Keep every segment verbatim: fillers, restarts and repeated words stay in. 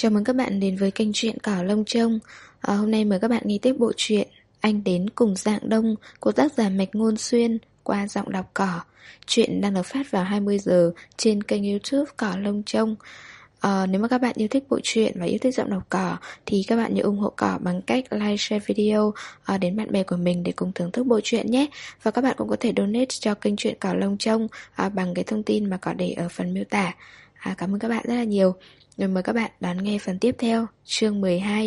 Chào mừng các bạn đến với kênh truyện Cỏ Lông Trông. à, Hôm nay mời các bạn nghe tiếp bộ truyện Anh Đến Cùng Dạng Đông của tác giả Mạch Ngôn Xuyên qua giọng đọc Cỏ. Truyện đang được phát vào hai mươi giờ trên kênh YouTube Cỏ Lông Trông. à, Nếu mà các bạn yêu thích bộ truyện và yêu thích giọng đọc Cỏ thì các bạn nhớ ủng hộ Cỏ bằng cách like, share video à, đến bạn bè của mình để cùng thưởng thức bộ truyện nhé. Và các bạn cũng có thể donate cho kênh truyện Cỏ Lông Trông à, bằng cái thông tin mà Cỏ để ở phần miêu tả. à, Cảm ơn các bạn rất là nhiều. Rồi mời các bạn đón nghe phần tiếp theo, chương mười hai.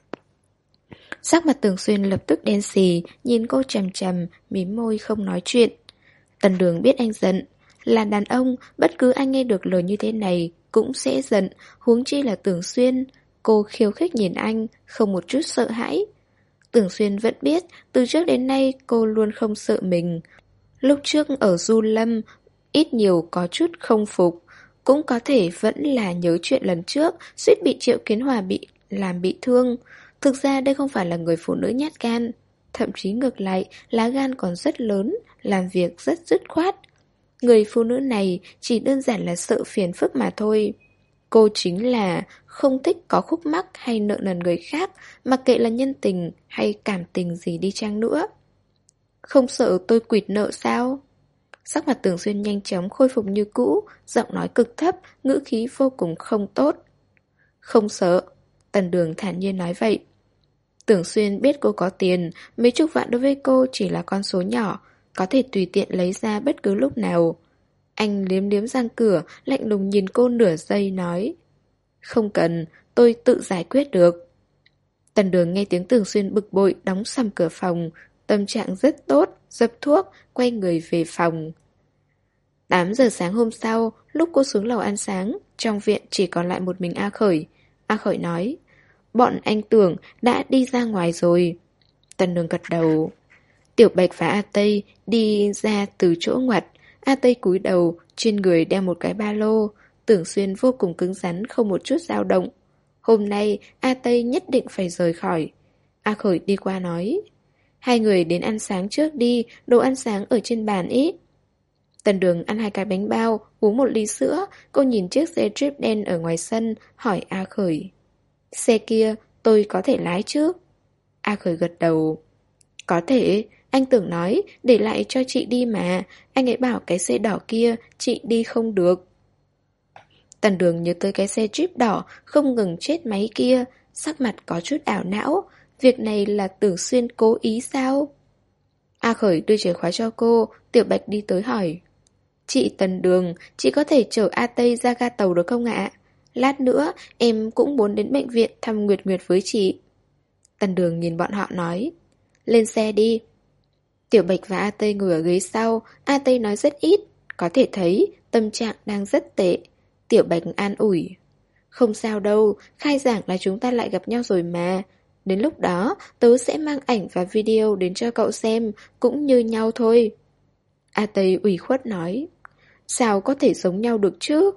Sắc mặt Tưởng Xuyên lập tức đen xì, nhìn cô chằm chằm, mím môi không nói chuyện. Tần Đường biết anh giận. Là đàn ông, bất cứ anh nghe được lời như thế này cũng sẽ giận, huống chi là Tưởng Xuyên. Cô khiêu khích nhìn anh, không một chút sợ hãi. Tưởng Xuyên vẫn biết, từ trước đến nay cô luôn không sợ mình. Lúc trước ở Du Lâm, ít nhiều có chút không phục. Cũng có thể vẫn là nhớ chuyện lần trước, suýt bị Triệu Kiến Hòa bị làm bị thương. Thực ra đây không phải là người phụ nữ nhát gan. Thậm chí ngược lại, lá gan còn rất lớn, làm việc rất dứt khoát. Người phụ nữ này chỉ đơn giản là sợ phiền phức mà thôi. Cô chính là không thích có khúc mắc hay nợ nần người khác, mặc kệ là nhân tình hay cảm tình gì đi chăng nữa. Không sợ tôi quỵt nợ sao? Sắc mặt Tưởng Xuyên nhanh chóng khôi phục như cũ, giọng nói cực thấp, ngữ khí vô cùng không tốt. Không sợ, Tần Đường thản nhiên nói vậy. Tưởng Xuyên biết cô có tiền, mấy chục vạn đối với cô chỉ là con số nhỏ, có thể tùy tiện lấy ra bất cứ lúc nào. Anh liếm liếm răng cửa, lạnh lùng nhìn cô nửa giây nói. Không cần, tôi tự giải quyết được. Tần Đường nghe tiếng Tưởng Xuyên bực bội, đóng sầm cửa phòng. Tâm trạng rất tốt, dập thuốc, quay người về phòng. tám giờ sáng hôm sau, lúc cô xuống lầu ăn sáng, trong viện chỉ còn lại một mình A Khởi. A Khởi nói, bọn anh Tưởng đã đi ra ngoài rồi. Tần Đường gật đầu. Tiểu Bạch và A Tây đi ra từ chỗ ngoặt. A Tây cúi đầu, trên người đeo một cái ba lô. Tưởng Xuyên vô cùng cứng rắn, không một chút dao động. Hôm nay, A Tây nhất định phải rời khỏi. A Khởi đi qua nói, hai người đến ăn sáng trước đi, đồ ăn sáng ở trên bàn ít. Tần Đường ăn hai cái bánh bao, uống một ly sữa, cô nhìn chiếc xe Jeep đen ở ngoài sân, hỏi A Khởi. Xe kia, tôi có thể lái chứ? A Khởi gật đầu. Có thể, anh Tưởng nói, để lại cho chị đi mà, anh ấy bảo cái xe đỏ kia, chị đi không được. Tần Đường nhớ tới cái xe Jeep đỏ, không ngừng chết máy kia, sắc mặt có chút ảo não. Việc này là Tưởng Xuyên cố ý sao? A Khởi đưa chìa khóa cho cô, Tiểu Bạch đi tới hỏi. Chị Tần Đường, chị có thể chở A Tây ra ga tàu được không ạ? Lát nữa, em cũng muốn đến bệnh viện thăm Nguyệt Nguyệt với chị. Tần Đường nhìn bọn họ nói. Lên xe đi. Tiểu Bạch và A Tây ngồi ở ghế sau, A Tây nói rất ít, có thể thấy tâm trạng đang rất tệ. Tiểu Bạch an ủi. Không sao đâu, khai giảng là chúng ta lại gặp nhau rồi mà. Đến lúc đó, tớ sẽ mang ảnh và video đến cho cậu xem, cũng như nhau thôi. A Tây ủy khuất nói. Sao có thể giống nhau được chứ?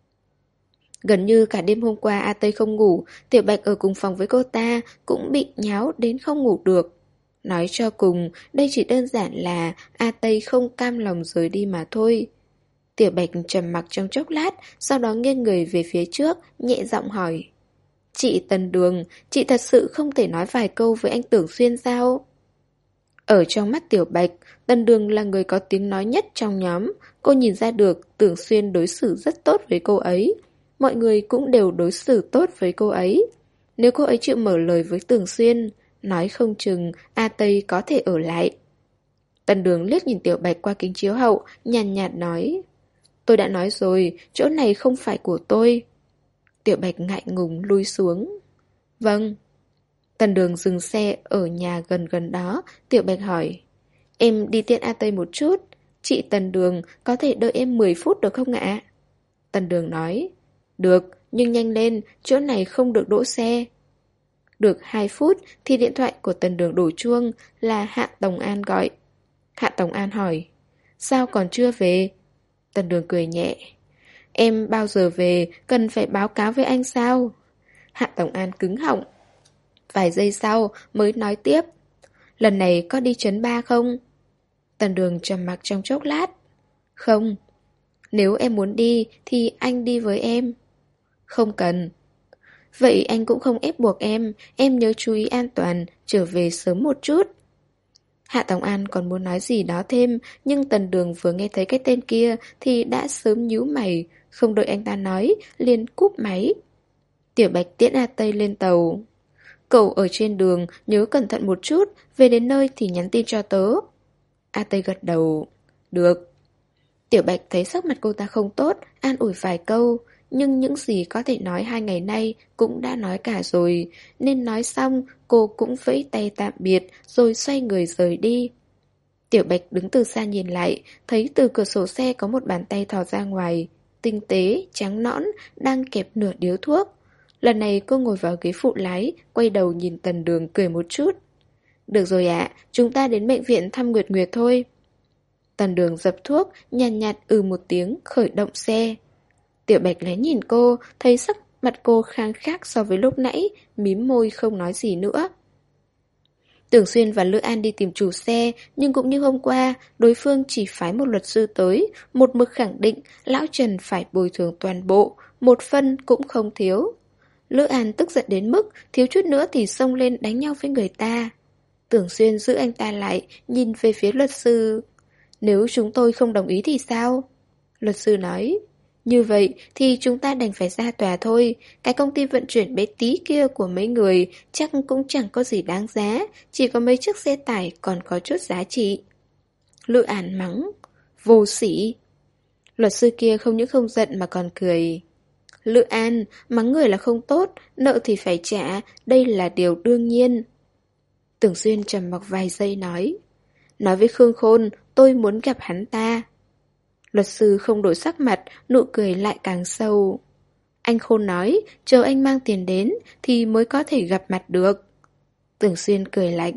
Gần như cả đêm hôm qua A Tây không ngủ, Tiểu Bạch ở cùng phòng với cô ta cũng bị nháo đến không ngủ được. Nói cho cùng, đây chỉ đơn giản là A Tây không cam lòng rời đi mà thôi. Tiểu Bạch trầm mặc trong chốc lát, sau đó nghiêng người về phía trước, nhẹ giọng hỏi. Chị Tần Đường, chị thật sự không thể nói vài câu với anh Tưởng Xuyên sao? Ở trong mắt Tiểu Bạch, Tần Đường là người có tiếng nói nhất trong nhóm. Cô nhìn ra được Tưởng Xuyên đối xử rất tốt với cô ấy. Mọi người cũng đều đối xử tốt với cô ấy. Nếu cô ấy chịu mở lời với Tưởng Xuyên, nói không chừng A Tây có thể ở lại. Tần Đường liếc nhìn Tiểu Bạch qua kính chiếu hậu, nhàn nhạt nói. Tôi đã nói rồi, chỗ này không phải của tôi. Tiểu Bạch ngại ngùng lui xuống. Vâng. Tần Đường dừng xe ở nhà gần gần đó, Tiểu Bạch hỏi. Em đi tiện A Tây một chút. Chị Tần Đường có thể đợi em mười phút được không ạ? Tần Đường nói. Được, nhưng nhanh lên, chỗ này không được đỗ xe. Được hai phút thì điện thoại của Tần Đường đổ chuông, là Hạ Tổng An gọi. Hạ Tổng An hỏi. Sao còn chưa về? Tần Đường cười nhẹ. Em bao giờ về, cần phải báo cáo với anh sao? Hạ Tổng An cứng họng. Vài giây sau mới nói tiếp. Lần này có đi trấn ba không? Tần Đường trầm mặc trong chốc lát. Không. Nếu em muốn đi thì anh đi với em. Không cần. Vậy anh cũng không ép buộc em, em nhớ chú ý an toàn, trở về sớm một chút. Hạ Tòng An còn muốn nói gì đó thêm, nhưng Tần Đường vừa nghe thấy cái tên kia thì đã sớm nhíu mày, không đợi anh ta nói, liền cúp máy. Tiểu Bạch tiễn A Tây lên tàu. Cậu ở trên đường, nhớ cẩn thận một chút, về đến nơi thì nhắn tin cho tớ. A Tây gật đầu. Được. Tiểu Bạch thấy sắc mặt cô ta không tốt, an ủi vài câu, nhưng những gì có thể nói hai ngày nay cũng đã nói cả rồi, nên nói xong cô cũng vẫy tay tạm biệt rồi xoay người rời đi. Tiểu Bạch đứng từ xa nhìn lại, thấy từ cửa sổ xe có một bàn tay thò ra ngoài, tinh tế, trắng nõn, đang kẹp nửa điếu thuốc. Lần này cô ngồi vào ghế phụ lái, quay đầu nhìn Tần Đường cười một chút. Được rồi ạ, chúng ta đến bệnh viện thăm Nguyệt Nguyệt thôi. Tần Đường dập thuốc, nhàn nhạt, nhạt ừ một tiếng, khởi động xe. Tiểu Bạch lén nhìn cô, thấy sắc mặt cô khang khác so với lúc nãy, mím môi không nói gì nữa. Tưởng Xuyên và Lữ An đi tìm chủ xe, nhưng cũng như hôm qua, đối phương chỉ phái một luật sư tới, một mực khẳng định Lão Trần phải bồi thường toàn bộ, một phân cũng không thiếu. Lữ An tức giận đến mức thiếu chút nữa thì xông lên đánh nhau với người ta. Tưởng Xuyên giữ anh ta lại, nhìn về phía luật sư. Nếu chúng tôi không đồng ý thì sao? Luật sư nói. Như vậy thì chúng ta đành phải ra tòa thôi. Cái công ty vận chuyển bé tí kia của mấy người chắc cũng chẳng có gì đáng giá, chỉ có mấy chiếc xe tải còn có chút giá trị. Lữ An mắng. Vô sỉ. Luật sư kia không những không giận mà còn cười. Lữ An, mắng người là không tốt, nợ thì phải trả, đây là điều đương nhiên. Tưởng Xuyên trầm mặc vài giây nói. Nói với Khương Khôn, tôi muốn gặp hắn ta. Luật sư không đổi sắc mặt, nụ cười lại càng sâu. Anh Khôn nói, chờ anh mang tiền đến thì mới có thể gặp mặt được. Tưởng Xuyên cười lạnh.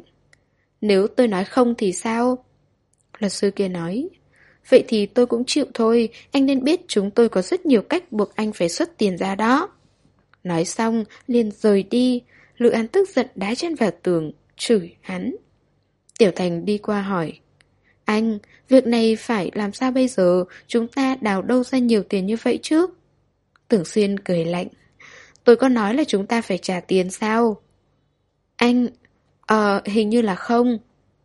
Nếu tôi nói không thì sao? Luật sư kia nói. Vậy thì tôi cũng chịu thôi, anh nên biết chúng tôi có rất nhiều cách buộc anh phải xuất tiền ra đó. Nói xong, liền rời đi, Lữ An tức giận đá chân vào tường, chửi hắn. Tiểu Thành đi qua hỏi. Anh, việc này phải làm sao bây giờ, chúng ta đào đâu ra nhiều tiền như vậy chứ? Tưởng Xuyên cười lạnh. Tôi có nói là chúng ta phải trả tiền sao? Anh, ờ, hình như là không.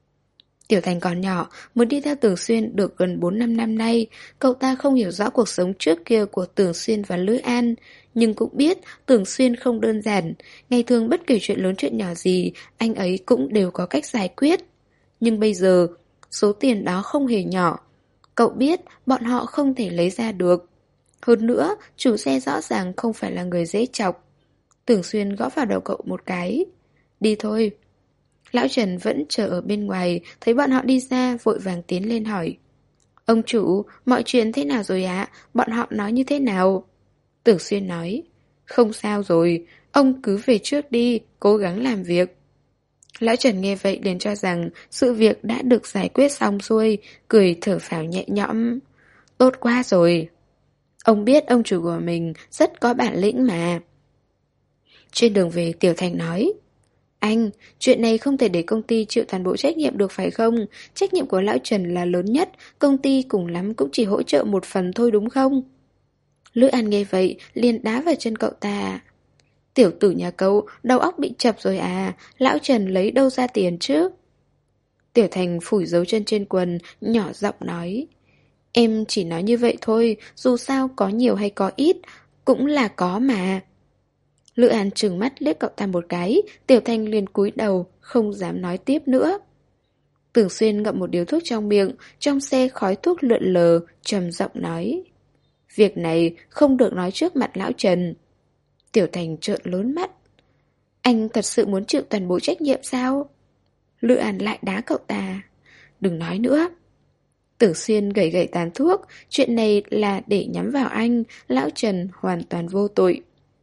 Tiểu Thành còn nhỏ, mới đi theo Tưởng Xuyên được gần bốn năm năm nay, cậu ta không hiểu rõ cuộc sống trước kia của Tưởng Xuyên và Lữ An, nhưng cũng biết Tưởng Xuyên không đơn giản, ngày thường bất kể chuyện lớn chuyện nhỏ gì, anh ấy cũng đều có cách giải quyết. Nhưng bây giờ, số tiền đó không hề nhỏ, cậu biết bọn họ không thể lấy ra được. Hơn nữa, chủ xe rõ ràng không phải là người dễ chọc. Tưởng Xuyên gõ vào đầu cậu một cái. Đi thôi. Lão Trần vẫn chờ ở bên ngoài, thấy bọn họ đi ra, vội vàng tiến lên hỏi. Ông chủ, mọi chuyện thế nào rồi ạ? Bọn họ nói như thế nào? Tưởng Xuyên nói. Không sao rồi, ông cứ về trước đi, cố gắng làm việc. Lão Trần nghe vậy liền cho rằng sự việc đã được giải quyết xong xuôi, cười thở phào nhẹ nhõm. Tốt quá rồi. Ông biết ông chủ của mình rất có bản lĩnh mà. Trên đường về Tiểu Thành nói. Anh, chuyện này không thể để công ty chịu toàn bộ trách nhiệm được phải không? Trách nhiệm của Lão Trần là lớn nhất, công ty cùng lắm cũng chỉ hỗ trợ một phần thôi đúng không? Lữ An nghe vậy, liền đá vào chân cậu ta. Tiểu tử nhà cậu, đầu óc bị chập rồi à, Lão Trần lấy đâu ra tiền chứ? Tiểu Thành phủi dấu chân trên quần, nhỏ giọng nói. Em chỉ nói như vậy thôi, dù sao có nhiều hay có ít, cũng là có mà. Lữ An trừng mắt liếc cậu ta một cái, Tiểu Thanh liền cúi đầu, không dám nói tiếp nữa. Tưởng Xuyên ngậm một điếu thuốc trong miệng, trong xe khói thuốc lượn lờ, trầm giọng nói. Việc này không được nói trước mặt Lão Trần. Tiểu Thành trợn lớn mắt. Anh thật sự muốn chịu toàn bộ trách nhiệm sao? Lữ An lại đá cậu ta. Đừng nói nữa. Tưởng Xuyên gẩy gẩy tàn thuốc, chuyện này là để nhắm vào anh, Lão Trần hoàn toàn vô tội.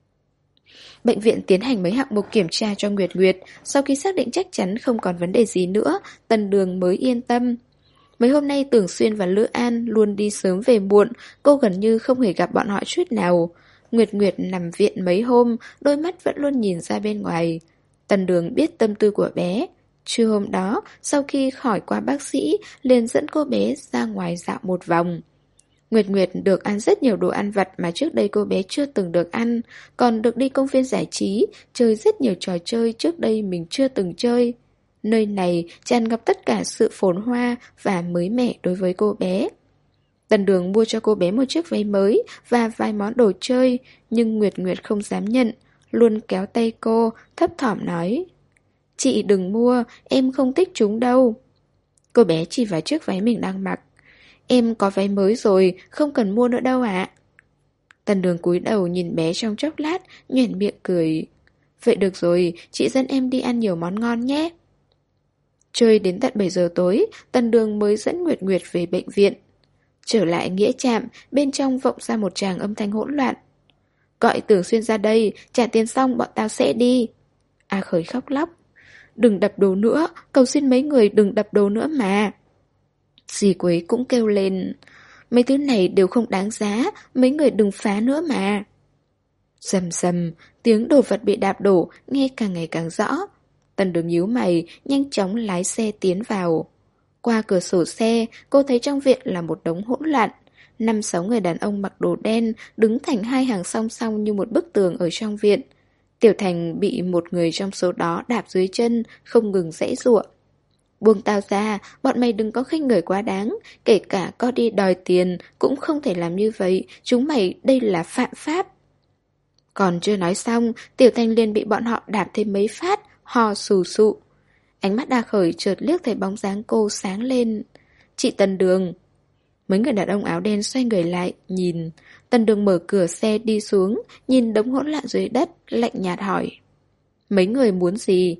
Bệnh viện tiến hành mấy hạng mục kiểm tra cho Nguyệt Nguyệt, sau khi xác định chắc chắn không còn vấn đề gì nữa, Tần Đường mới yên tâm. Mấy hôm nay Tưởng Xuyên và Lữ An luôn đi sớm về muộn, cô gần như không hề gặp bọn họ chút nào. Nguyệt Nguyệt nằm viện mấy hôm, đôi mắt vẫn luôn nhìn ra bên ngoài. Tần Đường biết tâm tư của bé. Trưa hôm đó, sau khi khỏi qua bác sĩ, liền dẫn cô bé ra ngoài dạo một vòng. Nguyệt Nguyệt được ăn rất nhiều đồ ăn vặt mà trước đây cô bé chưa từng được ăn, còn được đi công viên giải trí, chơi rất nhiều trò chơi trước đây mình chưa từng chơi. Nơi này tràn ngập tất cả sự phồn hoa và mới mẻ đối với cô bé. Tần Đường mua cho cô bé một chiếc váy mới và vài món đồ chơi, nhưng Nguyệt Nguyệt không dám nhận, luôn kéo tay cô, thấp thỏm nói: "Chị đừng mua, em không thích chúng đâu." Cô bé chỉ vào chiếc váy mình đang mặc: "Em có váy mới rồi, không cần mua nữa đâu ạ." Tần Đường cúi đầu nhìn bé trong chốc lát, nhoẻn miệng cười: "Vậy được rồi, chị dẫn em đi ăn nhiều món ngon nhé." Chơi đến tận bảy giờ tối, Tần Đường mới dẫn Nguyệt Nguyệt về bệnh viện. Trở lại nghĩa trạm, bên trong vọng ra một tràng âm thanh hỗn loạn. "Gọi Tưởng Xuyên ra đây, trả tiền xong bọn tao sẽ đi." A Khởi khóc lóc: "Đừng đập đồ nữa, cầu xin mấy người đừng đập đồ nữa mà." Dì Quế cũng kêu lên: "Mấy thứ này đều không đáng giá, mấy người đừng phá nữa mà." Rầm rầm, tiếng đồ vật bị đạp đổ nghe càng ngày càng rõ. Tần Đường nhíu mày, nhanh chóng lái xe tiến vào. Qua cửa sổ xe, cô thấy trong viện là một đống hỗn loạn. Năm sáu người đàn ông mặc đồ đen đứng thành hai hàng song song như một bức tường ở trong viện. Tiểu Thành bị một người trong số đó đạp dưới chân, không ngừng giãy giụa. "Buông tao ra, bọn mày đừng có khinh người quá đáng, kể cả có đi đòi tiền cũng không thể làm như vậy, chúng mày đây là phạm pháp." Còn chưa nói xong, Tiểu Thành liền bị bọn họ đạp thêm mấy phát, ho sù sụ. Ánh mắt A Khởi chợt liếc thấy bóng dáng cô sáng lên. "Chị Tần Đường." Mấy người đàn ông áo đen xoay người lại, nhìn. Tần Đường mở cửa xe đi xuống, nhìn đống hỗn loạn dưới đất, lạnh nhạt hỏi: "Mấy người muốn gì?"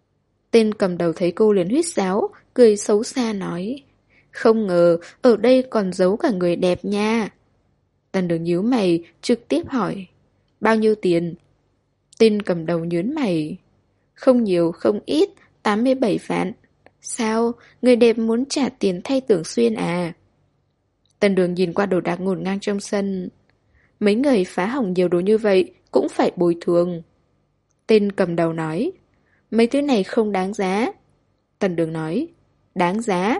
Tên cầm đầu thấy cô liền huýt sáo, cười xấu xa nói: "Không ngờ, ở đây còn giấu cả người đẹp nha." Tần Đường nhíu mày, trực tiếp hỏi: "Bao nhiêu tiền?" Tên cầm đầu nhớn mày: "Không nhiều, không ít, tám mươi bảy vạn. Sao, người đẹp muốn trả tiền thay Tưởng Xuyên à?" Tần Đường nhìn qua đồ đạc ngổn ngang trong sân: "Mấy người phá hỏng nhiều đồ như vậy cũng phải bồi thường." Tên cầm đầu nói: "Mấy thứ này không đáng giá." Tần Đường nói: "Đáng giá."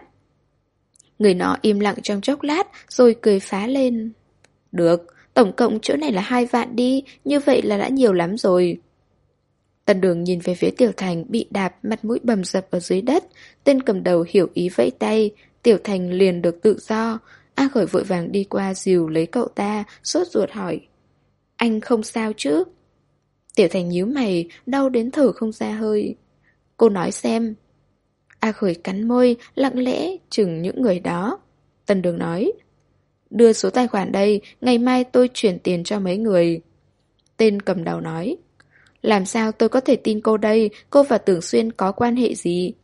Người nọ im lặng trong chốc lát rồi cười phá lên: "Được, tổng cộng chỗ này là hai vạn đi, như vậy là đã nhiều lắm rồi." Tần Đường nhìn về phía Tiểu Thành bị đạp mặt mũi bầm dập ở dưới đất. Tên cầm đầu hiểu ý vẫy tay, Tiểu Thành liền được tự do. A Khởi vội vàng đi qua dìu lấy cậu ta, sốt ruột hỏi: "Anh không sao chứ?" Tiểu Thành nhíu mày, đau đến thở không ra hơi. "Cô nói xem." A Khởi cắn môi, lặng lẽ chừng những người đó. Tần Đường nói: "Đưa số tài khoản đây, ngày mai tôi chuyển tiền cho mấy người." Tên cầm đầu nói: "Làm sao tôi có thể tin cô đây, cô và Tưởng Xuyên có quan hệ gì?"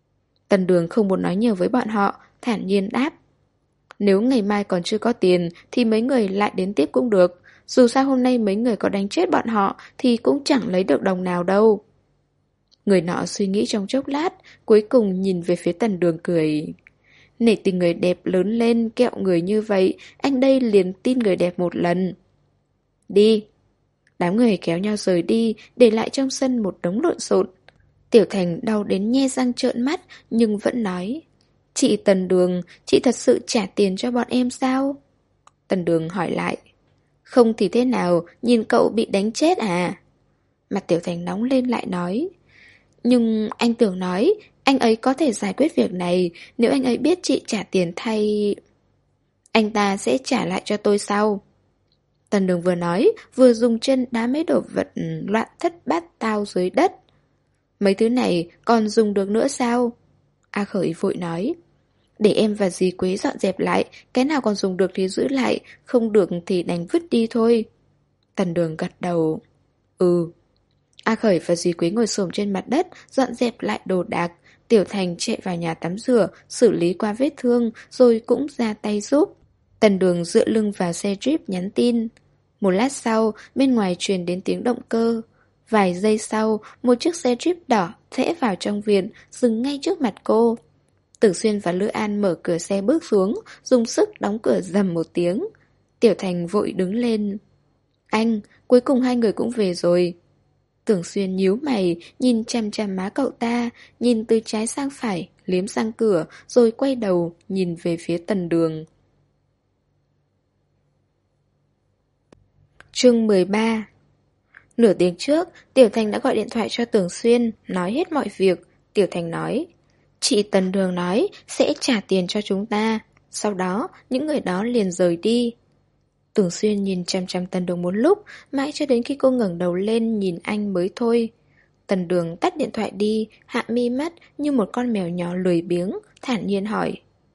Tần Đường không muốn nói nhiều với bọn họ, thản nhiên đáp: "Nếu ngày mai còn chưa có tiền thì mấy người lại đến tiếp cũng được. Dù sao hôm nay mấy người có đánh chết bọn họ thì cũng chẳng lấy được đồng nào đâu." Người nọ suy nghĩ trong chốc lát, cuối cùng nhìn về phía Tần Đường cười: "Nể tình người đẹp lớn lên kẹo người như vậy, anh đây liền tin người đẹp một lần." "Đi." Đám người kéo nhau rời đi, để lại trong sân một đống lộn xộn. Tiểu Thành đau đến nhe răng trợn mắt, nhưng vẫn nói: "Chị Tần Đường, chị thật sự trả tiền cho bọn em sao?" Tần Đường hỏi lại: "Không thì thế nào, nhìn cậu bị đánh chết à?" Mặt Tiểu Thành nóng lên lại nói: "Nhưng anh Tưởng nói, anh ấy có thể giải quyết việc này, nếu anh ấy biết chị trả tiền thay... anh ta sẽ trả lại cho tôi sau." Tần Đường vừa nói, vừa dùng chân đá mấy đồ vật loạn thất bát tao dưới đất. "Mấy thứ này còn dùng được nữa sao?" A Khởi vội nói: "Để em và dì Quế dọn dẹp lại, cái nào còn dùng được thì giữ lại, không được thì đành vứt đi thôi." Tần Đường gật đầu: "Ừ." A Khởi và dì Quế ngồi xổm trên mặt đất, dọn dẹp lại đồ đạc. Tiểu Thành chạy vào nhà tắm rửa, xử lý qua vết thương, rồi cũng ra tay giúp. Tần Đường dựa lưng vào xe Jeep nhắn tin. Một lát sau, bên ngoài truyền đến tiếng động cơ. Vài giây sau, một chiếc xe Jeep đỏ rẽ vào trong viện, dừng ngay trước mặt cô. Tưởng Xuyên và Lữ An mở cửa xe bước xuống, dùng sức đóng cửa rầm một tiếng. Tiểu Thành vội đứng lên: "Anh, cuối cùng hai người cũng về rồi." Tưởng Xuyên nhíu mày, nhìn chằm chằm má cậu ta, nhìn từ trái sang phải, liếm răng cửa, rồi quay đầu, nhìn về phía Tần Đường. Chương mười ba. Nửa tiếng trước, Tiểu Thành đã gọi điện thoại cho Tưởng Xuyên, nói hết mọi việc. Tiểu Thành nói, chị Tần Đường nói sẽ trả tiền cho chúng ta. Sau đó, những người đó liền rời đi. Tưởng Xuyên nhìn chăm chăm Tần Đường một lúc, mãi cho đến khi cô ngẩng đầu lên nhìn anh mới thôi. Tần Đường tắt điện thoại đi, hạ mi mắt như một con mèo nhỏ lười biếng, thản nhiên hỏi.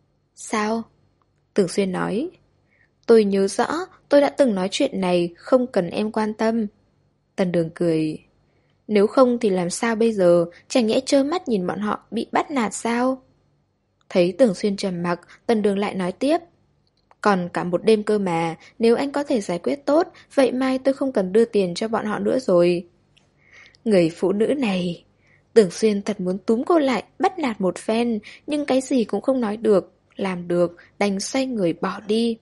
Sao? Tưởng Xuyên nói, tôi nhớ rõ, tôi đã từng nói chuyện này, không cần em quan tâm. Tần Đường cười. Nếu không thì làm sao bây giờ, chẳng nhẽ trơ mắt nhìn bọn họ bị bắt nạt sao? Thấy Tưởng Xuyên trầm mặc, Tần Đường lại nói tiếp. Còn cả một đêm cơ mà, nếu anh có thể giải quyết tốt, vậy mai tôi không cần đưa tiền cho bọn họ nữa rồi. Người phụ nữ này... Tưởng Xuyên thật muốn túm cô lại, bắt nạt một phen, nhưng cái gì cũng không nói được, làm được, đành xoay người bỏ đi.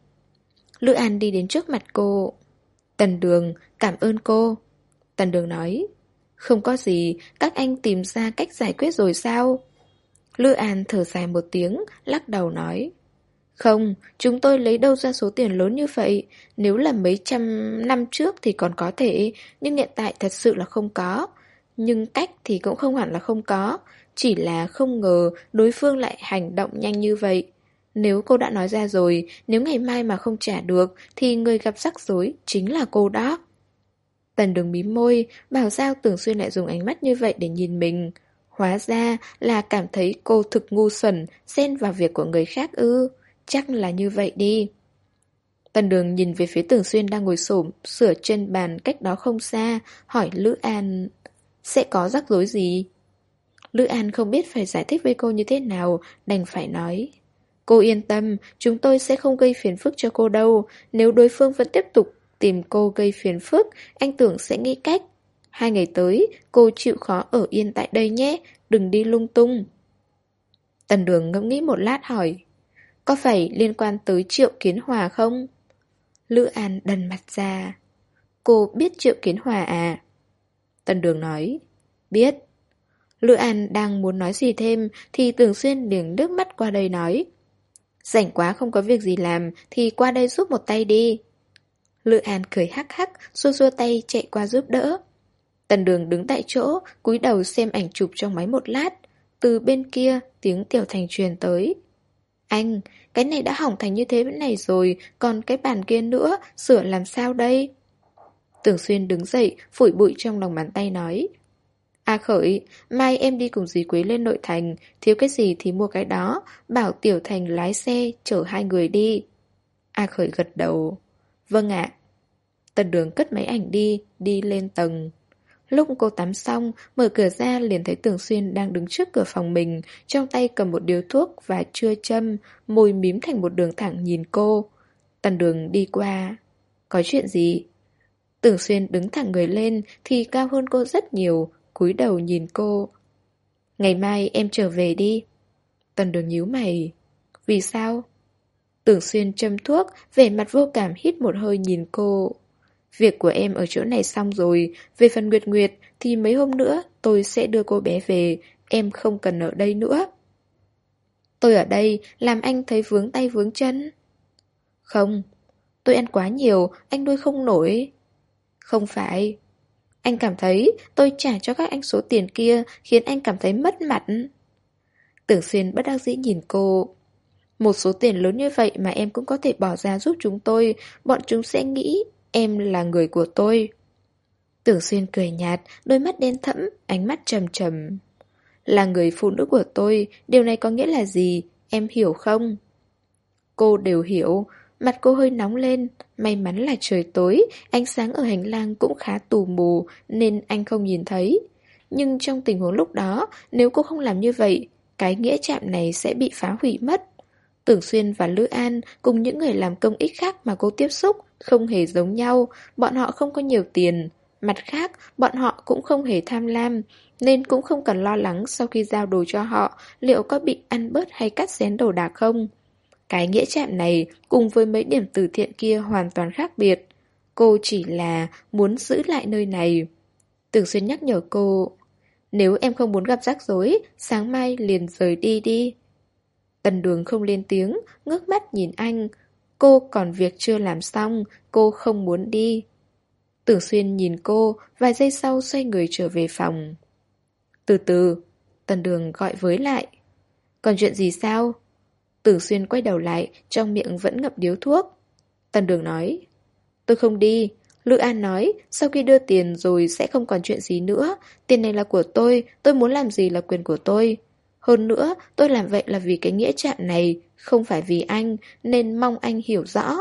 Lữ An đi đến trước mặt cô. Tần Đường, cảm ơn cô. Tần Đường nói, không có gì, các anh tìm ra cách giải quyết rồi sao? Lữ An thở dài một tiếng, lắc đầu nói, không, chúng tôi lấy đâu ra số tiền lớn như vậy, nếu là mấy trăm năm trước thì còn có thể, nhưng hiện tại thật sự là không có. Nhưng cách thì cũng không hẳn là không có, chỉ là không ngờ đối phương lại hành động nhanh như vậy. Nếu cô đã nói ra rồi, nếu ngày mai mà không trả được thì người gặp rắc rối chính là cô đó. Tần Đường mím môi, bảo sao Tưởng Xuyên lại dùng ánh mắt như vậy để nhìn mình. Hóa ra là cảm thấy cô thực ngu xuẩn, xen vào việc của người khác ư. Chắc là như vậy đi. Tần Đường nhìn về phía Tưởng Xuyên đang ngồi xổm sửa trên bàn cách đó không xa, hỏi Lữ An, sẽ có rắc rối gì? Lữ An không biết phải giải thích với cô như thế nào, đành phải nói, cô yên tâm, chúng tôi sẽ không gây phiền phức cho cô đâu. Nếu đối phương vẫn tiếp tục tìm cô gây phiền phức, anh Tưởng sẽ nghĩ cách. Hai ngày tới, cô chịu khó ở yên tại đây nhé, đừng đi lung tung. Tần Đường ngẫm nghĩ một lát hỏi, có phải liên quan tới Triệu Kiến Hòa không? Lữ An đần mặt ra. Cô biết Triệu Kiến Hòa à? Tần Đường nói, biết. Lữ An đang muốn nói gì thêm thì Tưởng Xuyên liền nước mắt qua đây nói, rảnh quá không có việc gì làm thì qua đây giúp một tay đi. Lữ An cười hắc hắc, xua xua tay chạy qua giúp đỡ. Tần Đường đứng tại chỗ, cúi đầu xem ảnh chụp trong máy một lát. Từ bên kia, tiếng Tiểu Thành truyền tới. Anh, cái này đã hỏng thành như thế này rồi, còn cái bàn kia nữa, sửa làm sao đây? Tưởng Xuyên đứng dậy, phủi bụi trong lòng bàn tay nói. A Khởi, mai em đi cùng dì Quế lên nội thành, thiếu cái gì thì mua cái đó, bảo Tiểu Thành lái xe, chở hai người đi. A Khởi gật đầu. Vâng ạ. Tần Đường cất máy ảnh đi, đi lên tầng. Lúc cô tắm xong, mở cửa ra liền thấy Tưởng Xuyên đang đứng trước cửa phòng mình, trong tay cầm một điếu thuốc và chưa châm, môi mím thành một đường thẳng nhìn cô. Tần Đường đi qua. Có chuyện gì? Tưởng Xuyên đứng thẳng người lên thì cao hơn cô rất nhiều, cúi đầu nhìn cô. Ngày mai em trở về đi. Tần Đường nhíu mày. Vì sao? Tưởng Xuyên châm thuốc, vẻ mặt vô cảm hít một hơi nhìn cô. Việc của em ở chỗ này xong rồi, về phần Nguyệt Nguyệt thì mấy hôm nữa tôi sẽ đưa cô bé về, em không cần ở đây nữa. Tôi ở đây làm anh thấy vướng tay vướng chân. Không, tôi ăn quá nhiều, anh nuôi không nổi. Không phải. Anh cảm thấy tôi trả cho các anh số tiền kia khiến anh cảm thấy mất mặt. Tưởng Xuyên bất đắc dĩ nhìn cô. Một số tiền lớn như vậy mà em cũng có thể bỏ ra giúp chúng tôi, bọn chúng sẽ nghĩ em là người của tôi. Tưởng Xuyên cười nhạt, đôi mắt đen thẫm, ánh mắt trầm trầm. Là người phụ nữ của tôi, điều này có nghĩa là gì, em hiểu không? Cô đều hiểu, mặt cô hơi nóng lên, may mắn là trời tối, ánh sáng ở hành lang cũng khá tù mù nên anh không nhìn thấy. Nhưng trong tình huống lúc đó, nếu cô không làm như vậy, cái nghĩa trạm này sẽ bị phá hủy mất. Tưởng Xuyên và Lữ An cùng những người làm công ích khác mà cô tiếp xúc không hề giống nhau, bọn họ không có nhiều tiền. Mặt khác, bọn họ cũng không hề tham lam, nên cũng không cần lo lắng sau khi giao đồ cho họ liệu có bị ăn bớt hay cắt xén đồ đạc không. Cái nghĩa trạm này cùng với mấy điểm từ thiện kia hoàn toàn khác biệt. Cô chỉ là muốn giữ lại nơi này. Tưởng Xuyên nhắc nhở cô, nếu em không muốn gặp rắc rối, sáng mai liền rời đi đi. Tần Đường không lên tiếng, ngước mắt nhìn anh. Cô còn việc chưa làm xong, cô không muốn đi. Tưởng Xuyên nhìn cô, vài giây sau xoay người trở về phòng. Từ từ, Tần Đường gọi với lại. Còn chuyện gì sao? Tưởng Xuyên quay đầu lại, trong miệng vẫn ngậm điếu thuốc. Tần Đường nói, tôi không đi. Lữ An nói, sau khi đưa tiền rồi sẽ không còn chuyện gì nữa. Tiền này là của tôi, tôi muốn làm gì là quyền của tôi. Hơn nữa, tôi làm vậy là vì cái nghĩa trạng này, không phải vì anh, nên mong anh hiểu rõ.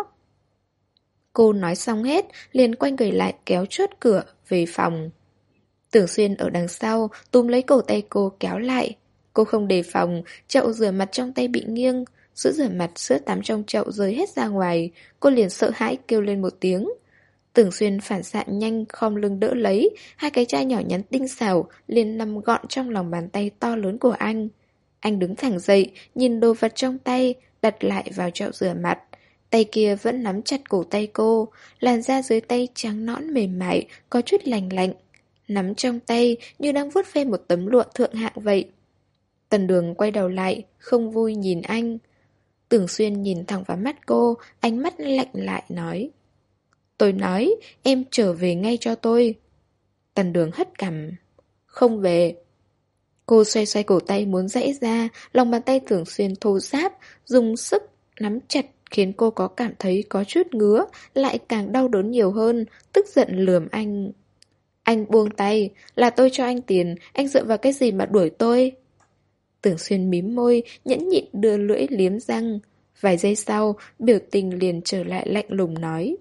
Cô nói xong hết, liền quay người lại kéo chốt cửa, về phòng. Tưởng Xuyên ở đằng sau, túm lấy cổ tay cô kéo lại. Cô không đề phòng, chậu rửa mặt trong tay bị nghiêng. Sữa rửa mặt, sữa tắm trong chậu rơi hết ra ngoài. Cô liền sợ hãi kêu lên một tiếng. Tưởng Xuyên phản xạ nhanh khom lưng đỡ lấy. Hai cái chai nhỏ nhắn tinh xảo liền nằm gọn trong lòng bàn tay to lớn của anh. Anh đứng thẳng dậy, nhìn đồ vật trong tay, đặt lại vào chậu rửa mặt. Tay kia vẫn nắm chặt cổ tay cô, làn da dưới tay trắng nõn mềm mại, có chút lành lạnh. Nắm trong tay như đang vuốt ve một tấm lụa thượng hạng vậy. Tần Đường quay đầu lại, không vui nhìn anh. Tưởng Xuyên nhìn thẳng vào mắt cô, ánh mắt lạnh lại nói. Tôi nói, em trở về ngay cho tôi. Tần Đường hất cằm. Không về. Cô xoay xoay cổ tay muốn giãy ra, lòng bàn tay Tưởng Xuyên thô ráp, dùng sức nắm chặt khiến cô có cảm thấy có chút ngứa, lại càng đau đớn nhiều hơn, tức giận lườm anh. Anh buông tay, là tôi cho anh tiền, anh dựa vào cái gì mà đuổi tôi? Tưởng Xuyên mím môi, nhẫn nhịn đưa lưỡi liếm răng. Vài giây sau, biểu tình liền trở lại lạnh lùng nói.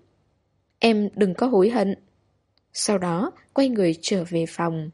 Em đừng có hối hận. Sau đó, quay người trở về phòng.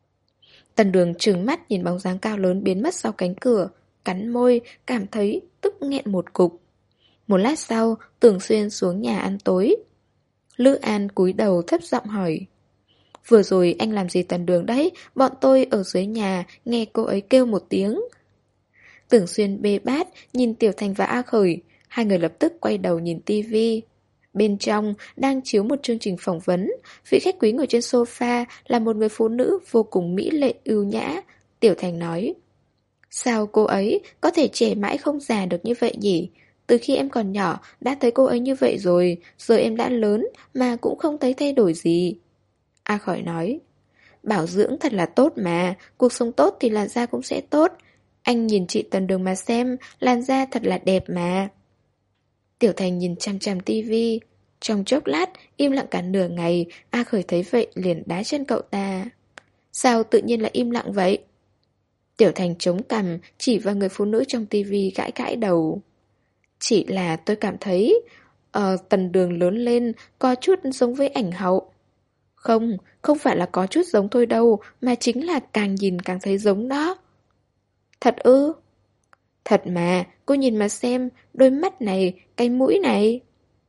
Tần Đường trừng mắt nhìn bóng dáng cao lớn biến mất sau cánh cửa, cắn môi, cảm thấy tức nghẹn một cục. Một lát sau, Tưởng Xuyên xuống nhà ăn tối. Lữ An cúi đầu thấp giọng hỏi. Vừa rồi anh làm gì Tần Đường đấy? Bọn tôi ở dưới nhà, nghe cô ấy kêu một tiếng. Tưởng Xuyên bê bát, nhìn Tiểu Thành và A Khởi. Hai người lập tức quay đầu nhìn tivi. Bên trong đang chiếu một chương trình phỏng vấn. Vị khách quý ngồi trên sofa là một người phụ nữ vô cùng mỹ lệ ưu nhã. Tiểu Thành nói. Sao cô ấy có thể trẻ mãi không già được như vậy nhỉ? Từ khi em còn nhỏ đã thấy cô ấy như vậy rồi. Giờ em đã lớn mà cũng không thấy thay đổi gì. A Khởi nói. Bảo dưỡng thật là tốt mà. Cuộc sống tốt thì làn da cũng sẽ tốt. Anh nhìn chị Tần Đường mà xem. Làn da thật là đẹp mà. Tiểu Thành nhìn chằm chằm tivi. Trong chốc lát, im lặng cả nửa ngày. A Khởi thấy vậy liền đá chân cậu ta. Sao tự nhiên lại im lặng vậy? Tiểu Thành chống cằm, chỉ vào người phụ nữ trong tivi gãi gãi đầu. Chỉ là tôi cảm thấy ờ, Tần Đường lớn lên có chút giống với ảnh hậu. Không, không phải là có chút giống thôi đâu, mà chính là càng nhìn càng thấy giống đó. Thật ư? Thật mà, cô nhìn mà xem, đôi mắt này, cái mũi này.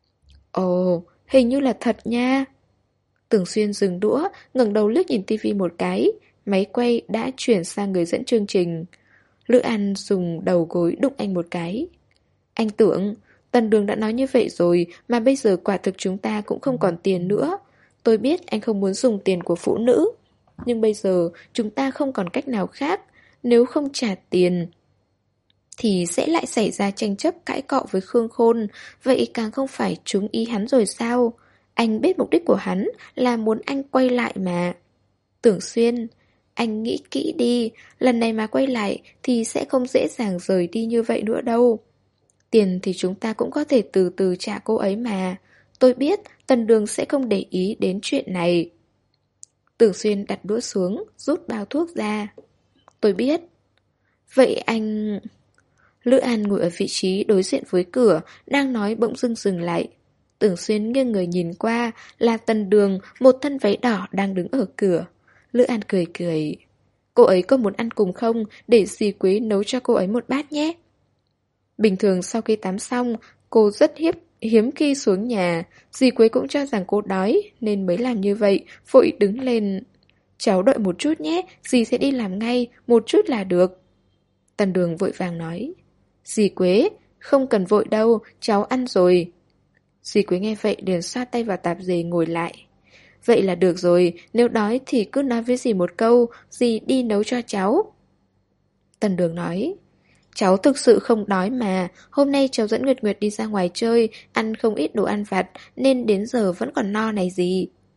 Ồ, hình như là thật nha. Tưởng Xuyên dừng đũa, ngẩng đầu liếc nhìn tivi một cái. Máy quay đã chuyển sang người dẫn chương trình. Lữ An dùng đầu gối đụng anh một cái. Anh Tưởng, Tần Đường đã nói như vậy rồi, mà bây giờ quả thực chúng ta cũng không còn tiền nữa. Tôi biết anh không muốn dùng tiền của phụ nữ, nhưng bây giờ chúng ta không còn cách nào khác. Nếu không trả tiền thì sẽ lại xảy ra tranh chấp cãi cọ với Khương Khôn. Vậy càng không phải trúng ý hắn rồi sao? Anh biết mục đích của hắn là muốn anh quay lại mà. Tưởng Xuyên, anh nghĩ kỹ đi. Lần này mà quay lại thì sẽ không dễ dàng rời đi như vậy nữa đâu. Tiền thì chúng ta cũng có thể từ từ trả cô ấy mà. Tôi biết Tần Đường sẽ không để ý đến chuyện này. Tưởng Xuyên đặt đũa xuống, rút bao thuốc ra. Tôi biết. Vậy anh... Lữ An ngồi ở vị trí đối diện với cửa, đang nói bỗng dưng dừng lại. Tưởng Xuyên nghiêng người nhìn qua, là Tần Đường, một thân váy đỏ đang đứng ở cửa. Lữ An cười cười. Cô ấy có muốn ăn cùng không, để dì Quế nấu cho cô ấy một bát nhé. Bình thường sau khi tắm xong, cô rất hiếp, hiếm khi xuống nhà. Dì Quế cũng cho rằng cô đói, nên mới làm như vậy, vội đứng lên. Cháu đợi một chút nhé, dì sẽ đi làm ngay, một chút là được. Tần Đường vội vàng nói. Dì Quế, không cần vội đâu, cháu ăn rồi. Dì Quế nghe vậy liền xoa tay vào tạp dề ngồi lại. Vậy là được rồi, nếu đói thì cứ nói với dì một câu, dì đi nấu cho cháu. Tần Đường nói. Cháu thực sự không đói mà, hôm nay cháu dẫn Nguyệt Nguyệt đi ra ngoài chơi, ăn không ít đồ ăn vặt, nên đến giờ vẫn còn no này gì.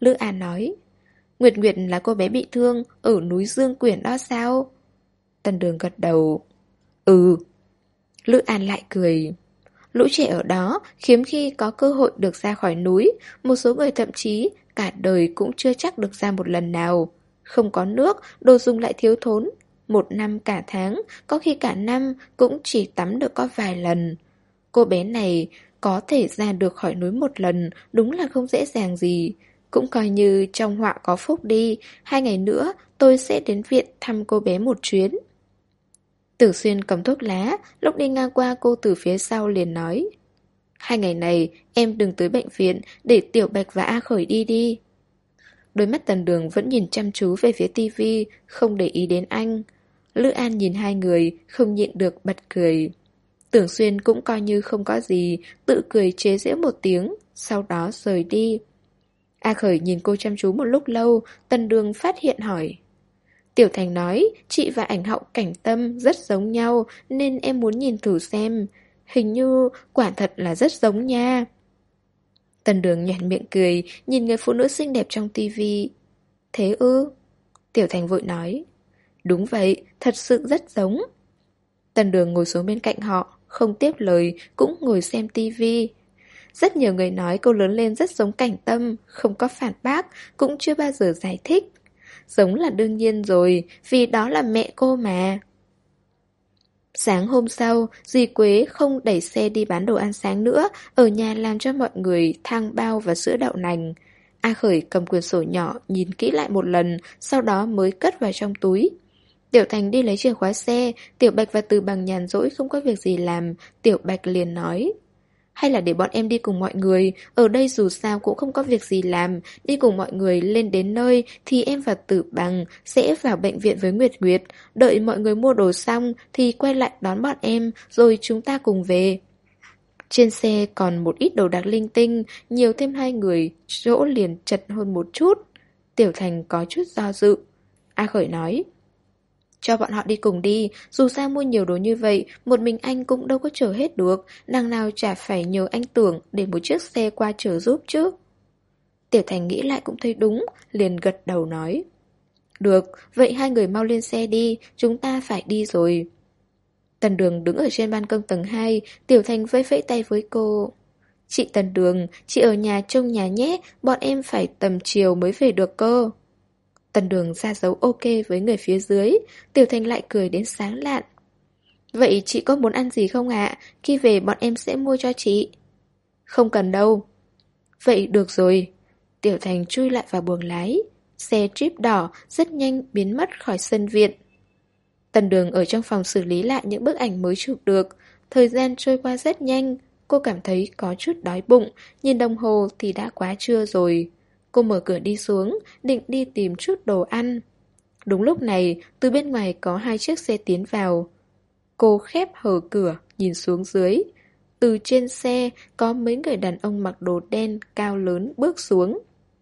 Lữ An nói. Nguyệt Nguyệt là cô bé bị thương ở núi Dương Quyển đó sao? Tần Đường gật đầu. Ừ. Lữ An lại cười. Lũ trẻ ở đó hiếm khi có cơ hội được ra khỏi núi, một số người thậm chí cả đời cũng chưa chắc được ra một lần nào. Không có nước, đồ dùng lại thiếu thốn. Một năm cả tháng, có khi cả năm cũng chỉ tắm được có vài lần. Cô bé này có thể ra được khỏi núi một lần, đúng là không dễ dàng gì. Cũng coi như trong họa có phúc đi, hai ngày nữa tôi sẽ đến viện thăm cô bé một chuyến. Tử Xuyên cầm thuốc lá, lúc đi ngang qua cô từ phía sau liền nói. Hai ngày này em đừng tới bệnh viện, để Tiểu Bạch và A Khởi đi đi. Đôi mắt Tần Đường vẫn nhìn chăm chú về phía tivi, không để ý đến anh. Lữ An nhìn hai người, không nhịn được bật cười. Tưởng Xuyên cũng coi như không có gì, tự cười chế giễu một tiếng, sau đó rời đi. A Khởi nhìn cô chăm chú một lúc lâu, Tần Đường phát hiện hỏi. Tiểu Thành nói, chị và ảnh hậu Cảnh Tâm rất giống nhau, nên em muốn nhìn thử xem. Hình như quả thật là rất giống nha. Tần Đường nhoẻn miệng cười, nhìn người phụ nữ xinh đẹp trong tivi. Thế ư? Tiểu Thành vội nói. Đúng vậy, thật sự rất giống. Tần Đường ngồi xuống bên cạnh họ, không tiếp lời, cũng ngồi xem tivi. Rất nhiều người nói cô lớn lên rất giống Cảnh Tâm, không có phản bác, cũng chưa bao giờ giải thích. Giống là đương nhiên rồi, vì đó là mẹ cô mà. Sáng hôm sau, dì Quế không đẩy xe đi bán đồ ăn sáng nữa, ở nhà làm cho mọi người thang bao và sữa đậu nành. A Khởi cầm quyển sổ nhỏ, nhìn kỹ lại một lần, sau đó mới cất vào trong túi. Tiểu Thành đi lấy chìa khóa xe, Tiểu Bạch và Từ Bằng nhàn rỗi không có việc gì làm, Tiểu Bạch liền nói. Hay là để bọn em đi cùng mọi người, ở đây dù sao cũng không có việc gì làm, đi cùng mọi người lên đến nơi thì em và Tử Bằng sẽ vào bệnh viện với Nguyệt Nguyệt, đợi mọi người mua đồ xong thì quay lại đón bọn em, rồi chúng ta cùng về. Trên xe còn một ít đồ đạc linh tinh, nhiều thêm hai người, chỗ liền chật hơn một chút. Tiểu Thành có chút do dự. A Khởi nói. Cho bọn họ đi cùng đi, dù sao mua nhiều đồ như vậy, một mình anh cũng đâu có chở hết được, đằng nào chả phải nhờ anh Tưởng để một chiếc xe qua chở giúp chứ. Tiểu Thành nghĩ lại cũng thấy đúng, liền gật đầu nói. Được, vậy hai người mau lên xe đi, chúng ta phải đi rồi. Tần Đường đứng ở trên ban công tầng hai, Tiểu Thành vẫy vẫy tay với cô. Chị Tần Đường, chị ở nhà trông nhà nhé, bọn em phải tầm chiều mới về được cơ. Tần Đường ra dấu ok với người phía dưới, Tiểu Thành lại cười đến sáng lạn. Vậy chị có muốn ăn gì không ạ? Khi về bọn em sẽ mua cho chị. Không cần đâu. Vậy được rồi. Tiểu Thành chui lại vào buồng lái. Xe Jeep đỏ rất nhanh biến mất khỏi sân viện. Tần Đường ở trong phòng xử lý lại những bức ảnh mới chụp được. Thời gian trôi qua rất nhanh. Cô cảm thấy có chút đói bụng, nhìn đồng hồ thì đã quá trưa rồi. Cô mở cửa đi xuống, định đi tìm chút đồ ăn. Đúng lúc này, từ bên ngoài có hai chiếc xe tiến vào. Cô khép hờ cửa, nhìn xuống dưới. Từ trên xe, có mấy người đàn ông mặc đồ đen, cao lớn bước xuống.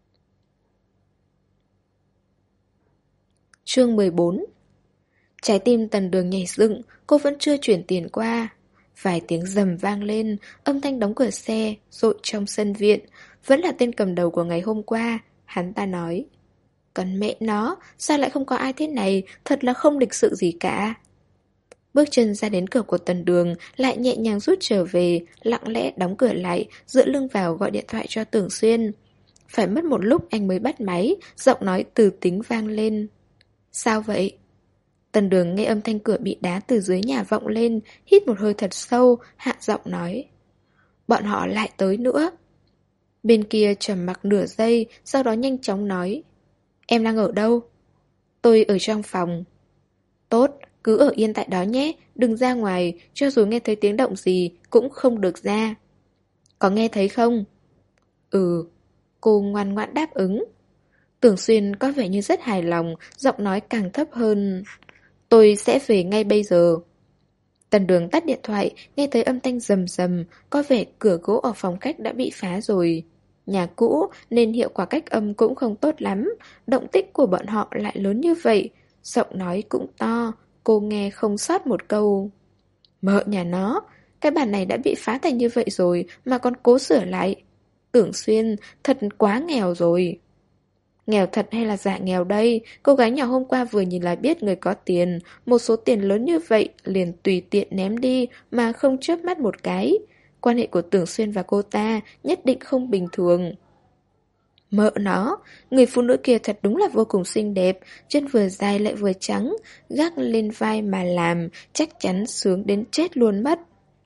Chương mười bốn. Trái tim Tần Đường nhảy dựng, cô vẫn chưa chuyển tiền qua. Vài tiếng rầm vang lên, âm thanh đóng cửa xe, rội trong sân viện. Vẫn là tên cầm đầu của ngày hôm qua. Hắn ta nói. Còn mẹ nó, sao lại không có ai thế này, thật là không lịch sự gì cả. Bước chân ra đến cửa của Tần Đường, lại nhẹ nhàng rút trở về, lặng lẽ đóng cửa lại, dựa lưng vào gọi điện thoại cho Tưởng Xuyên. Phải mất một lúc anh mới bắt máy, giọng nói từ tính vang lên. Sao vậy? Tần Đường nghe âm thanh cửa bị đá từ dưới nhà vọng lên, hít một hơi thật sâu, hạ giọng nói. Bọn họ lại tới nữa. Bên kia trầm mặc nửa giây, sau đó nhanh chóng nói. Em đang ở đâu? Tôi ở trong phòng. Tốt, cứ ở yên tại đó nhé, đừng ra ngoài, cho dù nghe thấy tiếng động gì cũng không được ra. Có nghe thấy không? Ừ, cô ngoan ngoãn đáp ứng. Tưởng Xuyên có vẻ như rất hài lòng, giọng nói càng thấp hơn. Tôi sẽ về ngay bây giờ. Tần Đường tắt điện thoại, nghe thấy âm thanh rầm rầm, có vẻ cửa gỗ ở phòng khách đã bị phá rồi. Nhà cũ nên hiệu quả cách âm cũng không tốt lắm, động tích của bọn họ lại lớn như vậy, giọng nói cũng to, cô nghe không sót một câu. Mợ nhà nó, cái bàn này đã bị phá thành như vậy rồi mà còn cố sửa lại. Tưởng Xuyên thật quá nghèo rồi. Nghèo thật hay là giả nghèo đây? Cô gái nhỏ hôm qua vừa nhìn là biết người có tiền. Một số tiền lớn như vậy liền tùy tiện ném đi mà không chớp mắt một cái. Quan hệ của Tưởng Xuyên và cô ta nhất định không bình thường. Mợ nó, người phụ nữ kia thật đúng là vô cùng xinh đẹp, chân vừa dài lại vừa trắng, gác lên vai mà làm, chắc chắn sướng đến chết luôn mất.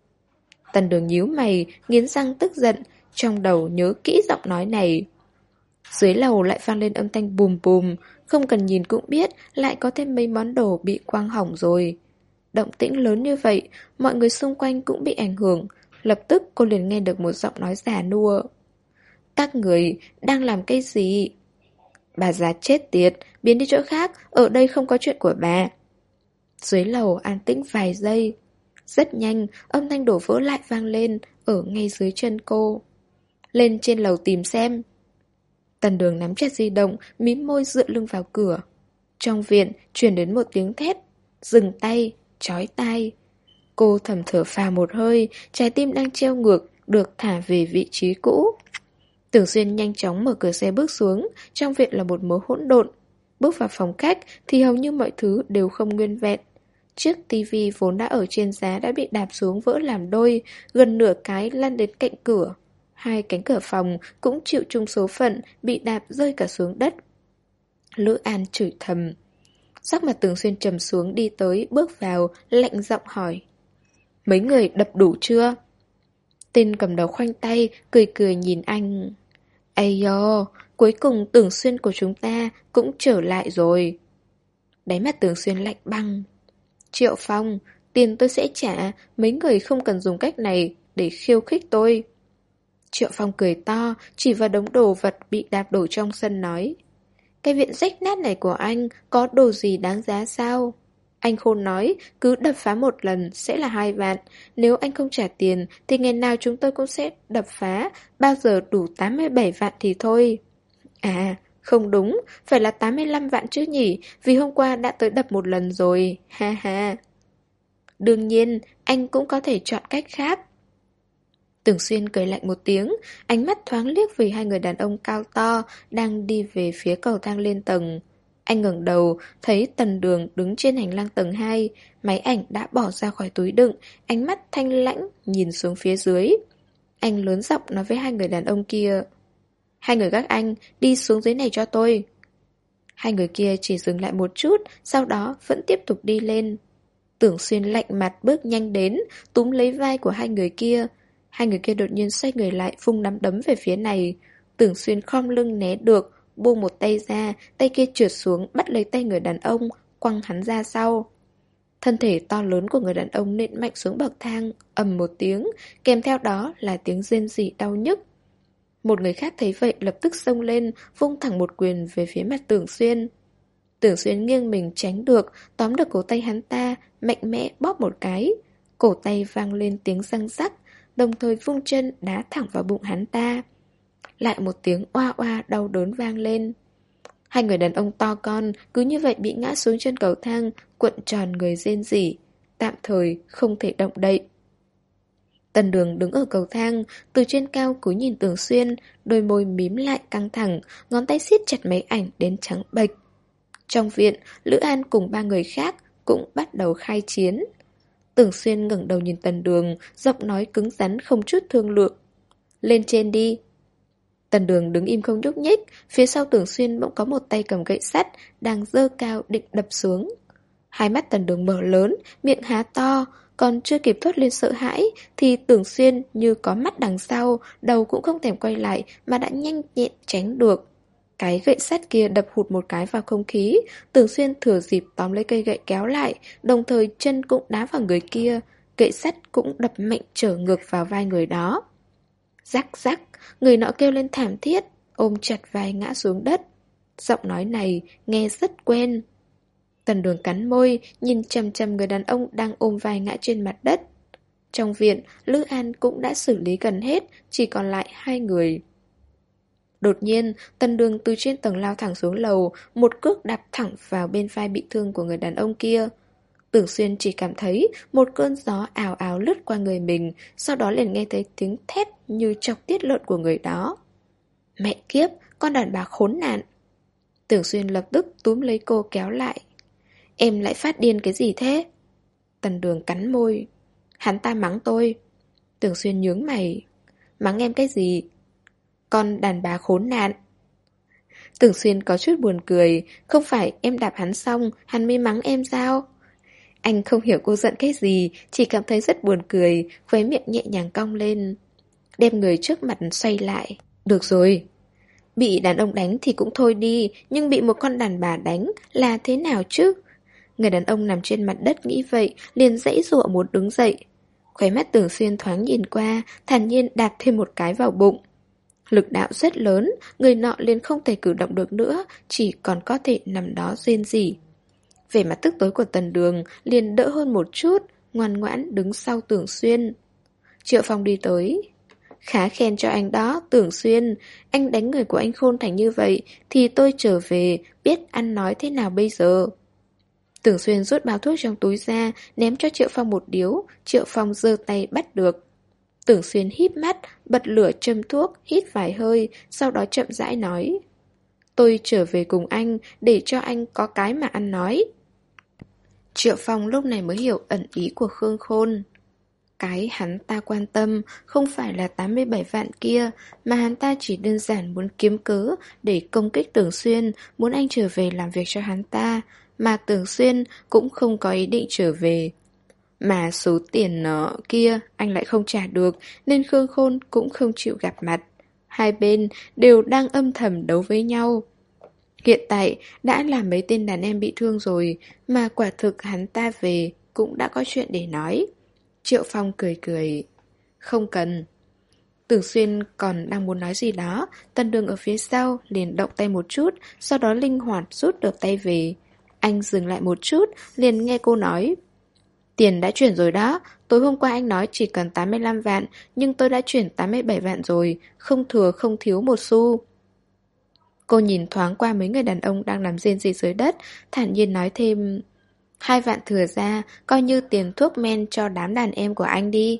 Tần Đường nhíu mày, nghiến răng tức giận, trong đầu nhớ kỹ giọng nói này. Dưới lầu lại vang lên âm thanh bùm bùm, không cần nhìn cũng biết lại có thêm mấy món đồ bị quang hỏng rồi. Động tĩnh lớn như vậy, mọi người xung quanh cũng bị ảnh hưởng, lập tức cô liền nghe được một giọng nói già nua. Các người đang làm cái gì? Bà già chết tiệt, biến đi chỗ khác, ở đây không có chuyện của bà. Dưới lầu an tĩnh vài giây. Rất nhanh, âm thanh đổ vỡ lại vang lên, ở ngay dưới chân cô. Lên trên lầu tìm xem. Tần Đường nắm chặt di động, mím môi dựa lưng vào cửa. Trong viện, truyền đến một tiếng thét. Dừng tay, chói tai. Cô thầm thở phào một hơi, trái tim đang treo ngược, được thả về vị trí cũ. Tưởng Xuyên nhanh chóng mở cửa xe bước xuống, trong viện là một mớ hỗn độn. Bước vào phòng khách thì hầu như mọi thứ đều không nguyên vẹn. Chiếc tivi vốn đã ở trên giá đã bị đạp xuống vỡ làm đôi, gần nửa cái lăn đến cạnh cửa. Hai cánh cửa phòng cũng chịu chung số phận, bị đạp rơi cả xuống đất. Lữ An chửi thầm. Sắc mặt Tưởng Xuyên trầm xuống đi tới, bước vào, lạnh giọng hỏi. Mấy người đập đủ chưa? Tên cầm đầu khoanh tay, cười cười nhìn anh. Ây dô, cuối cùng Tưởng Xuyên của chúng ta cũng trở lại rồi. Đáy mắt Tưởng Xuyên lạnh băng. Triệu Phong, tiền tôi sẽ trả, mấy người không cần dùng cách này để khiêu khích tôi. Triệu Phong cười to, chỉ vào đống đồ vật bị đạp đổ trong sân nói. Cái viện rách nát này của anh có đồ gì đáng giá sao? Anh Khôn nói, cứ đập phá một lần sẽ là hai vạn. Nếu anh không trả tiền thì ngày nào chúng tôi cũng sẽ đập phá, bao giờ đủ tám mươi bảy vạn thì thôi. À, không đúng, phải là tám mươi lăm vạn chứ nhỉ, vì hôm qua đã tới đập một lần rồi, ha ha. Đương nhiên, anh cũng có thể chọn cách khác. Tưởng Xuyên cười lạnh một tiếng, ánh mắt thoáng liếc về hai người đàn ông cao to đang đi về phía cầu thang lên tầng. Anh ngẩng đầu, thấy Tần Đường đứng trên hành lang tầng hai, máy ảnh đã bỏ ra khỏi túi đựng, ánh mắt thanh lãnh nhìn xuống phía dưới. Anh lớn giọng nói với hai người đàn ông kia. Hai người các anh, đi xuống dưới này cho tôi. Hai người kia chỉ dừng lại một chút, sau đó vẫn tiếp tục đi lên. Tưởng Xuyên lạnh mặt bước nhanh đến, túm lấy vai của hai người kia. Hai người kia đột nhiên xoay người lại, vung nắm đấm về phía này. Tưởng Xuyên khom lưng né được, buông một tay ra, tay kia trượt xuống, bắt lấy tay người đàn ông, quăng hắn ra sau. Thân thể to lớn của người đàn ông nện mạnh xuống bậc thang, ầm một tiếng, kèm theo đó là tiếng rên rỉ đau nhức. Một người khác thấy vậy lập tức xông lên, vung thẳng một quyền về phía mặt Tưởng Xuyên. Tưởng Xuyên nghiêng mình tránh được, tóm được cổ tay hắn ta, mạnh mẽ bóp một cái. Cổ tay vang lên tiếng răng rắc, đồng thời vung chân đá thẳng vào bụng hắn ta. Lại một tiếng oa oa đau đớn vang lên. Hai người đàn ông to con cứ như vậy bị ngã xuống chân cầu thang, cuộn tròn người rên rỉ, tạm thời không thể động đậy. Tần Đường đứng ở cầu thang, từ trên cao cúi nhìn Tưởng Xuyên, đôi môi mím lại căng thẳng, ngón tay siết chặt máy ảnh đến trắng bệch. Trong viện, Lữ An cùng ba người khác cũng bắt đầu khai chiến. Tưởng Xuyên ngẩng đầu nhìn Tần Đường, giọng nói cứng rắn không chút thương lượng. Lên trên đi. Tần Đường đứng im không nhúc nhích, phía sau Tưởng Xuyên bỗng có một tay cầm gậy sắt, đang giơ cao định đập xuống. Hai mắt Tần Đường mở lớn, miệng há to, còn chưa kịp thốt lên sợ hãi, thì Tưởng Xuyên như có mắt đằng sau, đầu cũng không thèm quay lại mà đã nhanh nhẹn tránh được. Cái gậy sắt kia đập hụt một cái vào không khí, Tưởng Xuyên thừa dịp tóm lấy cây gậy kéo lại, đồng thời chân cũng đá vào người kia, gậy sắt cũng đập mạnh trở ngược vào vai người đó. Rắc rắc, người nọ kêu lên thảm thiết, ôm chặt vai ngã xuống đất. Giọng nói này nghe rất quen. Tần Đường cắn môi, nhìn chằm chằm người đàn ông đang ôm vai ngã trên mặt đất. Trong viện, Lữ An cũng đã xử lý gần hết, chỉ còn lại hai người. Đột nhiên, Tần Đường từ trên tầng lao thẳng xuống lầu, một cước đạp thẳng vào bên vai bị thương của người đàn ông kia. Tưởng Xuyên chỉ cảm thấy một cơn gió ào ào lướt qua người mình, sau đó liền nghe thấy tiếng thét như chọc tiết lợn của người đó. Mẹ kiếp, con đàn bà khốn nạn! Tưởng Xuyên lập tức túm lấy cô kéo lại. Em lại phát điên cái gì thế? Tần Đường cắn môi. Hắn ta mắng tôi. Tưởng Xuyên nhướng mày. Mắng em cái gì? Con đàn bà khốn nạn. Tưởng Xuyên có chút buồn cười. Không phải em đạp hắn xong hắn mới mắng em sao? Anh không hiểu cô giận cái gì, chỉ cảm thấy rất buồn cười, khóe miệng nhẹ nhàng cong lên. Đem người trước mặt xoay lại. Được rồi. Bị đàn ông đánh thì cũng thôi đi, nhưng bị một con đàn bà đánh là thế nào chứ? Người đàn ông nằm trên mặt đất nghĩ vậy, liền giãy giụa muốn đứng dậy. Khóe mắt Tưởng Xuyên thoáng nhìn qua, thản nhiên đạp thêm một cái vào bụng. Lực đạo rất lớn, người nọ liền không thể cử động được nữa, chỉ còn có thể nằm đó rên rỉ. Vẻ mặt tức tối của Tần Đường liền đỡ hơn một chút, ngoan ngoãn đứng sau Tưởng Xuyên. Triệu Phong đi tới. Khá khen cho anh đó, Tưởng Xuyên. Anh đánh người của anh khôn thành như vậy, thì tôi trở về, biết ăn nói thế nào bây giờ. Tưởng Xuyên rút bao thuốc trong túi ra, ném cho Triệu Phong một điếu, Triệu Phong giơ tay bắt được. Tưởng Xuyên híp mắt, bật lửa châm thuốc, hít vài hơi, sau đó chậm rãi nói. Tôi trở về cùng anh, để cho anh có cái mà ăn nói. Triệu Phong lúc này mới hiểu ẩn ý của Khương Khôn. Cái hắn ta quan tâm không phải là tám mươi bảy vạn kia, mà hắn ta chỉ đơn giản muốn kiếm cớ để công kích Tưởng Xuyên, muốn anh trở về làm việc cho hắn ta, mà Tưởng Xuyên cũng không có ý định trở về. Mà số tiền nợ kia anh lại không trả được, nên Khương Khôn cũng không chịu gặp mặt. Hai bên đều đang âm thầm đấu với nhau. Hiện tại đã là mấy tên đàn em bị thương rồi, mà quả thực hắn ta về cũng đã có chuyện để nói. Triệu Phong cười cười. Không cần. Tưởng Xuyên còn đang muốn nói gì đó, Tần Đường ở phía sau liền động tay một chút, sau đó linh hoạt rút được tay về. Anh dừng lại một chút, liền nghe cô nói. Tiền đã chuyển rồi đó, tối hôm qua anh nói chỉ cần tám mươi lăm vạn, nhưng tôi đã chuyển tám mươi bảy vạn rồi, không thừa không thiếu một xu. Cô nhìn thoáng qua mấy người đàn ông đang nằm rên rỉ dưới đất, thản nhiên nói thêm. Hai vạn thừa ra, coi như tiền thuốc men cho đám đàn em của anh đi.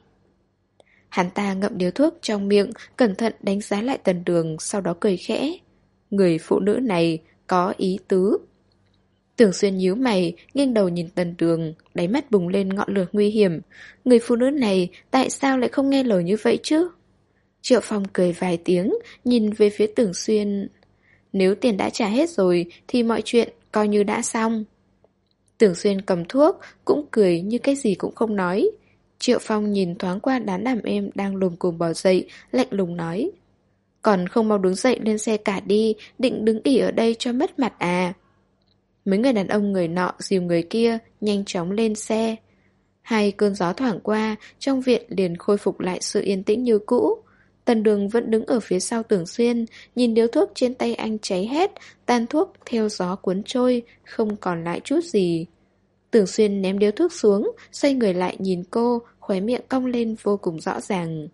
Hắn ta ngậm điếu thuốc trong miệng, cẩn thận đánh giá lại Tần Đường, sau đó cười khẽ. Người phụ nữ này có ý tứ. Tưởng Xuyên nhíu mày, nghiêng đầu nhìn Tần Đường, đáy mắt bùng lên ngọn lửa nguy hiểm. Người phụ nữ này tại sao lại không nghe lời như vậy chứ? Triệu Phong cười vài tiếng, nhìn về phía Tưởng Xuyên. Nếu tiền đã trả hết rồi thì mọi chuyện coi như đã xong. Tưởng Xuyên cầm thuốc, cũng cười như cái gì cũng không nói. Triệu Phong nhìn thoáng qua đám đàn em đang lồm cồm bò dậy, lạnh lùng nói. Còn không mau đứng dậy lên xe cả đi, định đứng ỉ ở đây cho mất mặt à? Mấy người đàn ông người nọ dìu người kia, nhanh chóng lên xe. Hai cơn gió thoảng qua, trong viện liền khôi phục lại sự yên tĩnh như cũ. Tần Đường vẫn đứng ở phía sau Tưởng Xuyên, nhìn điếu thuốc trên tay anh cháy hết, tàn thuốc theo gió cuốn trôi, không còn lại chút gì. Tưởng Xuyên ném điếu thuốc xuống, xoay người lại nhìn cô, khóe miệng cong lên vô cùng rõ ràng.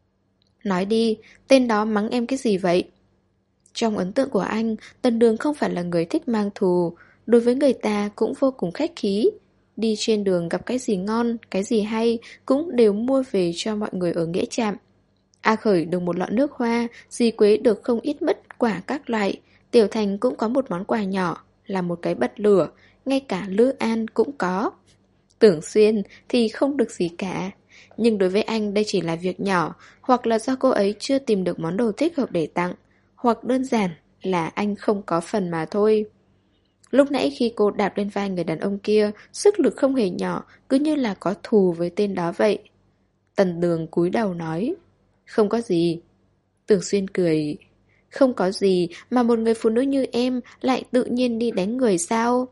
Nói đi, tên đó mắng em cái gì vậy? Trong ấn tượng của anh, Tần Đường không phải là người thích mang thù, đối với người ta cũng vô cùng khách khí. Đi trên đường gặp cái gì ngon, cái gì hay, cũng đều mua về cho mọi người ở nghĩa trạm. A Khởi được một lọ nước hoa, Dì Quế được không ít mứt quả các loại, Tiểu Thành cũng có một món quà nhỏ, là một cái bật lửa, ngay cả Lữ An cũng có. Tưởng Xuyên thì không được gì cả, nhưng đối với anh đây chỉ là việc nhỏ, hoặc là do cô ấy chưa tìm được món đồ thích hợp để tặng, hoặc đơn giản là anh không có phần mà thôi. Lúc nãy khi cô đạp lên vai người đàn ông kia, sức lực không hề nhỏ, cứ như là có thù với tên đó vậy. Tần Đường cúi đầu nói. Không có gì. Tưởng Xuyên cười. Không có gì mà một người phụ nữ như em lại tự nhiên đi đánh người sao?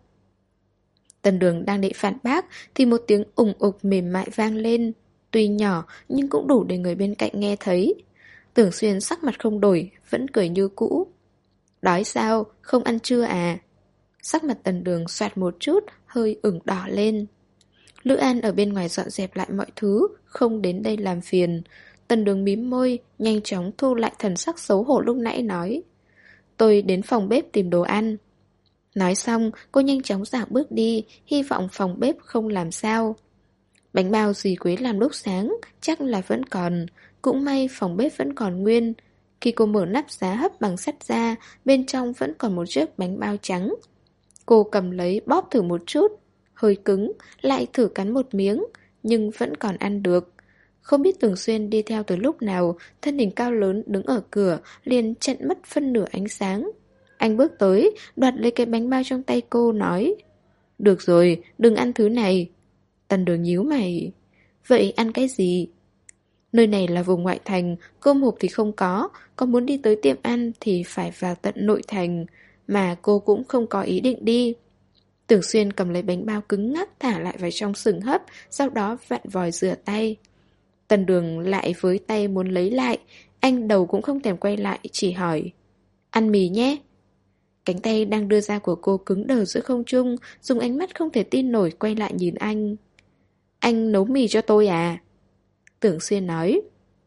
Tần Đường đang định phản bác thì một tiếng ủng ục mềm mại vang lên. Tuy nhỏ nhưng cũng đủ để người bên cạnh nghe thấy. Tưởng Xuyên sắc mặt không đổi, vẫn cười như cũ. Đói sao? Không ăn trưa à? Sắc mặt Tần Đường xoạt một chút, hơi ửng đỏ lên. Lữ An ở bên ngoài dọn dẹp lại mọi thứ, không đến đây làm phiền. Tần Đường mím môi, nhanh chóng thu lại thần sắc xấu hổ lúc nãy nói. Tôi đến phòng bếp tìm đồ ăn. Nói xong, cô nhanh chóng dạo bước đi, hy vọng phòng bếp không làm sao. Bánh bao dì Quế làm lúc sáng, chắc là vẫn còn. Cũng may phòng bếp vẫn còn nguyên. Khi cô mở nắp giá hấp bằng sắt ra, bên trong vẫn còn một chiếc bánh bao trắng. Cô cầm lấy bóp thử một chút, hơi cứng, lại thử cắn một miếng, nhưng vẫn còn ăn được. Không biết Tưởng Xuyên đi theo từ lúc nào, thân hình cao lớn đứng ở cửa, liền chặn mất phân nửa ánh sáng. Anh bước tới, đoạt lấy cái bánh bao trong tay cô, nói: Được rồi, đừng ăn thứ này. Tần Đường nhíu mày. Vậy ăn cái gì? Nơi này là vùng ngoại thành, cơm hộp thì không có, có muốn đi tới tiệm ăn thì phải vào tận nội thành, mà cô cũng không có ý định đi. Tưởng Xuyên cầm lấy bánh bao cứng ngắc thả lại vào trong sừng hấp, sau đó vặn vòi rửa tay. Tần Đường lại với tay muốn lấy lại, anh đầu cũng không thèm quay lại, chỉ hỏi: Ăn mì nhé. Cánh tay đang đưa ra của cô cứng đờ giữa không trung, dùng ánh mắt không thể tin nổi quay lại nhìn anh. Anh nấu mì cho tôi à? Tưởng Xuyên nói.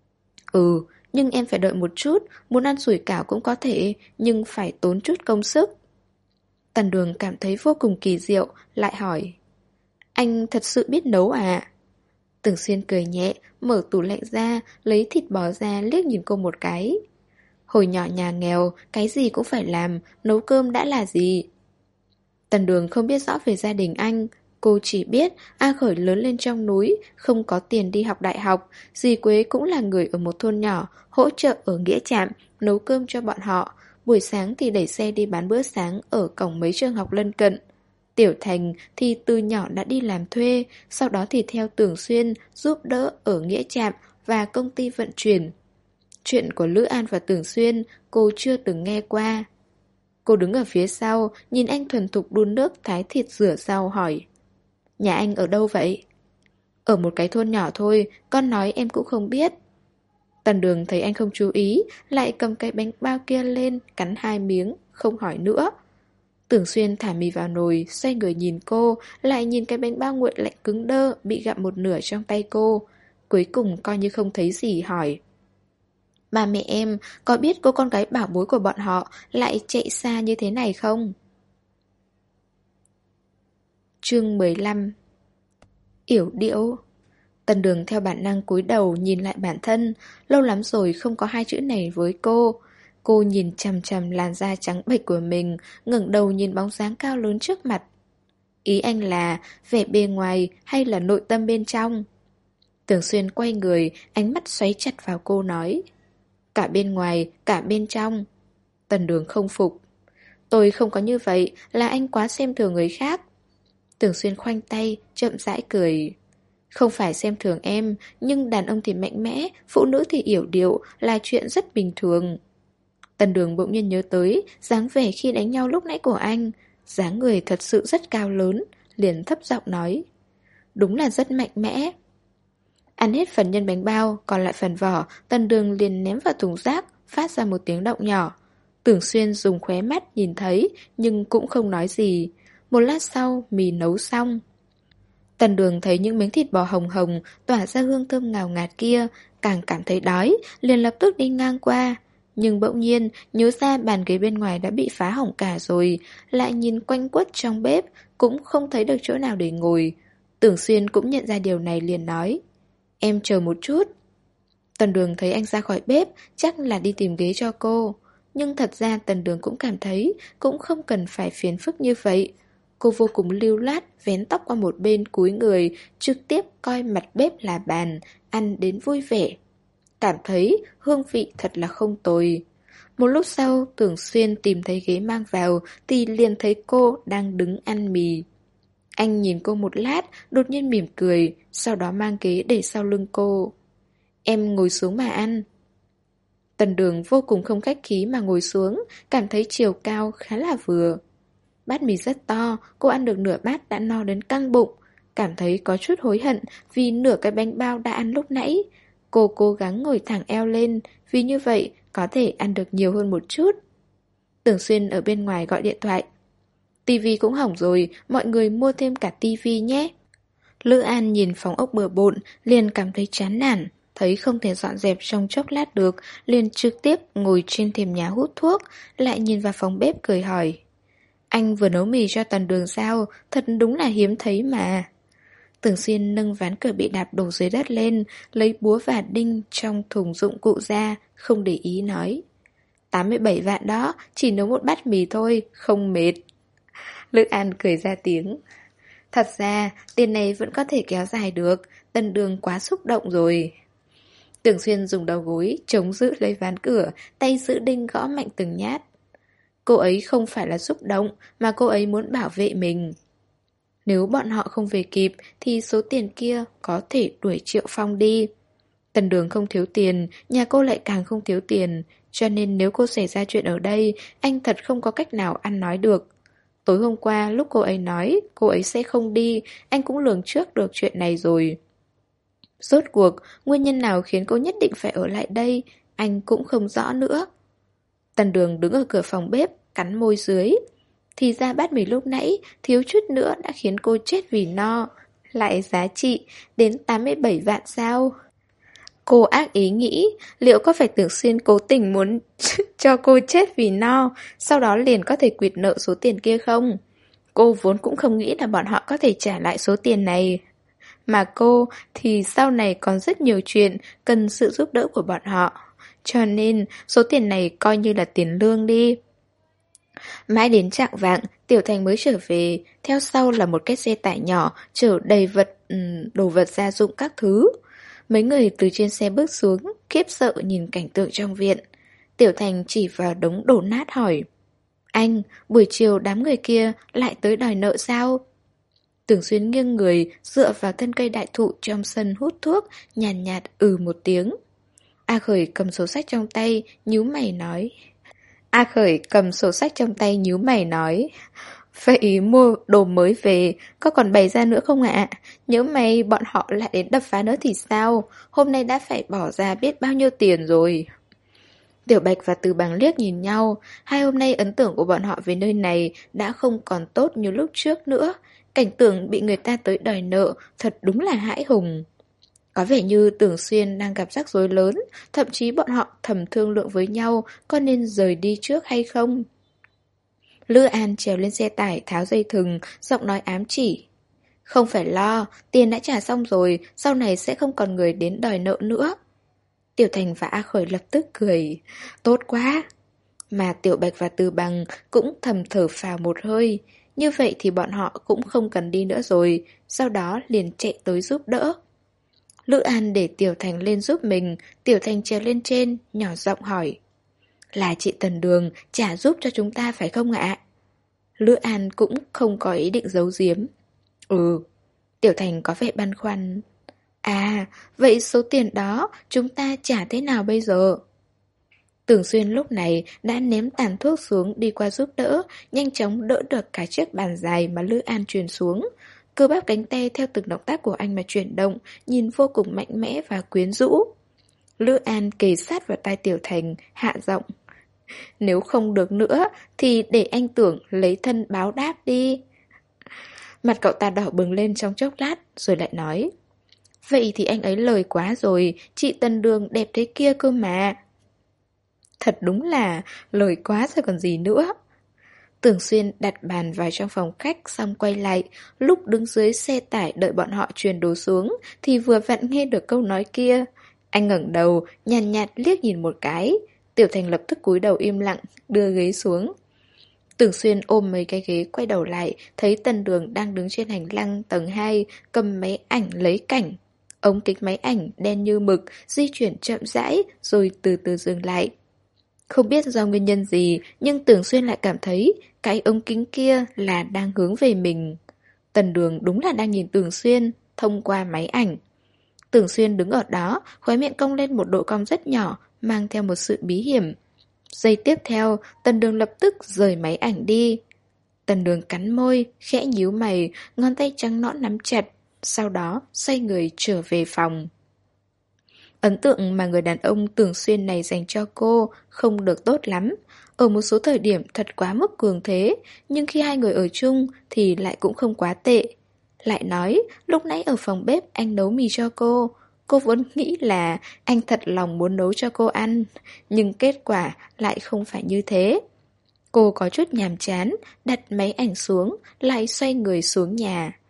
Ừ, nhưng em phải đợi một chút, muốn ăn sủi cảo cũng có thể, nhưng phải tốn chút công sức. Tần Đường cảm thấy vô cùng kỳ diệu, lại hỏi: Anh thật sự biết nấu à? Tưởng Xuyên cười nhẹ, mở tủ lạnh ra, lấy thịt bò ra liếc nhìn cô một cái. Hồi nhỏ nhà nghèo, cái gì cũng phải làm, nấu cơm đã là gì? Tần Đường không biết rõ về gia đình anh. Cô chỉ biết A Khởi lớn lên trong núi, không có tiền đi học đại học. Dì Quế cũng là người ở một thôn nhỏ, hỗ trợ ở nghĩa trạm, nấu cơm cho bọn họ. Buổi sáng thì đẩy xe đi bán bữa sáng ở cổng mấy trường học lân cận. Tiểu Thành thì từ nhỏ đã đi làm thuê, sau đó thì theo Tưởng Xuyên giúp đỡ ở nghĩa trạm và công ty vận chuyển. Chuyện của Lữ An và Tưởng Xuyên cô chưa từng nghe qua. Cô đứng ở phía sau, nhìn anh thuần thục đun nước thái thịt rửa rau hỏi: Nhà anh ở đâu vậy? Ở một cái thôn nhỏ thôi, con nói em cũng không biết. Tần Đường thấy anh không chú ý, lại cầm cái bánh bao kia lên, cắn hai miếng, không hỏi nữa. Tưởng Xuyên thả mì vào nồi, xoay người nhìn cô, lại nhìn cái bánh bao nguội lạnh cứng đơ, bị gặm một nửa trong tay cô. Cuối cùng coi như không thấy gì hỏi: Ba mẹ em có biết cô con gái bảo bối của bọn họ lại chạy xa như thế này không? Chương mười lăm. Yểu điệu. Tần Đường theo bản năng cúi đầu nhìn lại bản thân. Lâu lắm rồi không có hai chữ này với cô. Cô nhìn chằm chằm làn da trắng bệch của mình, ngẩng đầu nhìn bóng dáng cao lớn trước mặt. Ý anh là vẻ bề ngoài hay là nội tâm bên trong? Tưởng Xuyên quay người, ánh mắt xoáy chặt vào cô nói: Cả bên ngoài, cả bên trong. Tần Đường không phục. Tôi không có như vậy, là anh quá xem thường người khác. Tưởng Xuyên khoanh tay, chậm rãi cười. Không phải xem thường em, nhưng đàn ông thì mạnh mẽ, phụ nữ thì yểu điệu, là chuyện rất bình thường. Tần Đường bỗng nhiên nhớ tới dáng vẻ khi đánh nhau lúc nãy của anh. Dáng người thật sự rất cao lớn, liền thấp giọng nói: Đúng là rất mạnh mẽ. Ăn hết phần nhân bánh bao, còn lại phần vỏ, Tần Đường liền ném vào thùng rác, phát ra một tiếng động nhỏ. Tưởng Xuyên dùng khóe mắt nhìn thấy, nhưng cũng không nói gì. Một lát sau, mì nấu xong. Tần Đường thấy những miếng thịt bò hồng hồng tỏa ra hương thơm ngào ngạt kia, càng cảm thấy đói, liền lập tức đi ngang qua. Nhưng bỗng nhiên nhớ ra bàn ghế bên ngoài đã bị phá hỏng cả rồi, lại nhìn quanh quất trong bếp, cũng không thấy được chỗ nào để ngồi. Tưởng Xuyên cũng nhận ra điều này liền nói: Em chờ một chút. Tần Đường thấy anh ra khỏi bếp, chắc là đi tìm ghế cho cô. Nhưng thật ra Tần Đường cũng cảm thấy cũng không cần phải phiền phức như vậy. Cô vô cùng lưu loát, vén tóc qua một bên cúi người, trực tiếp coi mặt bếp là bàn, ăn đến vui vẻ. Cảm thấy hương vị thật là không tồi. Một lúc sau, Tưởng Xuyên tìm thấy ghế mang vào, thì liền thấy cô đang đứng ăn mì. Anh nhìn cô một lát, đột nhiên mỉm cười, sau đó mang ghế để sau lưng cô. Em ngồi xuống mà ăn. Tần Đường vô cùng không khách khí mà ngồi xuống, cảm thấy chiều cao khá là vừa. Bát mì rất to, cô ăn được nửa bát đã no đến căng bụng. Cảm thấy có chút hối hận vì nửa cái bánh bao đã ăn lúc nãy. Cô cố gắng ngồi thẳng eo lên, vì như vậy có thể ăn được nhiều hơn một chút. Tưởng Xuyên ở bên ngoài gọi điện thoại. Tivi cũng hỏng rồi, mọi người mua thêm cả tivi nhé. Lữ An nhìn phòng ốc bừa bộn, liền cảm thấy chán nản. Thấy không thể dọn dẹp trong chốc lát được, liền trực tiếp ngồi trên thềm nhà hút thuốc, lại nhìn vào phòng bếp cười hỏi: Anh vừa nấu mì cho Tần Đường sao? Thật đúng là hiếm thấy mà. Tưởng Xuyên nâng ván cửa bị đạp đổ dưới đất lên, lấy búa và đinh trong thùng dụng cụ ra, không để ý nói. tám mươi bảy vạn đó, chỉ nấu một bát mì thôi, không mệt. Lữ An cười ra tiếng. Thật ra, tiền này vẫn có thể kéo dài được, Tần Đường quá xúc động rồi. Tưởng Xuyên dùng đầu gối, chống giữ lấy ván cửa, tay giữ đinh gõ mạnh từng nhát. Cô ấy không phải là xúc động, mà cô ấy muốn bảo vệ mình. Nếu bọn họ không về kịp, thì số tiền kia có thể đuổi Triệu Phong đi. Tần Đường không thiếu tiền, nhà cô lại càng không thiếu tiền, cho nên nếu cô xảy ra chuyện ở đây, anh thật không có cách nào ăn nói được. Tối hôm qua, lúc cô ấy nói cô ấy sẽ không đi, anh cũng lường trước được chuyện này rồi. Rốt cuộc, nguyên nhân nào khiến cô nhất định phải ở lại đây, anh cũng không rõ nữa. Tần Đường đứng ở cửa phòng bếp, cắn môi dưới. Thì ra bát mì lúc nãy, thiếu chút nữa đã khiến cô chết vì no. Lại giá trị, đến tám mươi bảy vạn sao? Cô ác ý nghĩ, liệu có phải Tưởng Xuyên cố tình muốn cho cô chết vì no, sau đó liền có thể quyệt nợ số tiền kia không? Cô vốn cũng không nghĩ là bọn họ có thể trả lại số tiền này. Mà cô thì sau này còn rất nhiều chuyện cần sự giúp đỡ của bọn họ. Cho nên số tiền này coi như là tiền lương đi. Mãi đến chạng vạng, Tiểu Thành mới trở về, theo sau là một cái xe tải nhỏ chở đầy vật, um, đồ vật gia dụng các thứ. Mấy người từ trên xe bước xuống, khiếp sợ nhìn cảnh tượng trong viện. Tiểu Thành chỉ vào đống đổ nát hỏi. Anh, buổi chiều đám người kia lại tới đòi nợ sao? Tưởng Xuyên nghiêng người, dựa vào thân cây đại thụ trong sân hút thuốc, nhàn nhạt, nhạt ừ một tiếng. A Khởi cầm sổ sách trong tay, nhíu mày nói. A Khởi cầm sổ sách trong tay nhíu mày nói. Vậy mua đồ mới về, có còn bày ra nữa không ạ? Nhớ may bọn họ lại đến đập phá nữa thì sao? Hôm nay đã phải bỏ ra biết bao nhiêu tiền rồi. Tiểu Bạch và Từ Bằng liếc nhìn nhau, hai hôm nay ấn tượng của bọn họ về nơi này đã không còn tốt như lúc trước nữa. Cảnh tượng bị người ta tới đòi nợ thật đúng là hãi hùng. Có vẻ như Tưởng Xuyên đang gặp rắc rối lớn, thậm chí bọn họ thầm thương lượng với nhau có nên rời đi trước hay không. Lữ An trèo lên xe tải tháo dây thừng, giọng nói ám chỉ. Không phải lo, tiền đã trả xong rồi, sau này sẽ không còn người đến đòi nợ nữa. Tiểu Thành và A Khởi lập tức cười. Tốt quá! Mà Tiểu Bạch và Từ Bằng cũng thầm thở phào một hơi. Như vậy thì bọn họ cũng không cần đi nữa rồi, sau đó liền chạy tới giúp đỡ. Lữ An để Tiểu Thành lên giúp mình, Tiểu Thành trèo lên trên, nhỏ giọng hỏi. Là chị Tần Đường trả giúp cho chúng ta phải không ạ? Lữ An cũng không có ý định giấu giếm. Ừ, Tiểu Thành có vẻ băn khoăn. À, vậy số tiền đó chúng ta trả thế nào bây giờ? Tưởng Xuyên lúc này đã ném tàn thuốc xuống đi qua giúp đỡ, nhanh chóng đỡ được cả chiếc bàn dài mà Lữ An truyền xuống. Cơ bắp cánh tay theo từng động tác của anh mà chuyển động, nhìn vô cùng mạnh mẽ và quyến rũ. Lữ An kề sát vào tai Tiểu Thành, hạ giọng. Nếu không được nữa, thì để anh Tưởng lấy thân báo đáp đi. Mặt cậu ta đỏ bừng lên trong chốc lát, rồi lại nói. Vậy thì anh ấy lời quá rồi, chị Tần Đường đẹp thế kia cơ mà. Thật đúng là lời quá rồi còn gì nữa. Tưởng Xuyên đặt bàn vào trong phòng khách xong quay lại. Lúc đứng dưới xe tải đợi bọn họ truyền đồ xuống thì vừa vặn nghe được câu nói kia. Anh ngẩng đầu, nhàn nhạt, nhạt liếc nhìn một cái. Tiểu Thành lập tức cúi đầu im lặng, đưa ghế xuống. Tưởng Xuyên ôm mấy cái ghế quay đầu lại, thấy Tần Đường đang đứng trên hành lang tầng hai, cầm máy ảnh lấy cảnh. Ống kính máy ảnh đen như mực, di chuyển chậm rãi rồi từ từ dừng lại. Không biết do nguyên nhân gì, nhưng Tưởng Xuyên lại cảm thấy cái ống kính kia là đang hướng về mình. Tần Đường đúng là đang nhìn Tưởng Xuyên thông qua máy ảnh. Tưởng Xuyên đứng ở đó, khóe miệng cong lên một độ cong rất nhỏ, mang theo một sự bí hiểm. Giây tiếp theo, Tần Đường lập tức rời máy ảnh đi. Tần Đường cắn môi, khẽ nhíu mày, ngón tay trắng nõn nắm chặt, sau đó xoay người trở về phòng. Ấn tượng mà người đàn ông Tưởng Xuyên này dành cho cô không được tốt lắm. Ở một số thời điểm thật quá mức cường thế, nhưng khi hai người ở chung thì lại cũng không quá tệ. Lại nói, lúc nãy ở phòng bếp anh nấu mì cho cô. Cô vốn nghĩ là anh thật lòng muốn nấu cho cô ăn, nhưng kết quả lại không phải như thế. Cô có chút nhàm chán, đặt máy ảnh xuống, lại xoay người xuống nhà.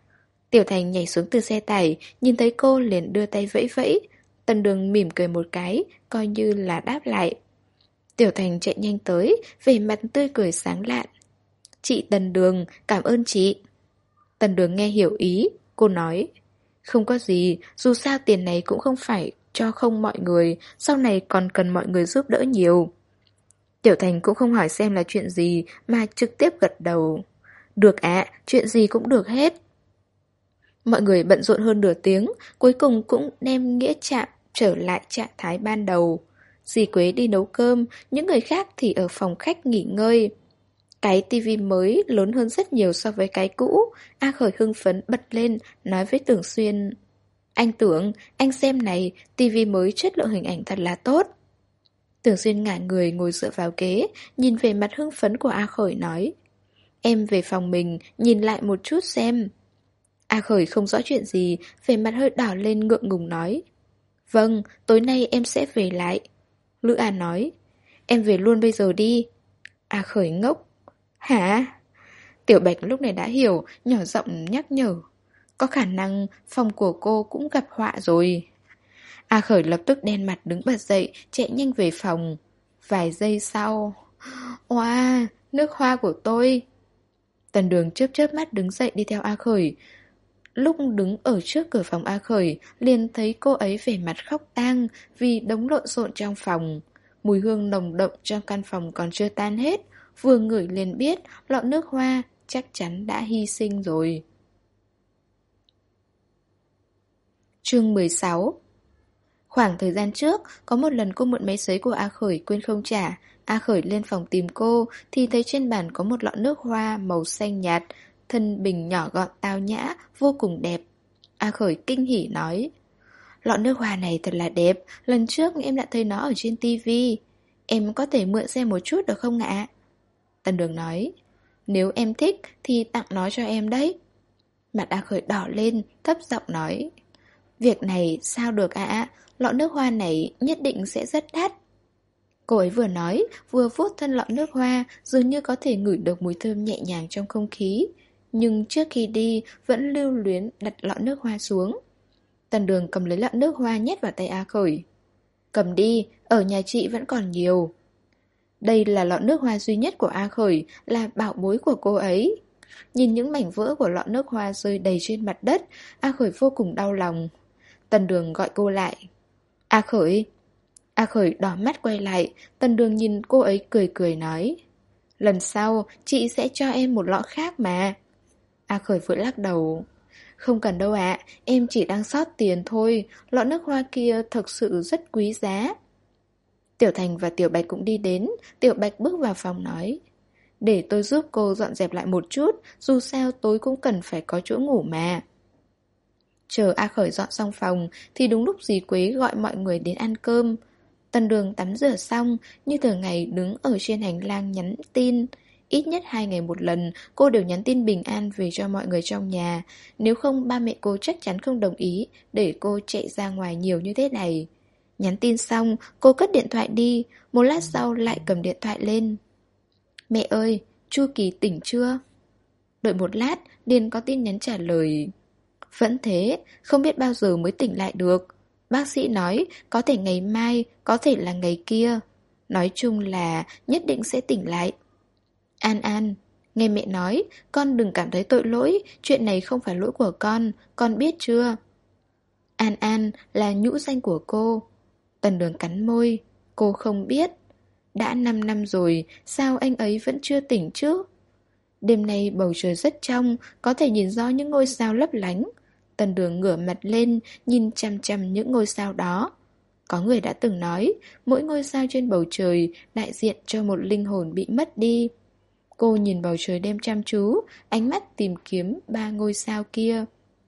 Tiểu Thành nhảy xuống từ xe tải, nhìn thấy cô liền đưa tay vẫy vẫy. Tần Đường mỉm cười một cái, coi như là đáp lại. Tiểu Thành chạy nhanh tới, vẻ mặt tươi cười sáng lạn. Chị Tần Đường, cảm ơn chị. Tần Đường nghe hiểu ý, cô nói. Không có gì, dù sao tiền này cũng không phải cho không mọi người, sau này còn cần mọi người giúp đỡ nhiều. Tiểu Thành cũng không hỏi xem là chuyện gì, mà trực tiếp gật đầu. Được ạ, chuyện gì cũng được hết. Mọi người bận rộn hơn nửa tiếng, cuối cùng cũng đem nghĩa trạm trở lại trạng thái ban đầu. Dì Quế đi nấu cơm, những người khác thì ở phòng khách nghỉ ngơi. Cái tivi mới lớn hơn rất nhiều so với cái cũ. A Khởi hưng phấn bật lên, nói với Tưởng Xuyên. Anh Tưởng, anh xem này, tivi mới chất lượng hình ảnh thật là tốt. Tưởng Xuyên ngả người ngồi dựa vào ghế, nhìn về mặt hưng phấn của A Khởi nói. Em về phòng mình, nhìn lại một chút xem. A Khởi không rõ chuyện gì, vẻ mặt hơi đỏ lên ngượng ngùng nói. Vâng, tối nay em sẽ về lại. Lữ An nói. Em về luôn bây giờ đi. A Khởi ngốc. Hả? Tiểu Bạch lúc này đã hiểu, nhỏ giọng nhắc nhở. Có khả năng phòng của cô cũng gặp họa rồi. A Khởi lập tức đen mặt đứng bật dậy, chạy nhanh về phòng. Vài giây sau. Oa, nước hoa của tôi. Tần Đường chớp chớp mắt đứng dậy đi theo A Khởi. Lúc đứng ở trước cửa phòng A Khởi, liền thấy cô ấy vẻ mặt khóc tang vì đống lộn xộn trong phòng. Mùi hương nồng đậm trong căn phòng còn chưa tan hết, vừa ngửi liền biết lọ nước hoa chắc chắn đã hy sinh rồi. Chương mười sáu. Khoảng thời gian trước, có một lần cô mượn máy sấy của A Khởi quên không trả. A Khởi lên phòng tìm cô, thì thấy trên bàn có một lọ nước hoa màu xanh nhạt, thân bình nhỏ gọn tao nhã, vô cùng đẹp. A Khởi kinh hỉ nói. Lọ nước hoa này thật là đẹp, lần trước em đã thấy nó ở trên tivi. Em có thể mượn xem một chút được không ạ? Tần Đường nói. Nếu em thích thì tặng nó cho em đấy. Mặt A Khởi đỏ lên, thấp giọng nói. Việc này sao được ạ? Lọ nước hoa này nhất định sẽ rất đắt. Cô ấy vừa nói, vừa vuốt thân lọ nước hoa, dường như có thể ngửi được mùi thơm nhẹ nhàng trong không khí. Nhưng trước khi đi, vẫn lưu luyến đặt lọ nước hoa xuống. Tần Đường cầm lấy lọ nước hoa nhét vào tay A Khởi. Cầm đi, ở nhà chị vẫn còn nhiều. Đây là lọ nước hoa duy nhất của A Khởi, là bảo bối của cô ấy. Nhìn những mảnh vỡ của lọ nước hoa rơi đầy trên mặt đất, A Khởi vô cùng đau lòng. Tần Đường gọi cô lại. A Khởi. A Khởi đỏ mắt quay lại, Tần Đường nhìn cô ấy cười cười nói. Lần sau, chị sẽ cho em một lọ khác mà. A Khởi vội lắc đầu. Không cần đâu ạ, em chỉ đang sót tiền thôi, lọ nước hoa kia thực sự rất quý giá. Tiểu Thành và Tiểu Bạch cũng đi đến, Tiểu Bạch bước vào phòng nói. Để tôi giúp cô dọn dẹp lại một chút, dù sao tối cũng cần phải có chỗ ngủ mà. Chờ A Khởi dọn xong phòng, thì đúng lúc dì Quế gọi mọi người đến ăn cơm. Tần Đường tắm rửa xong, như thường ngày đứng ở trên hành lang nhắn tin. Ít nhất hai ngày một lần, cô đều nhắn tin bình an về cho mọi người trong nhà. Nếu không, ba mẹ cô chắc chắn không đồng ý để cô chạy ra ngoài nhiều như thế này. Nhắn tin xong, cô cất điện thoại đi, một lát sau lại cầm điện thoại lên. Mẹ ơi, Chu Kỳ tỉnh chưa? Đợi một lát, liền có tin nhắn trả lời. Vẫn thế, không biết bao giờ mới tỉnh lại được. Bác sĩ nói có thể ngày mai, có thể là ngày kia. Nói chung là nhất định sẽ tỉnh lại. An An, nghe mẹ nói, con đừng cảm thấy tội lỗi, chuyện này không phải lỗi của con, con biết chưa? An An là nhũ danh của cô. Tần Đường cắn môi, cô không biết. Đã năm năm rồi, sao anh ấy vẫn chưa tỉnh chứ? Đêm nay bầu trời rất trong, có thể nhìn rõ những ngôi sao lấp lánh. Tần Đường ngửa mặt lên, nhìn chằm chằm những ngôi sao đó. Có người đã từng nói, mỗi ngôi sao trên bầu trời đại diện cho một linh hồn bị mất đi. Cô nhìn bầu trời đêm chăm chú, ánh mắt tìm kiếm ba ngôi sao kia.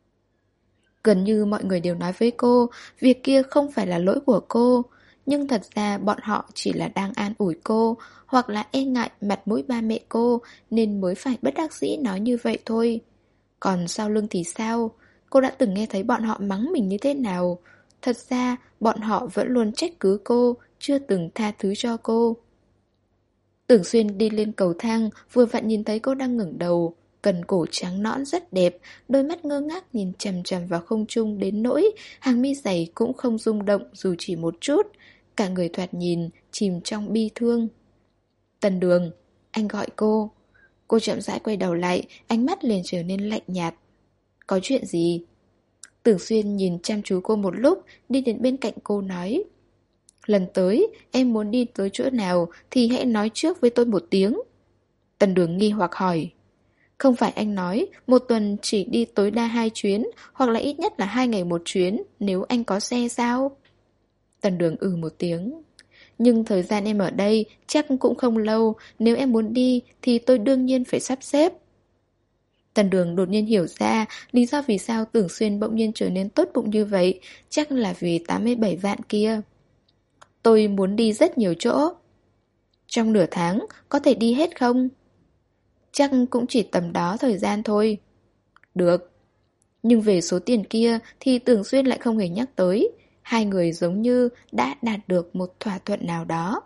Gần như mọi người đều nói với cô, việc kia không phải là lỗi của cô. Nhưng thật ra bọn họ chỉ là đang an ủi cô, hoặc là e ngại mặt mũi ba mẹ cô, nên mới phải bất đắc dĩ nói như vậy thôi. Còn sau lưng thì sao? Cô đã từng nghe thấy bọn họ mắng mình như thế nào? Thật ra, bọn họ vẫn luôn trách cứ cô, chưa từng tha thứ cho cô. Tưởng Xuyên đi lên cầu thang, vừa vặn nhìn thấy cô đang ngẩng đầu. cần cổ trắng nõn rất đẹp, đôi mắt ngơ ngác nhìn chằm chằm vào không trung đến nỗi hàng mi dày cũng không rung động dù chỉ một chút. Cả người thoạt nhìn chìm trong bi thương. Tần Đường, anh gọi cô. Cô chậm rãi quay đầu lại, ánh mắt liền trở nên lạnh nhạt. Có chuyện gì? Tưởng Xuyên nhìn chăm chú cô một lúc, đi đến bên cạnh cô nói. Lần tới, em muốn đi tới chỗ nào thì hãy nói trước với tôi một tiếng. Tần Đường nghi hoặc hỏi. Không phải anh nói một tuần chỉ đi tối đa hai chuyến, hoặc là ít nhất là hai ngày một chuyến, nếu anh có xe sao? Tần Đường ừ một tiếng. Nhưng thời gian em ở đây chắc cũng không lâu, nếu em muốn đi thì tôi đương nhiên phải sắp xếp. Tần Đường đột nhiên hiểu ra lý do vì sao Tưởng Xuyên bỗng nhiên trở nên tốt bụng như vậy, chắc là vì tám mươi bảy vạn kia. Tôi muốn đi rất nhiều chỗ. Trong nửa tháng, có thể đi hết không? Chắc cũng chỉ tầm đó thời gian thôi. Được. Nhưng về số tiền kia thì Tưởng Xuyên lại không hề nhắc tới. Hai người giống như đã đạt được một thỏa thuận nào đó.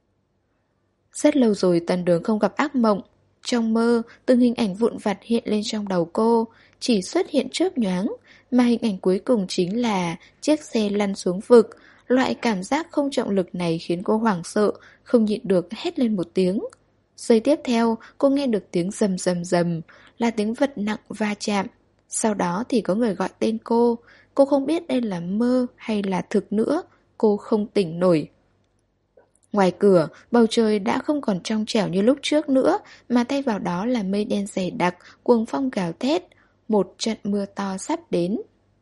Rất lâu rồi Tần Đường không gặp ác mộng. Trong mơ, từng hình ảnh vụn vặt hiện lên trong đầu cô, chỉ xuất hiện chớp nhoáng, mà hình ảnh cuối cùng chính là chiếc xe lăn xuống vực. Loại cảm giác không trọng lực này khiến cô hoảng sợ, không nhịn được hét lên một tiếng. Giây tiếp theo, cô nghe được tiếng rầm rầm rầm, là tiếng vật nặng va chạm. Sau đó thì có người gọi tên cô. Cô không biết đây là mơ hay là thực nữa, cô không tỉnh nổi. Ngoài cửa, bầu trời đã không còn trong trẻo như lúc trước nữa, mà thay vào đó là mây đen dày đặc, cuồng phong gào thét. Một trận mưa to sắp đến.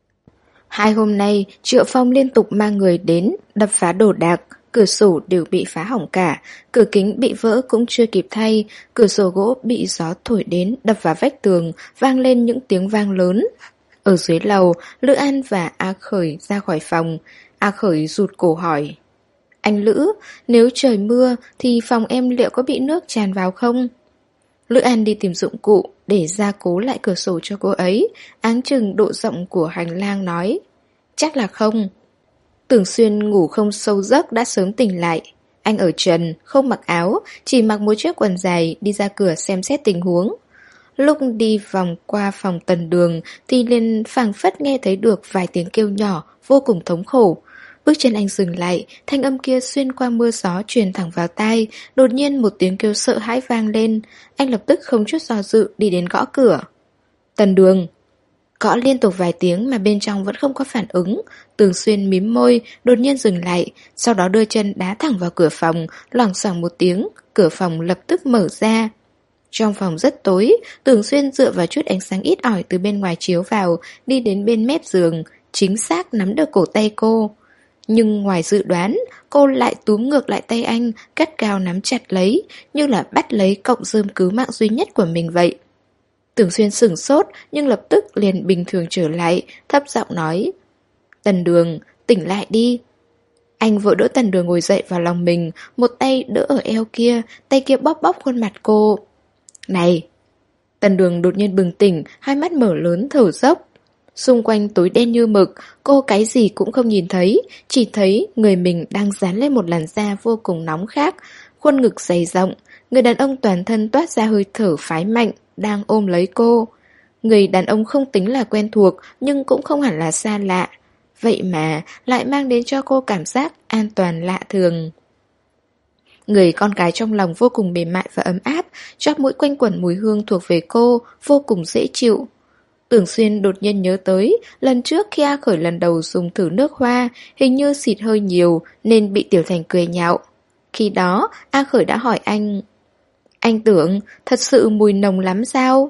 Hai hôm nay, Triệu Phong liên tục mang người đến, đập phá đồ đạc, cửa sổ đều bị phá hỏng cả, cửa kính bị vỡ cũng chưa kịp thay, cửa sổ gỗ bị gió thổi đến, đập vào vách tường, vang lên những tiếng vang lớn. Ở dưới lầu, Lữ An và A Khởi ra khỏi phòng, A Khởi rụt cổ hỏi. Anh Lữ, nếu trời mưa thì phòng em liệu có bị nước tràn vào không? Lữ An đi tìm dụng cụ để gia cố lại cửa sổ cho cô ấy, áng chừng độ rộng của hành lang nói. Chắc là không. Tưởng Xuyên ngủ không sâu giấc đã sớm tỉnh lại. Anh ở trần, không mặc áo, chỉ mặc một chiếc quần dài đi ra cửa xem xét tình huống. Lúc đi vòng qua phòng Tần Đường thì liền phảng phất nghe thấy được vài tiếng kêu nhỏ, vô cùng thống khổ. Bước chân anh dừng lại, thanh âm kia xuyên qua mưa gió truyền thẳng vào tai, đột nhiên một tiếng kêu sợ hãi vang lên. Anh lập tức không chút do dự đi đến gõ cửa. Tần Đường. Gõ liên tục vài tiếng mà bên trong vẫn không có phản ứng. Tưởng Xuyên mím môi, đột nhiên dừng lại, sau đó đưa chân đá thẳng vào cửa phòng, loảng xoảng một tiếng, cửa phòng lập tức mở ra. Trong phòng rất tối, Tưởng Xuyên dựa vào chút ánh sáng ít ỏi từ bên ngoài chiếu vào, đi đến bên mép giường, chính xác nắm được cổ tay cô. Nhưng ngoài dự đoán, cô lại túm ngược lại tay anh, gắt gao nắm chặt lấy, như là bắt lấy cọng rơm cứu mạng duy nhất của mình vậy. Tưởng Xuyên sửng sốt, nhưng lập tức liền bình thường trở lại, thấp giọng nói. Tần Đường, tỉnh lại đi. Anh vội đỡ Tần Đường ngồi dậy vào lòng mình, một tay đỡ ở eo kia, tay kia bóp bóp khuôn mặt cô. Này! Tần Đường đột nhiên bừng tỉnh, hai mắt mở lớn thở dốc. Xung quanh tối đen như mực, cô cái gì cũng không nhìn thấy, chỉ thấy người mình đang dán lên một làn da vô cùng nóng khác, khuôn ngực dày rộng, người đàn ông toàn thân toát ra hơi thở phái mạnh, đang ôm lấy cô. Người đàn ông không tính là quen thuộc, nhưng cũng không hẳn là xa lạ. Vậy mà lại mang đến cho cô cảm giác an toàn lạ thường. Người con gái trong lòng vô cùng mềm mại và ấm áp, chóp mũi quanh quẩn mùi hương thuộc về cô, vô cùng dễ chịu. Tưởng Xuyên đột nhiên nhớ tới, lần trước khi A Khởi lần đầu dùng thử nước hoa, hình như xịt hơi nhiều nên bị Tiểu Thành cười nhạo. Khi đó, A Khởi đã hỏi anh, anh Tưởng, thật sự mùi nồng lắm sao?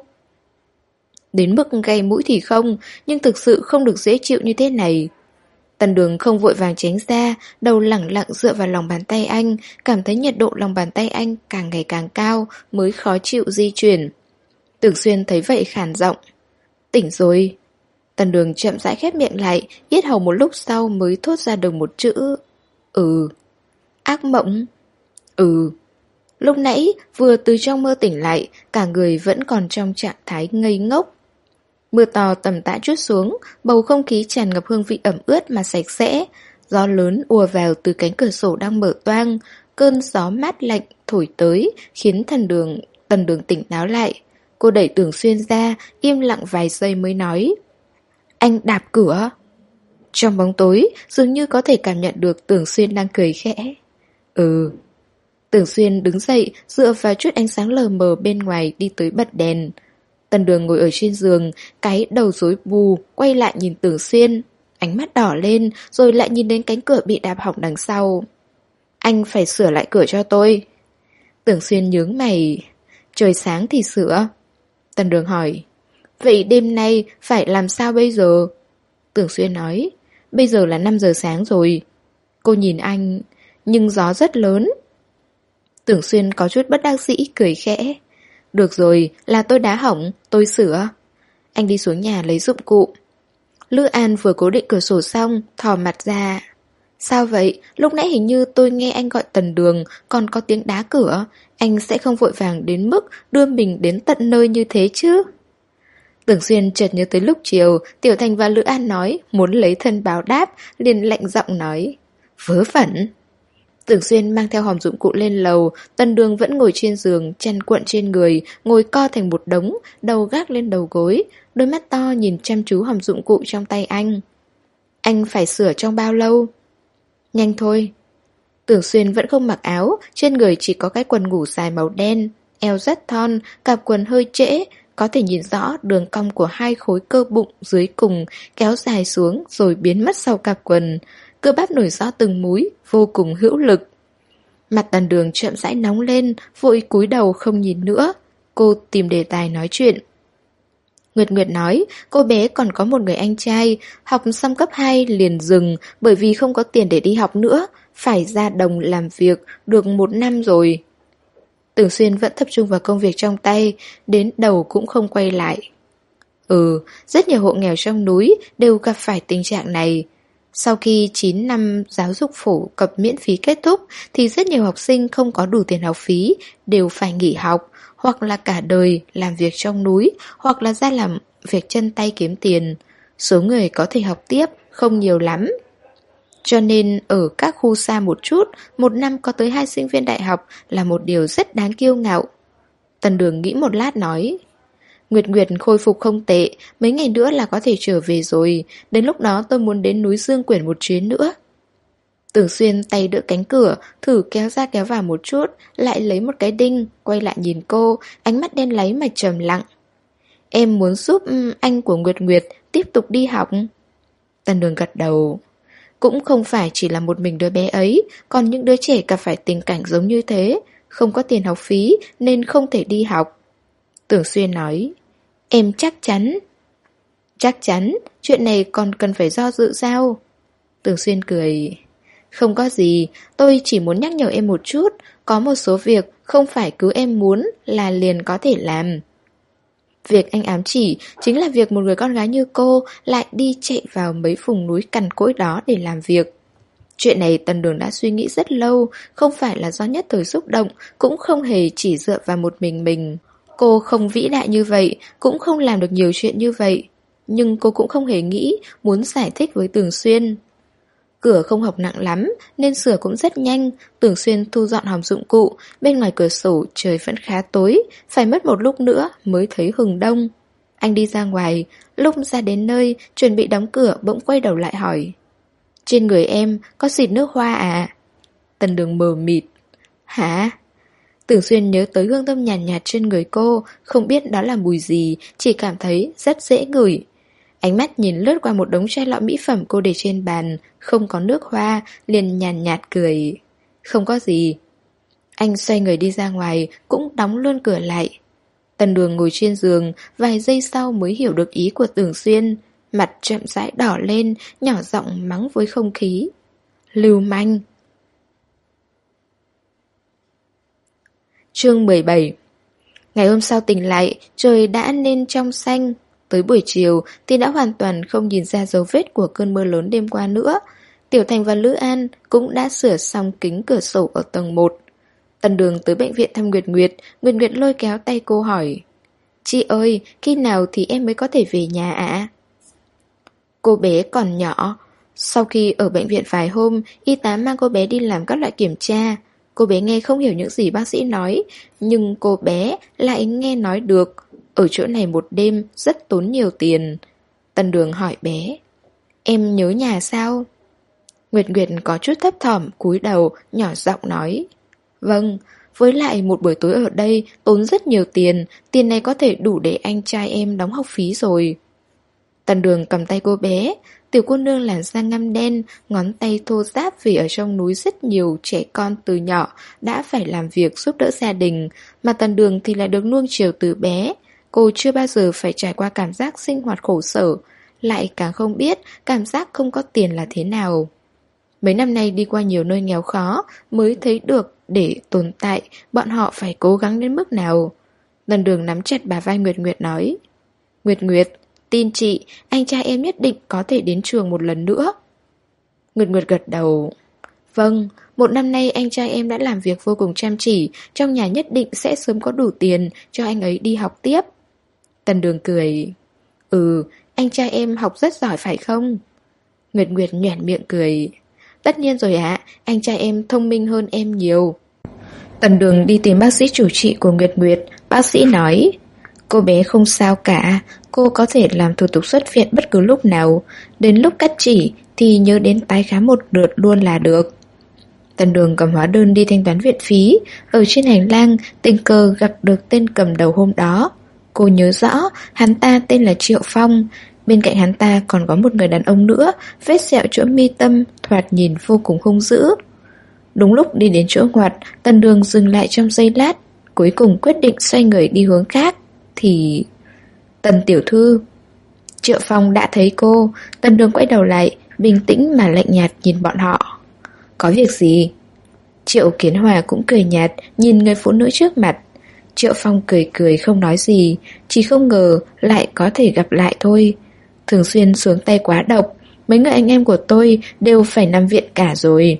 Đến mức gây mũi thì không, nhưng thực sự không được dễ chịu như thế này. Tần Đường không vội vàng tránh ra, đầu lẳng lặng dựa vào lòng bàn tay anh, cảm thấy nhiệt độ lòng bàn tay anh càng ngày càng cao, mới khó chịu di chuyển. Tưởng Xuyên thấy vậy khàn giọng. Tỉnh rồi. Tần Đường chậm rãi khép miệng lại, yết hầu một lúc sau mới thốt ra được một chữ. Ừ. Ác mộng? Ừ. Lúc nãy, vừa từ trong mơ tỉnh lại, cả người vẫn còn trong trạng thái ngây ngốc. Mưa to tầm tã trút xuống, bầu không khí tràn ngập hương vị ẩm ướt mà sạch sẽ. Gió lớn ùa vào từ cánh cửa sổ đang mở toang, cơn gió mát lạnh thổi tới khiến thần đường, Tần Đường tỉnh táo lại. Cô đẩy Tưởng Xuyên ra, im lặng vài giây mới nói: Anh đạp cửa. Trong bóng tối, dường như có thể cảm nhận được Tưởng Xuyên đang cười khẽ. Ừ. Tưởng Xuyên đứng dậy, dựa vào chút ánh sáng lờ mờ bên ngoài đi tới bật đèn. Tần Đường ngồi ở trên giường, cái đầu rối bù, quay lại nhìn Tưởng Xuyên. Ánh mắt đỏ lên, rồi lại nhìn đến cánh cửa bị đạp hỏng đằng sau. Anh phải sửa lại cửa cho tôi. Tưởng Xuyên nhướng mày. Trời sáng thì sửa. Tần Đường hỏi. Vậy đêm nay phải làm sao bây giờ? Tưởng Xuyên nói. Bây giờ là năm giờ sáng rồi. Cô nhìn anh. Nhưng gió rất lớn. Tưởng Xuyên có chút bất đắc dĩ cười khẽ. Được rồi, là tôi đá hỏng, tôi sửa. Anh đi xuống nhà lấy dụng cụ. Lữ An vừa cố định cửa sổ xong, thò mặt ra. Sao vậy? Lúc nãy hình như tôi nghe anh gọi Tần Đường, còn có tiếng đá cửa. Anh sẽ không vội vàng đến mức đưa mình đến tận nơi như thế chứ? Tưởng Xuyên chợt nhớ tới lúc chiều, Tiểu Thành và Lữ An nói muốn lấy thân báo đáp, liền lạnh giọng nói. Vớ vẩn. Tưởng Xuyên mang theo hòm dụng cụ lên lầu, Tần Đường vẫn ngồi trên giường, chăn cuộn trên người, ngồi co thành một đống, đầu gác lên đầu gối, đôi mắt to nhìn chăm chú hòm dụng cụ trong tay anh. Anh phải sửa trong bao lâu? Nhanh thôi. Tưởng Xuyên vẫn không mặc áo, trên người chỉ có cái quần ngủ dài màu đen, eo rất thon, cạp quần hơi trễ, có thể nhìn rõ đường cong của hai khối cơ bụng dưới cùng kéo dài xuống rồi biến mất sau cạp quần. Cơ bắp nổi rõ từng múi, vô cùng hữu lực. Mặt Tần Đường chậm rãi nóng lên, vội cúi đầu không nhìn nữa. Cô tìm đề tài nói chuyện. Nguyệt Nguyệt nói, cô bé còn có một người anh trai, học xong cấp hai liền dừng bởi vì không có tiền để đi học nữa, phải ra đồng làm việc được một năm rồi. Tưởng Xuyên vẫn tập trung vào công việc trong tay, đến đầu cũng không quay lại. Ừ, rất nhiều hộ nghèo trong núi đều gặp phải tình trạng này. Sau khi chín năm giáo dục phổ cập miễn phí kết thúc thì rất nhiều học sinh không có đủ tiền học phí, đều phải nghỉ học, hoặc là cả đời làm việc trong núi, hoặc là ra làm việc chân tay kiếm tiền. Số người có thể học tiếp không nhiều lắm. Cho nên ở các khu xa một chút, một năm có tới hai sinh viên đại học là một điều rất đáng kiêu ngạo. Tần Đường nghĩ một lát nói. Nguyệt Nguyệt khôi phục không tệ, mấy ngày nữa là có thể trở về rồi, đến lúc đó tôi muốn đến núi Dương Quyển một chuyến nữa. Tưởng Xuyên tay đỡ cánh cửa, thử kéo ra kéo vào một chút, lại lấy một cái đinh, quay lại nhìn cô, ánh mắt đen láy mà trầm lặng. Em muốn giúp anh của Nguyệt Nguyệt tiếp tục đi học. Tần Đường gật đầu. Cũng không phải chỉ là một mình đứa bé ấy, còn những đứa trẻ gặp phải tình cảnh giống như thế, không có tiền học phí nên không thể đi học. Tưởng Xuyên nói. Em chắc chắn. Chắc chắn, chuyện này còn cần phải do dự sao? Tưởng Xuyên cười. Không có gì, tôi chỉ muốn nhắc nhở em một chút, có một số việc không phải cứ em muốn là liền có thể làm. Việc anh ám chỉ chính là việc một người con gái như cô lại đi chạy vào mấy vùng núi cằn cỗi đó để làm việc. Chuyện này Tần Đường đã suy nghĩ rất lâu, không phải là do nhất thời xúc động, cũng không hề chỉ dựa vào một mình mình. Cô không vĩ đại như vậy, cũng không làm được nhiều chuyện như vậy. Nhưng cô cũng không hề nghĩ muốn giải thích với Tưởng Xuyên. Cửa không học nặng lắm, nên sửa cũng rất nhanh. Tưởng Xuyên thu dọn hòm dụng cụ, bên ngoài cửa sổ trời vẫn khá tối, phải mất một lúc nữa mới thấy hừng đông. Anh đi ra ngoài, lúc ra đến nơi, chuẩn bị đóng cửa bỗng quay đầu lại hỏi. Trên người em có xịt nước hoa à? Tần Đường mờ mịt. Hả? Tưởng Xuyên nhớ tới hương thơm nhàn nhạt, nhạt trên người cô, không biết đó là mùi gì, chỉ cảm thấy rất dễ ngửi. Ánh mắt nhìn lướt qua một đống chai lọ mỹ phẩm cô để trên bàn, không có nước hoa, liền nhàn nhạt, nhạt cười. Không có gì. Anh xoay người đi ra ngoài, cũng đóng luôn cửa lại. Tần Đường ngồi trên giường, vài giây sau mới hiểu được ý của Tưởng Xuyên. Mặt chậm rãi đỏ lên, nhỏ giọng mắng với không khí. Lưu manh. Chương mười bảy. Ngày hôm sau tỉnh lại, trời đã nên trong xanh. Tới buổi chiều thì đã hoàn toàn không nhìn ra dấu vết của cơn mưa lớn đêm qua nữa. Tiểu Thành và Lữ An cũng đã sửa xong kính cửa sổ ở tầng một. Tần Đường tới bệnh viện thăm Nguyệt Nguyệt, Nguyệt Nguyệt lôi kéo tay cô hỏi. Chị ơi, khi nào thì em mới có thể về nhà ạ? À? Cô bé còn nhỏ. Sau khi ở bệnh viện vài hôm, y tá mang cô bé đi làm các loại kiểm tra. Cô bé nghe không hiểu những gì bác sĩ nói, nhưng cô bé lại nghe nói được. Ở chỗ này một đêm rất tốn nhiều tiền. Tần Đường hỏi bé. Em nhớ nhà sao? Nguyệt Nguyệt có chút thấp thỏm, cúi đầu, nhỏ giọng nói. Vâng, với lại một buổi tối ở đây tốn rất nhiều tiền, tiền này có thể đủ để anh trai em đóng học phí rồi. Tần Đường cầm tay cô bé, tiểu cô nương làn da ngăm đen, ngón tay thô ráp vì ở trong núi rất nhiều trẻ con từ nhỏ đã phải làm việc giúp đỡ gia đình, mà Tần Đường thì lại được nuông chiều từ bé. Cô chưa bao giờ phải trải qua cảm giác sinh hoạt khổ sở, lại càng không biết cảm giác không có tiền là thế nào. Mấy năm nay đi qua nhiều nơi nghèo khó mới thấy được để tồn tại bọn họ phải cố gắng đến mức nào. Tần Đường nắm chặt bả vai Nguyệt Nguyệt nói. Nguyệt Nguyệt, tin chị, anh trai em nhất định có thể đến trường một lần nữa. Nguyệt Nguyệt gật đầu. Vâng, một năm nay anh trai em đã làm việc vô cùng chăm chỉ, trong nhà nhất định sẽ sớm có đủ tiền cho anh ấy đi học tiếp. Tần Đường cười. Ừ, anh trai em học rất giỏi phải không? Nguyệt Nguyệt nhoẻn miệng cười. Tất nhiên rồi ạ, anh trai em thông minh hơn em nhiều. Tần Đường đi tìm bác sĩ chủ trị của Nguyệt Nguyệt. Bác sĩ nói, cô bé không sao cả, cô có thể làm thủ tục xuất viện bất cứ lúc nào. Đến lúc cắt chỉ thì nhớ đến tái khám một lượt luôn là được. Tần Đường cầm hóa đơn đi thanh toán viện phí. Ở trên hành lang tình cờ gặp được tên cầm đầu hôm đó. Cô nhớ rõ hắn ta tên là Triệu Phong. Bên cạnh hắn ta còn có một người đàn ông nữa, vết sẹo chỗ mi tâm thoạt nhìn vô cùng hung dữ. Đúng lúc đi đến chỗ ngoặt, Tần Đường dừng lại trong giây lát, cuối cùng quyết định xoay người đi hướng khác. Thì... Tần tiểu thư. Triệu Phong đã thấy cô. Tần Đường quay đầu lại, bình tĩnh mà lạnh nhạt nhìn bọn họ. Có việc gì? Triệu Kiến Hòa cũng cười nhạt nhìn người phụ nữ trước mặt. Triệu Phong cười cười không nói gì, chỉ không ngờ lại có thể gặp lại thôi. Thường xuyên xuống tay quá độc, mấy người anh em của tôi đều phải nằm viện cả rồi.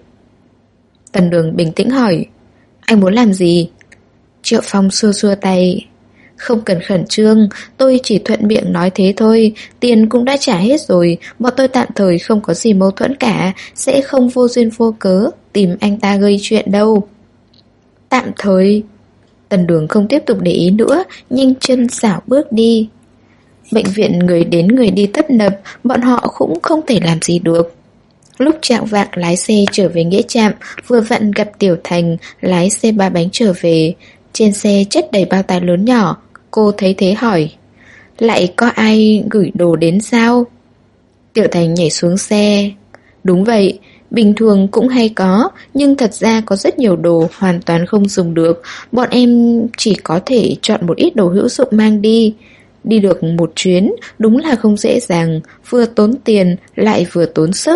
Tần Đường bình tĩnh hỏi, anh muốn làm gì? Triệu Phong xua xua tay. Không cần khẩn trương, tôi chỉ thuận miệng nói thế thôi, tiền cũng đã trả hết rồi, bọn tôi tạm thời không có gì mâu thuẫn cả, sẽ không vô duyên vô cớ tìm anh ta gây chuyện đâu. Tạm thời. Tần Đường không tiếp tục để ý nữa, nhanh chân xảo bước đi. Bệnh viện người đến người đi tấp nập, bọn họ cũng không thể làm gì được. Lúc chạng vạng lái xe trở về nghĩa trạm, vừa vặn gặp Tiểu Thành lái xe ba bánh trở về. Trên xe chất đầy bao tải lớn nhỏ. Cô thấy thế hỏi, lại có ai gửi đồ đến sao? Tiểu Thành nhảy xuống xe. Đúng vậy, bình thường cũng hay có, nhưng thật ra có rất nhiều đồ hoàn toàn không dùng được. Bọn em chỉ có thể chọn một ít đồ hữu dụng mang đi. Đi được một chuyến đúng là không dễ dàng, vừa tốn tiền lại vừa tốn sức.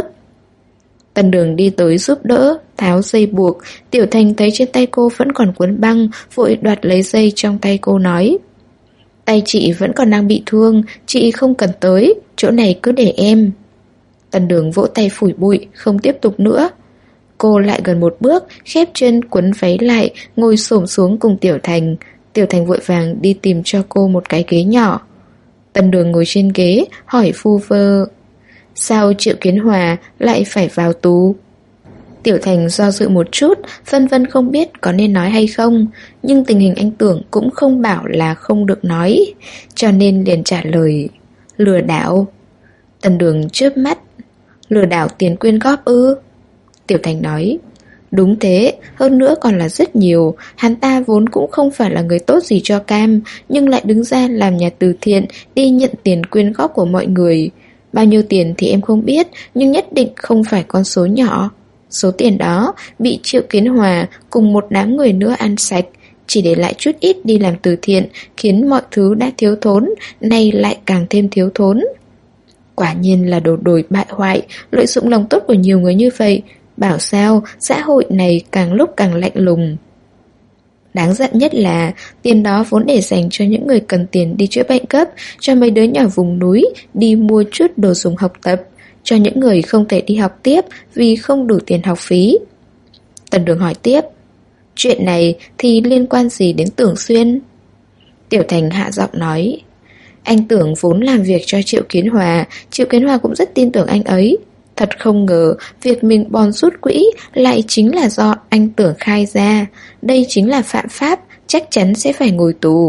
Tần Đường đi tới giúp đỡ, tháo dây buộc. Tiểu Thành thấy trên tay cô vẫn còn cuốn băng, vội đoạt lấy dây trong tay cô nói, tay chị vẫn còn đang bị thương, chị không cần tới, chỗ này cứ để em. Tần Đường vỗ tay phủi bụi, không tiếp tục nữa. Cô lại gần một bước, khép chân quấn váy lại, ngồi xổm xuống cùng Tiểu Thành. Tiểu Thành vội vàng đi tìm cho cô một cái ghế nhỏ. Tần Đường ngồi trên ghế, hỏi phu vơ, sao Triệu Kiến Hòa lại phải vào tù? Tiểu Thành do dự một chút, phân vân không biết có nên nói hay không, nhưng tình hình anh Tưởng cũng không bảo là không được nói, cho nên liền trả lời, lừa đảo. Tần Đường chớp mắt, lừa đảo tiền quyên góp ư? Tiểu Thành nói, đúng thế, hơn nữa còn là rất nhiều. Hắn ta vốn cũng không phải là người tốt gì cho cam, nhưng lại đứng ra làm nhà từ thiện, đi nhận tiền quyên góp của mọi người. Bao nhiêu tiền thì em không biết, nhưng nhất định không phải con số nhỏ. Số tiền đó bị Triệu Kiến Hòa cùng một đám người nữa ăn sạch, chỉ để lại chút ít đi làm từ thiện, khiến mọi thứ đã thiếu thốn, nay lại càng thêm thiếu thốn. Quả nhiên là đồ đồi bại hoại, lợi dụng lòng tốt của nhiều người như vậy. Bảo sao xã hội này càng lúc càng lạnh lùng. Đáng giận nhất là tiền đó vốn để dành cho những người cần tiền đi chữa bệnh cấp, cho mấy đứa nhỏ vùng núi đi mua chút đồ dùng học tập, cho những người không thể đi học tiếp vì không đủ tiền học phí. Tần Đường hỏi tiếp, chuyện này thì liên quan gì đến Tưởng Xuyên? Tiểu Thành hạ giọng nói, anh Tưởng vốn làm việc cho Triệu Kiến Hòa, Triệu Kiến Hòa cũng rất tin tưởng anh ấy. Thật không ngờ việc mình bòn rút quỹ lại chính là do anh Tưởng khai ra. Đây chính là phạm pháp, chắc chắn sẽ phải ngồi tù.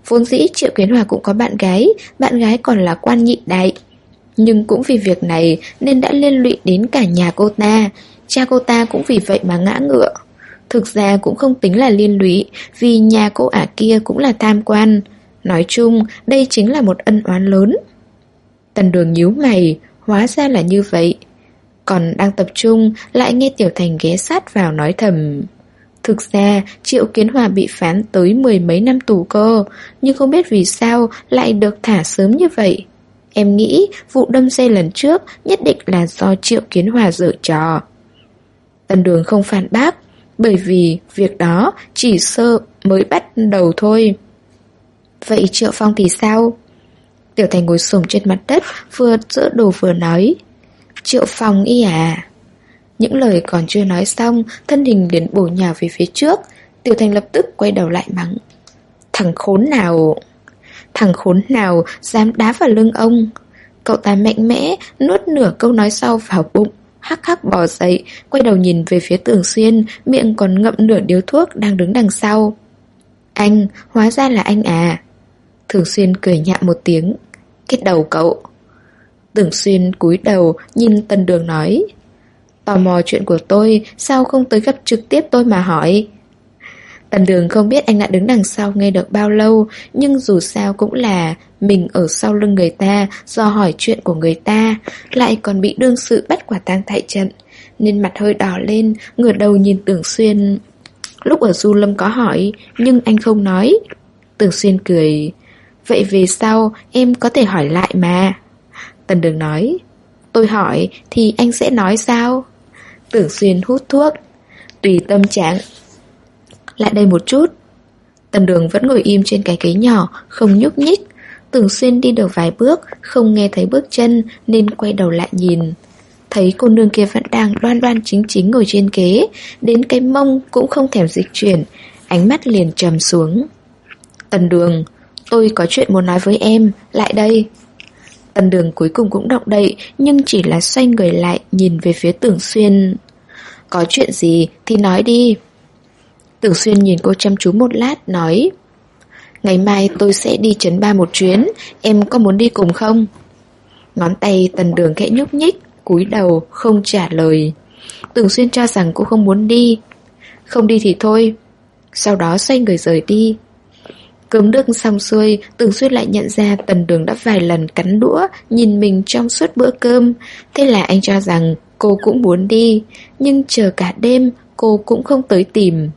Vốn dĩ Triệu Kiến Hòa cũng có bạn gái, bạn gái còn là quan nhị đại. Nhưng cũng vì việc này nên đã liên lụy đến cả nhà cô ta. Cha cô ta cũng vì vậy mà ngã ngựa. Thực ra cũng không tính là liên lụy, vì nhà cô ả kia cũng là tham quan. Nói chung, đây chính là một ân oán lớn. Tần Đường nhíu mày, hóa ra là như vậy. Còn đang tập trung, lại nghe Tiểu Thành ghé sát vào nói thầm. Thực ra, Triệu Kiến Hòa bị phán tới mười mấy năm tù cơ, nhưng không biết vì sao lại được thả sớm như vậy. Em nghĩ vụ đâm xe lần trước nhất định là do Triệu Kiến Hòa giở trò. Tần Đường không phản bác, bởi vì việc đó chỉ sơ mới bắt đầu thôi. Vậy Triệu Phong thì sao? Tiểu Thành ngồi xổm trên mặt đất, vừa dỡ đồ vừa nói. Triệu Phong ý à? Những lời còn chưa nói xong, thân hình liền bổ nhào về phía trước. Tiểu Thành lập tức quay đầu lại mắng. Thằng khốn nào... Thằng khốn nào dám đá vào lưng ông? Cậu ta mạnh mẽ nuốt nửa câu nói sau vào bụng, hắc hắc bò dậy, quay đầu nhìn về phía Tưởng Xuyên, miệng còn ngậm nửa điếu thuốc đang đứng đằng sau. Anh, hóa ra là anh à? Tưởng Xuyên cười nhạo một tiếng. Cái đầu cậu. Tưởng Xuyên cúi đầu nhìn Tần Đường nói. Tò mò chuyện của tôi, sao không tới gặp trực tiếp tôi mà hỏi? Tần Đường không biết anh đã đứng đằng sau nghe được bao lâu, nhưng dù sao cũng là mình ở sau lưng người ta do hỏi chuyện của người ta, lại còn bị đương sự bắt quả tang tại trận, nên mặt hơi đỏ lên, ngửa đầu nhìn Tưởng Xuyên. Lúc ở Du Lâm có hỏi, nhưng anh không nói. Tưởng Xuyên cười. Vậy về sau em có thể hỏi lại mà. Tần Đường nói. Tôi hỏi thì anh sẽ nói sao? Tưởng Xuyên hút thuốc. Tùy tâm trạng. Lại đây một chút. Tần Đường vẫn ngồi im trên cái ghế nhỏ, không nhúc nhích. Tưởng Xuyên đi được vài bước, không nghe thấy bước chân nên quay đầu lại nhìn. Thấy cô nương kia vẫn đang đoan đoan chính chính ngồi trên ghế, đến cái mông cũng không thèm dịch chuyển, ánh mắt liền trầm xuống. Tần Đường, tôi có chuyện muốn nói với em, lại đây. Tần Đường cuối cùng cũng động đậy, nhưng chỉ là xoay người lại nhìn về phía Tưởng Xuyên. Có chuyện gì thì nói đi. Tưởng Xuyên nhìn cô chăm chú một lát, nói. Ngày mai tôi sẽ đi Trấn Ba một chuyến, em có muốn đi cùng không? Ngón tay Tần Đường khẽ nhúc nhích, cúi đầu không trả lời. Tưởng Xuyên cho rằng cô không muốn đi. Không đi thì thôi. Sau đó xoay người rời đi. Cơm nước xong xuôi, Tưởng Xuyên lại nhận ra Tần Đường đã vài lần cắn đũa nhìn mình trong suốt bữa cơm. Thế là anh cho rằng cô cũng muốn đi, nhưng chờ cả đêm cô cũng không tới tìm.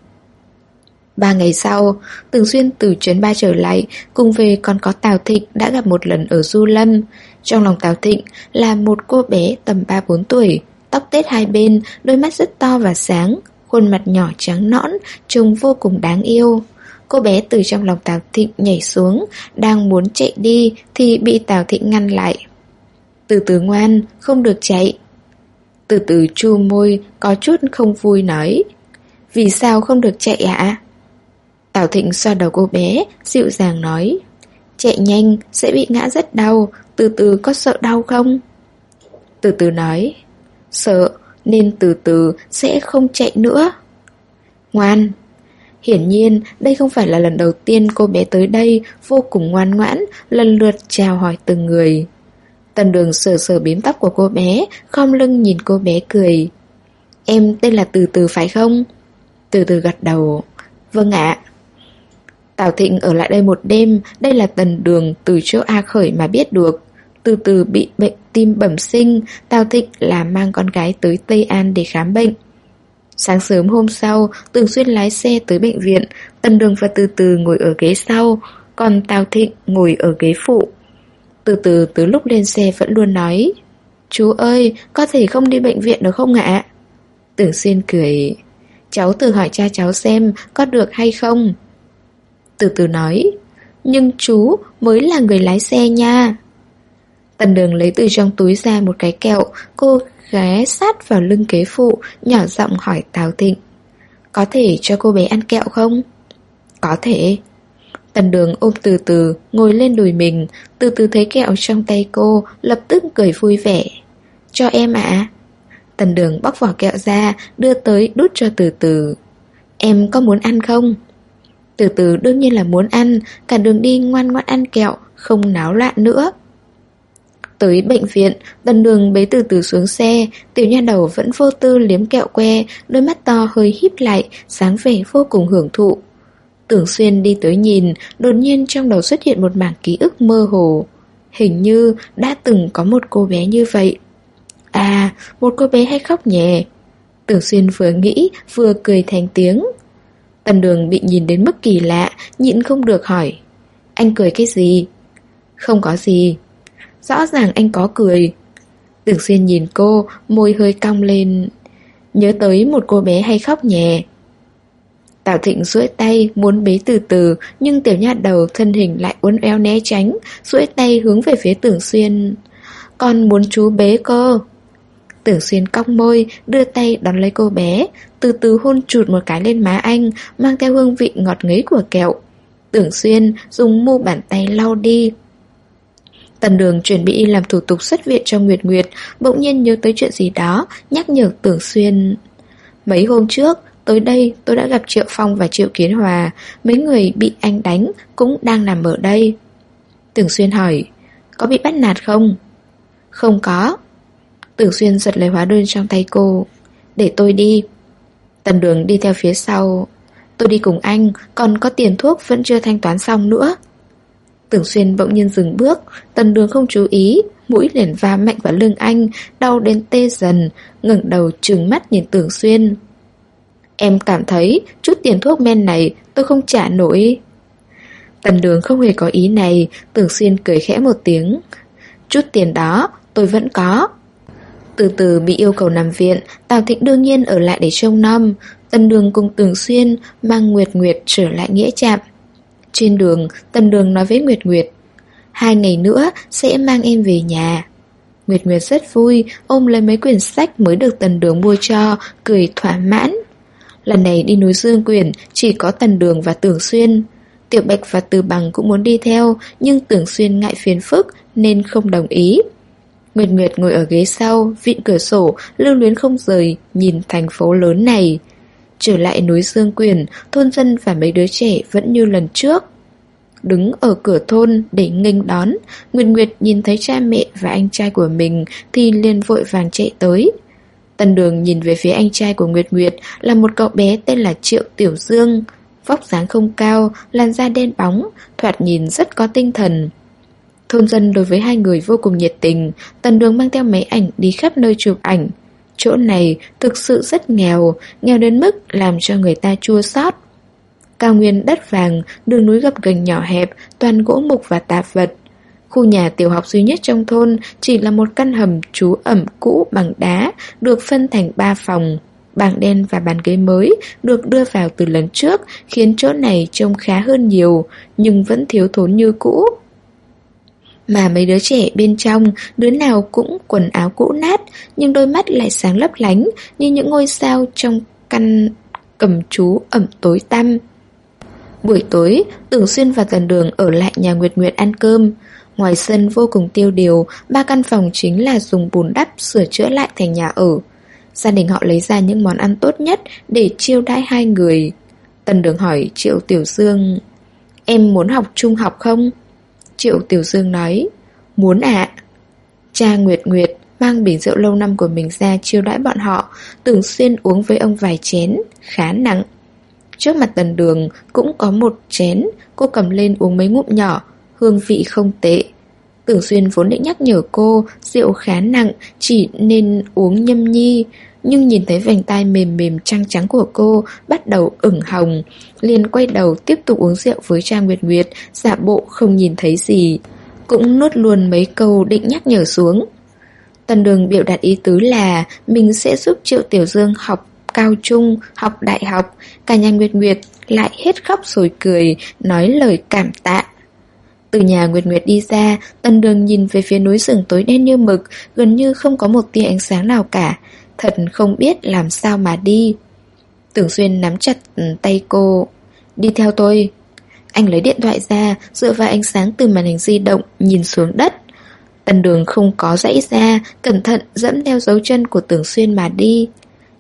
Ba ngày sau, Tưởng Xuyên từ Trấn Ba trở lại, cùng về còn có Tào Thịnh đã gặp một lần ở Du Lâm. Trong lòng Tào Thịnh là một cô bé tầm ba bốn tuổi, tóc tết hai bên, đôi mắt rất to và sáng, khuôn mặt nhỏ trắng nõn, trông vô cùng đáng yêu. Cô bé từ trong lòng Tào Thịnh nhảy xuống, đang muốn chạy đi thì bị Tào Thịnh ngăn lại. Từ từ ngoan, không được chạy. Từ từ chu môi, có chút không vui nói. Vì sao không được chạy ạ? Tào Thịnh xoa đầu cô bé, dịu dàng nói. Chạy nhanh, sẽ bị ngã rất đau, từ từ có sợ đau không? Từ từ nói. Sợ, nên từ từ sẽ không chạy nữa. Ngoan. Hiển nhiên, đây không phải là lần đầu tiên cô bé tới đây, vô cùng ngoan ngoãn, lần lượt chào hỏi từng người. Tần Đường sờ sờ bím tóc của cô bé, khom lưng nhìn cô bé cười. Em tên là Từ Từ phải không? Từ Từ gật đầu. Vâng ạ. Tào Thịnh ở lại đây một đêm, đây là Tần Đường từ chỗ A Khởi mà biết được. Từ Từ bị bệnh tim bẩm sinh, Tào Thịnh là mang con gái tới Tây An để khám bệnh. Sáng sớm hôm sau, Tưởng Xuyên lái xe tới bệnh viện, Tần Đường và Từ Từ ngồi ở ghế sau, còn Tào Thịnh ngồi ở ghế phụ. Từ Từ từ lúc lên xe vẫn luôn nói, chú ơi, có thể không đi bệnh viện được không ạ? Tưởng Xuyên cười, cháu thử hỏi cha cháu xem có được hay không. Từ Từ nói, nhưng chú mới là người lái xe nha. Tần Đường lấy từ trong túi ra một cái kẹo, cô ghé sát vào lưng ghế phụ, nhỏ giọng hỏi Tào Thịnh. Có thể cho cô bé ăn kẹo không? Có thể. Tần Đường ôm Từ Từ, ngồi lên đùi mình, Từ Từ thấy kẹo trong tay cô, lập tức cười vui vẻ. Cho em ạ. À? Tần Đường bóc vỏ kẹo ra, đưa tới đút cho Từ Từ. Em có muốn ăn không? Từ từ đương nhiên là muốn ăn, cả đường đi ngoan ngoãn ăn kẹo, không náo loạn nữa. Tới bệnh viện, Tần Đường bế Từ Từ xuống xe, tiểu nha đầu vẫn vô tư liếm kẹo que, đôi mắt to hơi híp lại, dáng vẻ vô cùng hưởng thụ. Tưởng Xuyên đi tới nhìn, đột nhiên trong đầu xuất hiện một mảng ký ức mơ hồ. Hình như đã từng có một cô bé như vậy. À, một cô bé hay khóc nhẹ. Tưởng Xuyên vừa nghĩ vừa cười thành tiếng. Tần Đường bị nhìn đến mức kỳ lạ, nhịn không được hỏi: anh cười cái gì? Không có gì. Rõ ràng anh có cười. Tưởng Xuyên nhìn cô, môi hơi cong lên. Nhớ tới một cô bé hay khóc nhẹ. Tào Thịnh duỗi tay muốn bế Từ Từ, nhưng tiểu nha đầu thân hình lại uốn éo né tránh, duỗi tay hướng về phía Tưởng Xuyên. Con muốn chú bế cơ. Tưởng Xuyên cong môi, đưa tay đón lấy cô bé, từ từ hôn chụt một cái lên má anh, mang theo hương vị ngọt ngấy của kẹo. Tưởng Xuyên dùng mu bàn tay lau đi. Tần Đường chuẩn bị làm thủ tục xuất viện cho Nguyệt Nguyệt, bỗng nhiên nhớ tới chuyện gì đó, nhắc nhở Tưởng Xuyên. Mấy hôm trước, tới đây tôi đã gặp Triệu Phong và Triệu Kiến Hòa, mấy người bị anh đánh cũng đang nằm ở đây. Tưởng Xuyên hỏi, có bị bắt nạt không? Không có. Tưởng Xuyên giật lấy hóa đơn trong tay cô. Để tôi đi. Tần Đường đi theo phía sau. Tôi đi cùng anh, còn có tiền thuốc vẫn chưa thanh toán xong nữa. Tưởng Xuyên bỗng nhiên dừng bước. Tần Đường không chú ý, mũi liền va mạnh vào lưng anh, đau đến tê dần, ngẩng đầu trừng mắt nhìn Tưởng Xuyên. Em cảm thấy chút tiền thuốc men này tôi không trả nổi. Tần Đường không hề có ý này. Tưởng Xuyên cười khẽ một tiếng. Chút tiền đó tôi vẫn có. Từ từ bị yêu cầu nằm viện, Tào Thịnh đương nhiên ở lại để trông nom. Tần Đường cùng Tưởng Xuyên mang Nguyệt Nguyệt trở lại nghĩa trạm. Trên đường, Tần Đường nói với Nguyệt Nguyệt, hai ngày nữa sẽ mang em về nhà. Nguyệt Nguyệt rất vui, ôm lấy mấy quyển sách mới được Tần Đường mua cho, cười thỏa mãn. Lần này đi núi Dương Quyển chỉ có Tần Đường và Tưởng Xuyên. Tiểu Bạch và Từ Bằng cũng muốn đi theo, nhưng Tưởng Xuyên ngại phiền phức nên không đồng ý. Nguyệt Nguyệt ngồi ở ghế sau, vịn cửa sổ, lưu luyến không rời, nhìn thành phố lớn này. Trở lại núi Dương Quyển, thôn dân và mấy đứa trẻ vẫn như lần trước. Đứng ở cửa thôn để nghênh đón, Nguyệt Nguyệt nhìn thấy cha mẹ và anh trai của mình thì liền vội vàng chạy tới. Tần Đường nhìn về phía anh trai của Nguyệt Nguyệt là một cậu bé tên là Triệu Tiểu Dương. Vóc dáng không cao, làn da đen bóng, thoạt nhìn rất có tinh thần. Thôn dân đối với hai người vô cùng nhiệt tình. Tần Đường mang theo máy ảnh đi khắp nơi chụp ảnh. Chỗ này thực sự rất nghèo, nghèo đến mức làm cho người ta chua xót. Cao nguyên đất vàng, đường núi gập ghềnh nhỏ hẹp, toàn gỗ mục và tạp vật. Khu nhà tiểu học duy nhất trong thôn chỉ là một căn hầm trú ẩm cũ bằng đá, được phân thành ba phòng. Bảng đen và bàn ghế mới được đưa vào từ lần trước, khiến chỗ này trông khá hơn nhiều, nhưng vẫn thiếu thốn như cũ. Mà mấy đứa trẻ bên trong, đứa nào cũng quần áo cũ nát, nhưng đôi mắt lại sáng lấp lánh như những ngôi sao trong căn cầm trú ẩm tối tăm. Buổi tối, Tưởng Xuyên và Tần Đường ở lại nhà Nguyệt Nguyệt ăn cơm. Ngoài sân vô cùng tiêu điều, ba căn phòng chính là dùng bùn đắp sửa chữa lại thành nhà ở. Gia đình họ lấy ra những món ăn tốt nhất để chiêu đãi hai người. Tần Đường hỏi Triệu Tiểu Dương, em muốn học trung học không? Triệu Tiểu Dương nói, muốn ạ. Cha Nguyệt Nguyệt mang bình rượu lâu năm của mình ra chiêu đãi bọn họ. Tưởng Xuyên uống với ông vài chén, khá nặng. Trước mặt Tần Đường cũng có một chén, cô cầm lên uống mấy ngụm nhỏ, hương vị không tệ. Tưởng Xuyên vốn định nhắc nhở cô rượu khá nặng, chỉ nên uống nhâm nhi, nhưng nhìn thấy vành tai mềm mềm trắng trắng của cô bắt đầu ửng hồng, liền quay đầu tiếp tục uống rượu với Trang Nguyệt Nguyệt, giả bộ không nhìn thấy gì, cũng nuốt luôn mấy câu định nhắc nhở xuống. Tần Đường biểu đạt ý tứ là mình sẽ giúp Triệu Tiểu Dương học cao trung, học đại học. Cả nhà Nguyệt Nguyệt lại hết khóc rồi cười, nói lời cảm tạ. Từ nhà Nguyệt Nguyệt đi ra, Tần Đường nhìn về phía núi rừng tối đen như mực, gần như không có một tia ánh sáng nào cả. Thật không biết làm sao mà đi. Tưởng Xuyên nắm chặt tay cô. Đi theo tôi. Anh lấy điện thoại ra, dựa vào ánh sáng từ màn hình di động, nhìn xuống đất. Tần Đường không có dãy ra, cẩn thận dẫm theo dấu chân của Tưởng Xuyên mà đi.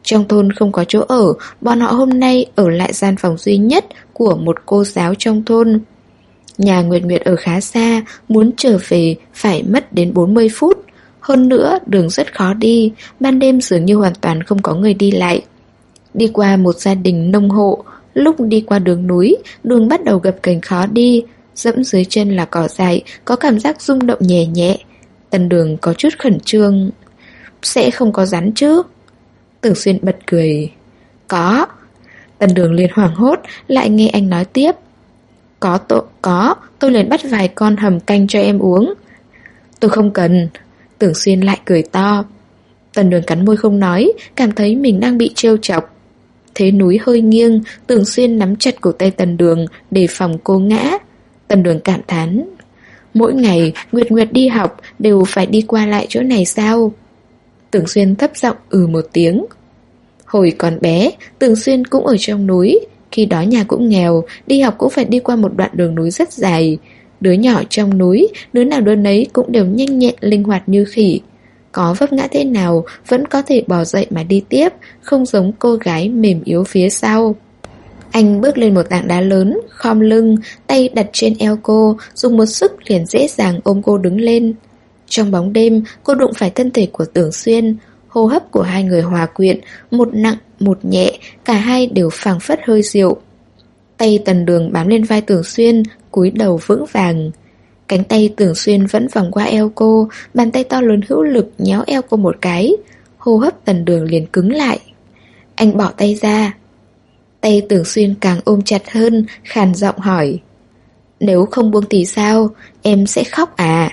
Trong thôn không có chỗ ở, bọn họ hôm nay ở lại gian phòng duy nhất của một cô giáo trong thôn. Nhà Nguyệt Nguyệt ở khá xa, muốn trở về phải mất đến bốn mươi phút. Hơn nữa, đường rất khó đi, ban đêm dường như hoàn toàn không có người đi lại. Đi qua một gia đình nông hộ, lúc đi qua đường núi, đường bắt đầu gập ghềnh khó đi, dẫm dưới chân là cỏ dại, có cảm giác rung động nhẹ nhẹ. Tần Đường có chút khẩn trương. Sẽ không có rắn chứ? Tưởng Xuyên bật cười. Có. Tần Đường liền hoảng hốt, lại nghe anh nói tiếp. Có tôi, có, tôi liền bắt vài con hầm canh cho em uống. Tôi không cần. Tưởng Xuyên lại cười to. Tần Đường cắn môi không nói, cảm thấy mình đang bị trêu chọc. Thế núi hơi nghiêng, Tưởng Xuyên nắm chặt cổ tay Tần Đường, đề phòng cô ngã. Tần Đường cảm thán. Mỗi ngày Nguyệt Nguyệt đi học đều phải đi qua lại chỗ này sao? Tưởng Xuyên thấp giọng ừ một tiếng. Hồi còn bé, Tưởng Xuyên cũng ở trong núi. Khi đó nhà cũng nghèo, đi học cũng phải đi qua một đoạn đường núi rất dài. Đứa nhỏ trong núi, đứa nào đứa nấy cũng đều nhanh nhẹn linh hoạt như khỉ. Có vấp ngã thế nào vẫn có thể bò dậy mà đi tiếp, không giống cô gái mềm yếu phía sau. Anh bước lên một tảng đá lớn, khom lưng, tay đặt trên eo cô, dùng một sức liền dễ dàng ôm cô đứng lên. Trong bóng đêm, cô đụng phải thân thể của Tưởng Xuyên. Hô hấp của hai người hòa quyện, một nặng, một nhẹ, cả hai đều phảng phất hơi rượu. Tay Tần Đường bám lên vai Tưởng Xuyên, cúi đầu vững vàng. Cánh tay Tưởng Xuyên vẫn vòng qua eo cô, bàn tay to lớn hữu lực nhéo eo cô một cái. Hô hấp Tần Đường liền cứng lại. Anh bỏ tay ra. Tay Tưởng Xuyên càng ôm chặt hơn, khàn giọng hỏi. Nếu không buông thì sao? Em sẽ khóc à?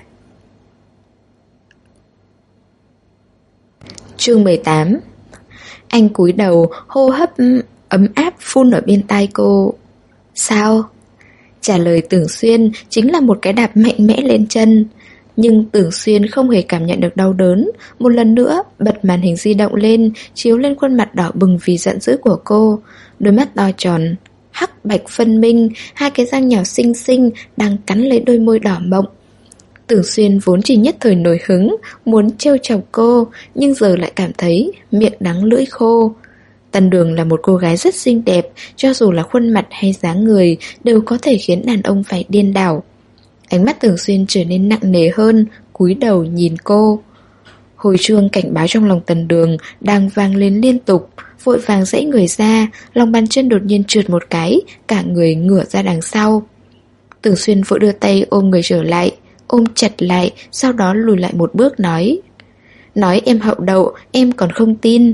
Chương mười tám. Anh cúi đầu, hô hấp ấm áp phun ở bên tai cô. Sao? Trả lời Tưởng Xuyên chính là một cái đạp mạnh mẽ lên chân. Nhưng Tưởng Xuyên không hề cảm nhận được đau đớn. Một lần nữa bật màn hình di động lên, chiếu lên khuôn mặt đỏ bừng vì giận dữ của cô. Đôi mắt to tròn, hắc bạch phân minh, hai cái răng nhỏ xinh xinh đang cắn lấy đôi môi đỏ mọng. Tưởng Xuyên vốn chỉ nhất thời nổi hứng, muốn trêu chọc cô, nhưng giờ lại cảm thấy miệng đắng lưỡi khô. Tần Đường là một cô gái rất xinh đẹp, cho dù là khuôn mặt hay dáng người đều có thể khiến đàn ông phải điên đảo. Ánh mắt Tưởng Xuyên trở nên nặng nề hơn, cúi đầu nhìn cô. Hồi chuông cảnh báo trong lòng Tần Đường đang vang lên liên tục, vội vàng giãy người ra, lòng bàn chân đột nhiên trượt một cái, cả người ngửa ra đằng sau. Tưởng Xuyên vội đưa tay ôm người trở lại, ôm chặt lại, sau đó lùi lại một bước nói. Nói em hậu đậu, em còn không tin.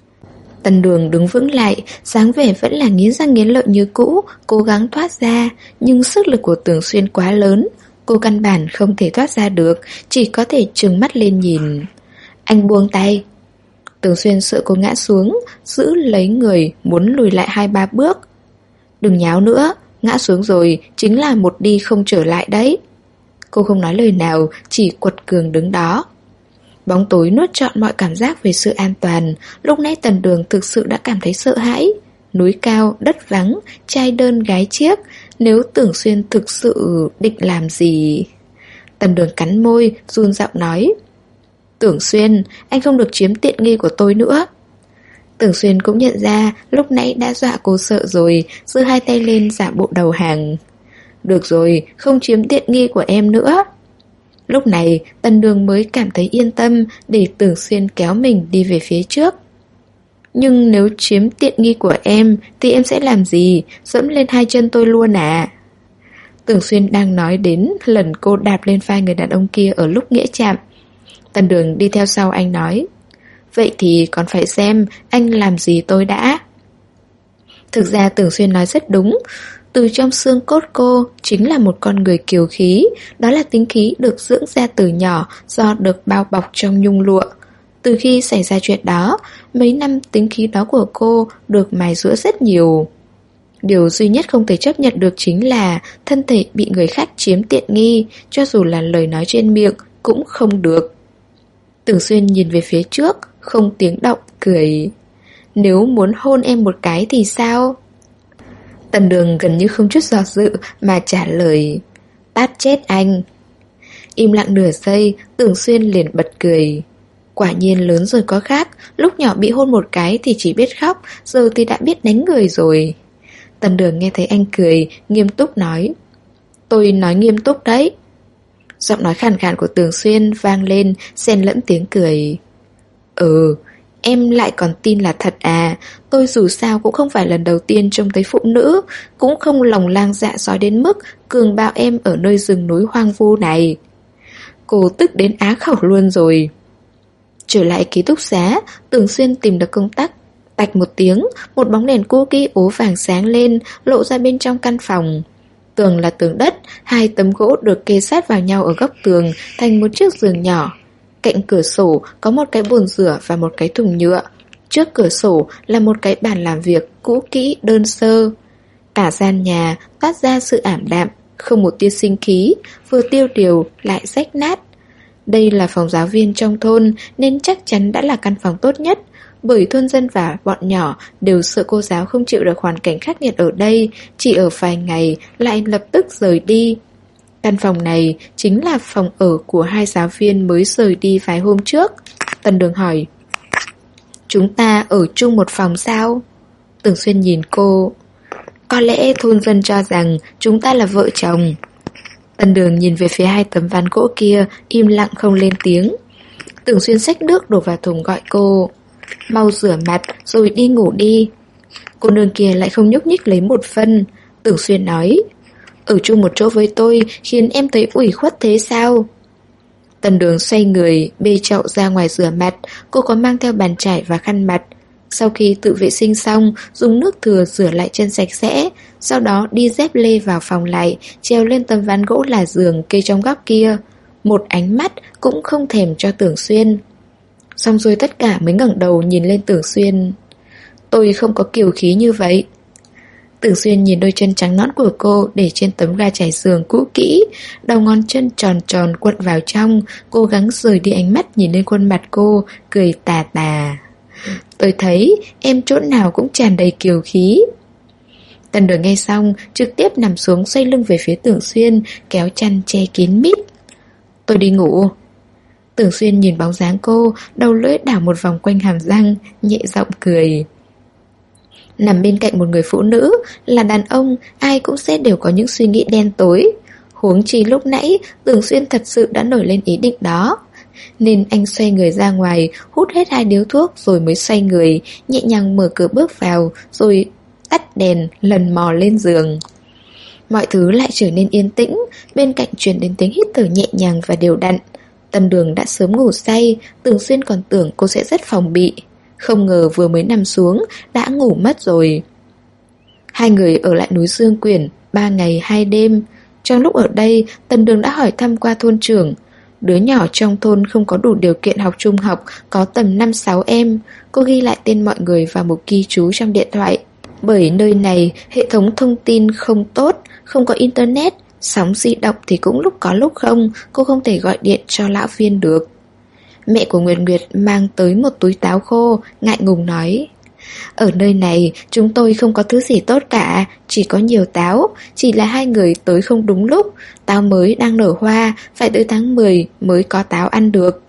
Tần Đường đứng vững lại, dáng vẻ vẫn là nghiến răng nghiến lợi như cũ, cố gắng thoát ra, nhưng sức lực của Tưởng Xuyên quá lớn, cô căn bản không thể thoát ra được, chỉ có thể trừng mắt lên nhìn. Anh buông tay. Tưởng Xuyên sợ cô ngã xuống, giữ lấy người, muốn lùi lại hai ba bước. Đừng nháo nữa, ngã xuống rồi, chính là một đi không trở lại đấy. Cô không nói lời nào, chỉ quật cường đứng đó. Bóng tối nuốt trọn mọi cảm giác về sự an toàn. Lúc nãy Tần Đường thực sự đã cảm thấy sợ hãi. Núi cao, đất vắng, trai đơn gái chiếc. Nếu Tưởng Xuyên thực sự định làm gì? Tần Đường cắn môi, run giọng nói. Tưởng Xuyên, anh không được chiếm tiện nghi của tôi nữa. Tưởng Xuyên cũng nhận ra lúc nãy đã dọa cô sợ rồi, giơ hai tay lên giả bộ đầu hàng. Được rồi, không chiếm tiện nghi của em nữa. Lúc này Tần Đường mới cảm thấy yên tâm, để Tưởng Xuyên kéo mình đi về phía trước. Nhưng nếu chiếm tiện nghi của em thì em sẽ làm gì? Dẫm lên hai chân tôi luôn à? Tưởng Xuyên đang nói đến lần cô đạp lên vai người đàn ông kia ở lúc nghĩa chạm. Tần Đường đi theo sau anh nói. Vậy thì còn phải xem anh làm gì tôi đã. Thực ra Tưởng Xuyên nói rất đúng. Từ trong xương cốt cô chính là một con người kiều khí. Đó là tính khí được dưỡng ra từ nhỏ, do được bao bọc trong nhung lụa. Từ khi xảy ra chuyện đó, mấy năm tính khí đó của cô được mài giũa rất nhiều. Điều duy nhất không thể chấp nhận được chính là thân thể bị người khác chiếm tiện nghi, cho dù là lời nói trên miệng cũng không được. Tưởng Xuyên nhìn về phía trước, không tiếng động, cười. Nếu muốn hôn em một cái thì sao? Tần Đường gần như không chút do dự mà trả lời. Tát chết anh. Im lặng nửa giây, Tưởng Xuyên liền bật cười. Quả nhiên lớn rồi có khác, lúc nhỏ bị hôn một cái thì chỉ biết khóc, giờ thì đã biết đánh người rồi. Tần Đường nghe thấy anh cười, nghiêm túc nói. Tôi nói nghiêm túc đấy. Giọng nói khàn khàn của Tường Xuyên vang lên, xen lẫn tiếng cười. Ừ, em lại còn tin là thật à? Tôi dù sao cũng không phải lần đầu tiên trông thấy phụ nữ, cũng không lòng lang dạ sói đến mức cường bạo em ở nơi rừng núi hoang vu này. Cô tức đến á khẩu luôn rồi. Trở lại ký túc xá, Tường Xuyên tìm được công tắc. Tạch một tiếng, một bóng đèn cookie kỹ ố vàng sáng lên, lộ ra bên trong căn phòng. Tường là tường đất, hai tấm gỗ được kê sát vào nhau ở góc tường thành một chiếc giường nhỏ. Cạnh cửa sổ có một cái bồn rửa và một cái thùng nhựa. Trước cửa sổ là một cái bàn làm việc cũ kỹ đơn sơ. Cả gian nhà toát ra sự ảm đạm, không một tia sinh khí, vừa tiêu điều lại rách nát. Đây là phòng giáo viên trong thôn nên chắc chắn đã là căn phòng tốt nhất, bởi thôn dân và bọn nhỏ đều sợ cô giáo không chịu được hoàn cảnh khắc nghiệt ở đây, chỉ ở vài ngày lại lập tức rời đi. Căn phòng này chính là phòng ở của hai giáo viên mới rời đi vài hôm trước. Tần Đường hỏi. Chúng ta ở chung một phòng sao? Tường Xuyên nhìn cô. Có lẽ thôn dân cho rằng chúng ta là vợ chồng. Tần Đường nhìn về phía hai tấm ván gỗ kia, im lặng không lên tiếng. Tường Xuyên xách nước đổ vào thùng gọi cô. Mau rửa mặt rồi đi ngủ đi. Cô nương kia lại không nhúc nhích lấy một phân. Tường Xuyên nói. Ở chung một chỗ với tôi khiến em thấy ủy khuất thế sao? Tần Đường xoay người, bê chậu ra ngoài rửa mặt. Cô có mang theo bàn chải và khăn mặt. Sau khi tự vệ sinh xong, dùng nước thừa rửa lại chân sạch sẽ. Sau đó đi dép lê vào phòng lại, treo lên tấm ván gỗ là giường kê trong góc kia. Một ánh mắt cũng không thèm cho Tưởng Xuyên. Xong rồi tất cả mới ngẩng đầu nhìn lên Tưởng Xuyên. Tôi không có kiều khí như vậy. Tưởng Xuyên nhìn đôi chân trắng nõn của cô để trên tấm ga trải giường cũ kỹ, đầu ngón chân tròn tròn quận vào trong, cố gắng rời đi ánh mắt nhìn lên khuôn mặt cô, cười tà tà. Tôi thấy em chỗ nào cũng tràn đầy kiều khí. Tần Đường nghe xong, trực tiếp nằm xuống xoay lưng về phía Tưởng Xuyên, kéo chăn che kín mít. Tôi đi ngủ. Tưởng Xuyên nhìn bóng dáng cô, đầu lưỡi đảo một vòng quanh hàm răng, nhẹ giọng cười. Nằm bên cạnh một người phụ nữ, là đàn ông, ai cũng sẽ đều có những suy nghĩ đen tối. Huống chi lúc nãy, Tưởng Xuyên thật sự đã nổi lên ý định đó. Nên anh xoay người ra ngoài, hút hết hai điếu thuốc rồi mới xoay người, nhẹ nhàng mở cửa bước vào, rồi tắt đèn, lần mò lên giường. Mọi thứ lại trở nên yên tĩnh, bên cạnh truyền đến tiếng hít thở nhẹ nhàng và đều đặn. Tần Đường đã sớm ngủ say, Tưởng Xuyên còn tưởng cô sẽ rất phòng bị. Không ngờ vừa mới nằm xuống, đã ngủ mất rồi. Hai người ở lại núi Dương Quyển, ba ngày hai đêm. Trong lúc ở đây, Tần Đường đã hỏi thăm qua thôn trưởng. Đứa nhỏ trong thôn không có đủ điều kiện học trung học, có tầm năm sáu em. Cô ghi lại tên mọi người vào một ghi chú trong điện thoại. Bởi nơi này, hệ thống thông tin không tốt, không có internet, sóng di động thì cũng lúc có lúc không, cô không thể gọi điện cho lão viên được. Mẹ của Nguyệt Nguyệt mang tới một túi táo khô, ngại ngùng nói. Ở nơi này, chúng tôi không có thứ gì tốt cả, chỉ có nhiều táo, chỉ là hai người tới không đúng lúc, táo mới đang nở hoa, phải tới tháng mười mới có táo ăn được.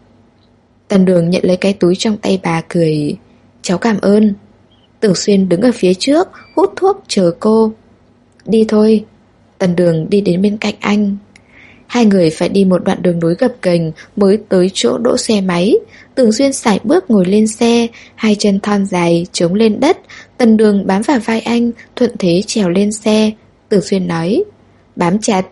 Tần Đường nhận lấy cái túi trong tay bà cười. Cháu cảm ơn. Tưởng Xuyên đứng ở phía trước, hút thuốc chờ cô. Đi thôi. Tần Đường đi đến bên cạnh anh. Hai người phải đi một đoạn đường núi gập ghềnh mới tới chỗ đỗ xe máy. Tưởng Xuyên sải bước ngồi lên xe, hai chân thon dài chống lên đất. Tần Đường bám vào vai anh, thuận thế trèo lên xe. Tưởng Xuyên nói, bám chặt.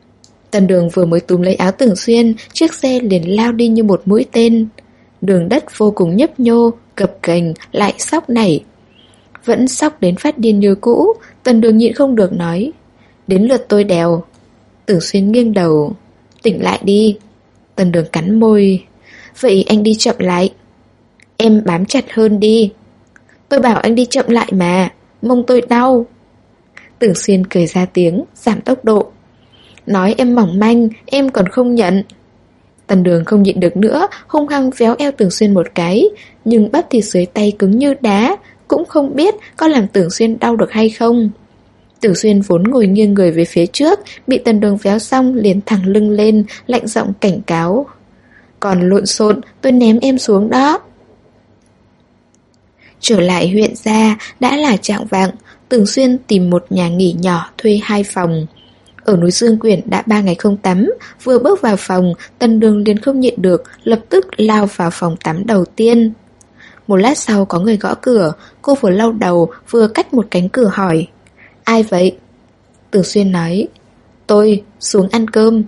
Tần Đường vừa mới túm lấy áo Tưởng Xuyên, chiếc xe liền lao đi như một mũi tên. Đường đất vô cùng nhấp nhô, gập ghềnh lại xóc nảy. Vẫn sóc đến phát điên như cũ. Tần Đường nhịn không được nói, đến lượt tôi đèo. Tưởng Xuyên nghiêng đầu, tỉnh lại đi. Tần Đường cắn môi, vậy anh đi chậm lại. Em bám chặt hơn đi. Tôi bảo anh đi chậm lại mà, mông tôi đau. Tưởng Xuyên cười ra tiếng, giảm tốc độ. Nói em mỏng manh, em còn không nhận. Tần Đường không nhịn được nữa, hung hăng véo eo Tưởng Xuyên một cái. Nhưng bắp thịt dưới tay cứng như đá, cũng không biết có làm Tưởng Xuyên đau được hay không. Tưởng Xuyên vốn ngồi nghiêng người về phía trước, bị Tần Đường véo xong liền thẳng lưng lên, lạnh giọng cảnh cáo. Còn lộn xộn, tôi ném em xuống đó. Trở lại huyện gia, đã là chạng vạng, Tưởng Xuyên tìm một nhà nghỉ nhỏ thuê hai phòng. Ở núi Dương Quyển đã ba ngày không tắm, vừa bước vào phòng, Tần Đường liền không nhịn được, lập tức lao vào phòng tắm đầu tiên. Một lát sau có người gõ cửa, cô vừa lau đầu, vừa cách một cánh cửa hỏi: Ai vậy? Tưởng Xuyên nói: Tôi, xuống ăn cơm.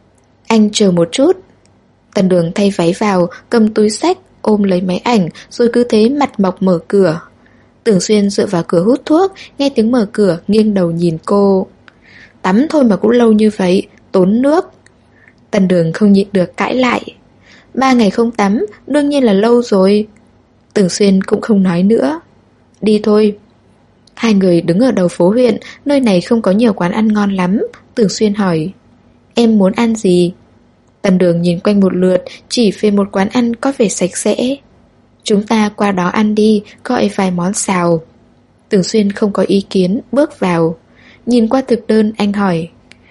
Anh chờ một chút. Tần Đường thay váy vào, cầm túi xách, ôm lấy máy ảnh, rồi cứ thế mặt mộc mở cửa. Tưởng Xuyên dựa vào cửa hút thuốc, nghe tiếng mở cửa, nghiêng đầu nhìn cô. Tắm thôi mà cũng lâu như vậy, tốn nước. Tần Đường không nhịn được cãi lại: Ba ngày không tắm, đương nhiên là lâu rồi. Tưởng Xuyên cũng không nói nữa. Đi thôi. Hai người đứng ở đầu phố huyện, nơi này không có nhiều quán ăn ngon lắm. Tưởng Xuyên hỏi: Em muốn ăn gì? Tần Đường nhìn quanh một lượt, chỉ về một quán ăn có vẻ sạch sẽ. Chúng ta qua đó ăn đi, gọi vài món xào. Tưởng Xuyên không có ý kiến, bước vào. Nhìn qua thực đơn, anh hỏi: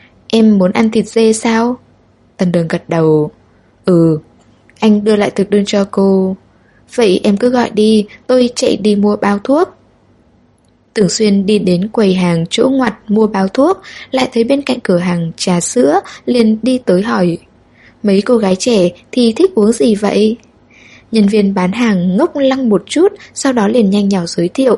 Em muốn ăn thịt dê sao? Tần Đường gật đầu. Ừ. Anh đưa lại thực đơn cho cô. Vậy em cứ gọi đi, tôi chạy đi mua bao thuốc. Tưởng Xuyên đi đến quầy hàng chỗ ngoặt mua bao thuốc, lại thấy bên cạnh cửa hàng trà sữa, liền đi tới hỏi: Mấy cô gái trẻ thì thích uống gì vậy? Nhân viên bán hàng ngốc lăng một chút, sau đó liền nhanh nhảu giới thiệu.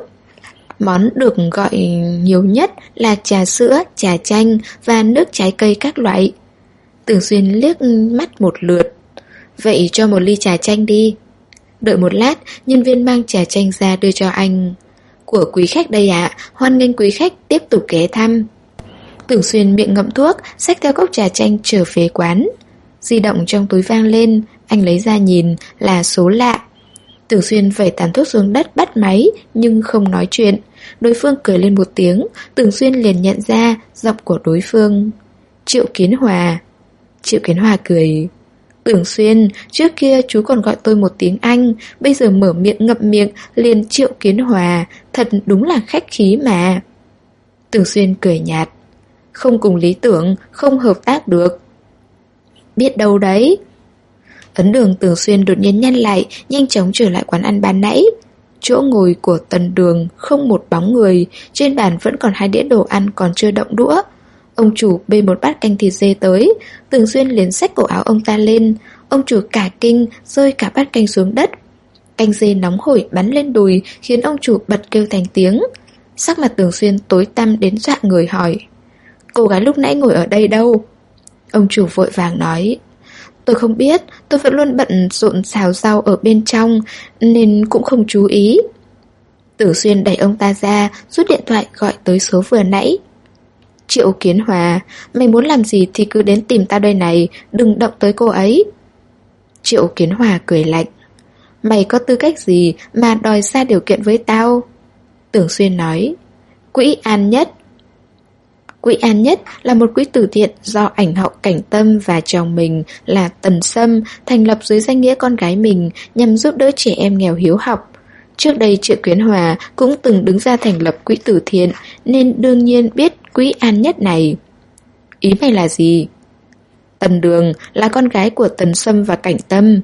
Món được gọi nhiều nhất là trà sữa, trà chanh và nước trái cây các loại. Tưởng Xuyên liếc mắt một lượt. Vậy cho một ly trà chanh đi. Đợi một lát, nhân viên mang trà chanh ra đưa cho anh. Của quý khách đây ạ, hoan nghênh quý khách tiếp tục ghé thăm. Tưởng Xuyên miệng ngậm thuốc, xách theo cốc trà chanh trở về quán. Di động trong túi vang lên, anh lấy ra nhìn, là số lạ. Tưởng Xuyên vẩy tàn thuốc xuống đất bắt máy, nhưng không nói chuyện. Đối phương cười lên một tiếng, Tưởng Xuyên liền nhận ra giọng của đối phương. Triệu Kiến Hòa. Triệu Kiến Hòa cười. Tưởng Xuyên, trước kia chú còn gọi tôi một tiếng anh, bây giờ mở miệng ngậm miệng liền Triệu Kiến Hòa, thật đúng là khách khí mà. Tưởng Xuyên cười nhạt. Không cùng lý tưởng, không hợp tác được. Biết đâu đấy. Ấn Đường Tưởng Xuyên đột nhiên nhăn lại, nhanh chóng trở lại quán ăn ban nãy. Chỗ ngồi của Tần Đường không một bóng người, trên bàn vẫn còn hai đĩa đồ ăn còn chưa động đũa. Ông chủ bê một bát canh thịt dê tới, Tưởng Xuyên liền xách cổ áo ông ta lên. Ông chủ cả kinh, rơi cả bát canh xuống đất. Canh dê nóng hổi bắn lên đùi, khiến ông chủ bật kêu thành tiếng. Sắc mặt Tưởng Xuyên tối tăm đến dọa người hỏi: Cô gái lúc nãy ngồi ở đây đâu? Ông chủ vội vàng nói: Tôi không biết, tôi vẫn luôn bận rộn xào rau ở bên trong, nên cũng không chú ý. Tưởng Xuyên đẩy ông ta ra, rút điện thoại gọi tới số vừa nãy. Triệu Kiến Hòa, mày muốn làm gì thì cứ đến tìm tao đây này, đừng động tới cô ấy. Triệu Kiến Hòa cười lạnh. Mày có tư cách gì mà đòi ra điều kiện với tao? Tưởng Xuyên nói: Quỹ An Nhất. Quỹ An Nhất là một quỹ từ thiện do ảnh hậu Cảnh Tâm và chồng mình là Tần Sâm thành lập dưới danh nghĩa con gái mình nhằm giúp đỡ trẻ em nghèo hiếu học. Trước đây Triệu Kiến Hòa cũng từng đứng ra thành lập quỹ từ thiện nên đương nhiên biết Quỹ An Nhất này. Ý mày là gì? Tần Đường là con gái của Tần Sâm và Cảnh Tâm.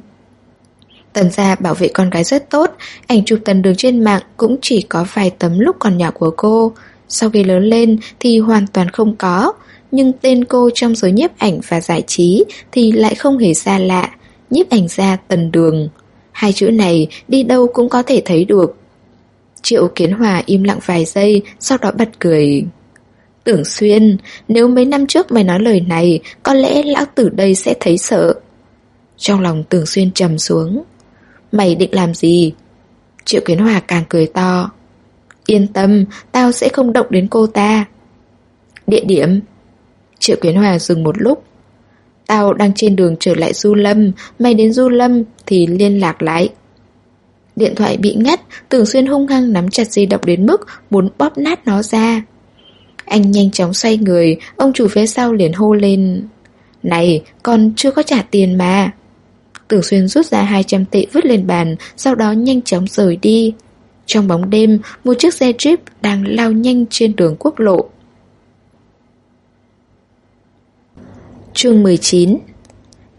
Tần gia bảo vệ con gái rất tốt, ảnh chụp Tần Đường trên mạng cũng chỉ có vài tấm lúc còn nhỏ của cô. Sau khi lớn lên thì hoàn toàn không có, nhưng tên cô trong giới nhiếp ảnh và giải trí thì lại không hề xa lạ, nhiếp ảnh gia Tần Đường. Hai chữ này đi đâu cũng có thể thấy được. Triệu Kiến Hòa im lặng vài giây, sau đó bật cười. Tưởng Xuyên, nếu mấy năm trước mày nói lời này, có lẽ lão tử đây sẽ thấy sợ. Trong lòng Tưởng Xuyên trầm xuống. Mày định làm gì? Triệu Kiến Hòa càng cười to. Yên tâm, tao sẽ không động đến cô ta. Địa điểm? Triệu Kiến Hòa dừng một lúc. Tao đang trên đường trở lại Du Lâm, mày đến Du Lâm thì liên lạc lại. Điện thoại bị ngắt, Tưởng Xuyên hung hăng nắm chặt di động đến mức muốn bóp nát nó ra. Anh nhanh chóng xoay người, ông chủ phía sau liền hô lên. Này, còn chưa có trả tiền mà. Tưởng Xuyên rút ra hai trăm tệ vứt lên bàn, sau đó nhanh chóng rời đi. Trong bóng đêm, một chiếc xe Jeep đang lao nhanh trên đường quốc lộ. Chương mười chín.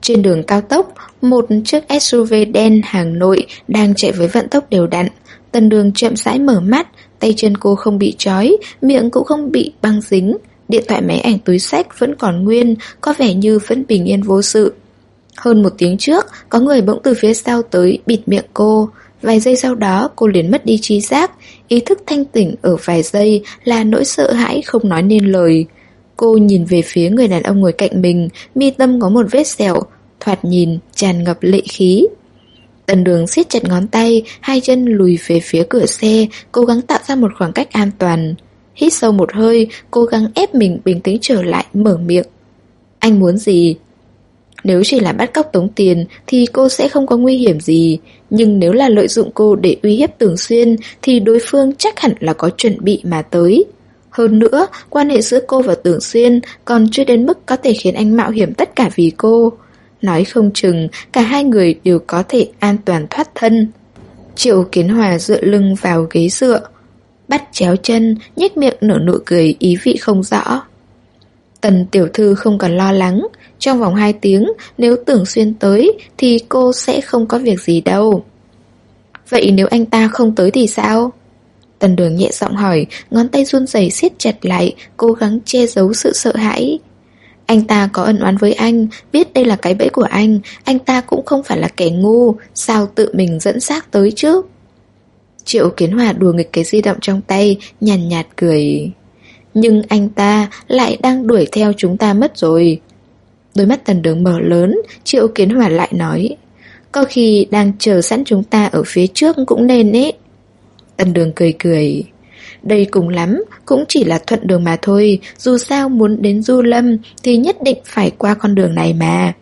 Trên đường cao tốc, một chiếc ét u vê đen hàng nội đang chạy với vận tốc đều đặn. Tần Đường chậm rãi mở mắt, tay chân cô không bị trói, miệng cũng không bị băng dính. Điện thoại máy ảnh túi xách vẫn còn nguyên, có vẻ như vẫn bình yên vô sự. Hơn một tiếng trước, có người bỗng từ phía sau tới bịt miệng cô. Vài giây sau đó cô liền mất đi trí giác. Ý thức thanh tỉnh ở vài giây là nỗi sợ hãi không nói nên lời. Cô nhìn về phía người đàn ông ngồi cạnh mình, mi tâm có một vết sẹo, thoạt nhìn tràn ngập lệ khí. Tần Đường siết chặt ngón tay, hai chân lùi về phía cửa xe, cố gắng tạo ra một khoảng cách an toàn. Hít sâu một hơi, cố gắng ép mình bình tĩnh trở lại, mở miệng. Anh muốn gì? Nếu chỉ là bắt cóc tống tiền thì cô sẽ không có nguy hiểm gì. Nhưng nếu là lợi dụng cô để uy hiếp Tưởng Xuyên thì đối phương chắc hẳn là có chuẩn bị mà tới. Hơn nữa, quan hệ giữa cô và Tưởng Xuyên còn chưa đến mức có thể khiến anh mạo hiểm tất cả vì cô. Nói không chừng cả hai người đều có thể an toàn thoát thân. Triệu Kiến Hòa dựa lưng vào ghế dựa, bắt chéo chân, nhếch miệng nở nụ cười ý vị không rõ. Tần tiểu thư không cần lo lắng, trong vòng hai tiếng nếu Tưởng Xuyên tới thì cô sẽ không có việc gì đâu. Vậy nếu anh ta không tới thì sao? Tần Đường nhẹ giọng hỏi, ngón tay run rẩy siết chặt lại, cố gắng che giấu sự sợ hãi. Anh ta có ân oán với anh, biết đây là cái bẫy của anh, anh ta cũng không phải là kẻ ngu, sao tự mình dẫn xác tới chứ? Triệu Kiến Hòa đùa nghịch cái di động trong tay, nhàn nhạt, nhạt cười. Nhưng anh ta lại đang đuổi theo chúng ta mất rồi. Đôi mắt Tần Đường mở lớn, Triệu Kiến Hòa lại nói, có khi đang chờ sẵn chúng ta ở phía trước cũng nên ấy. Tần Đường cười cười. Đây cùng lắm, cũng chỉ là thuận đường mà thôi, dù sao muốn đến Du Lâm thì nhất định phải qua con đường này mà.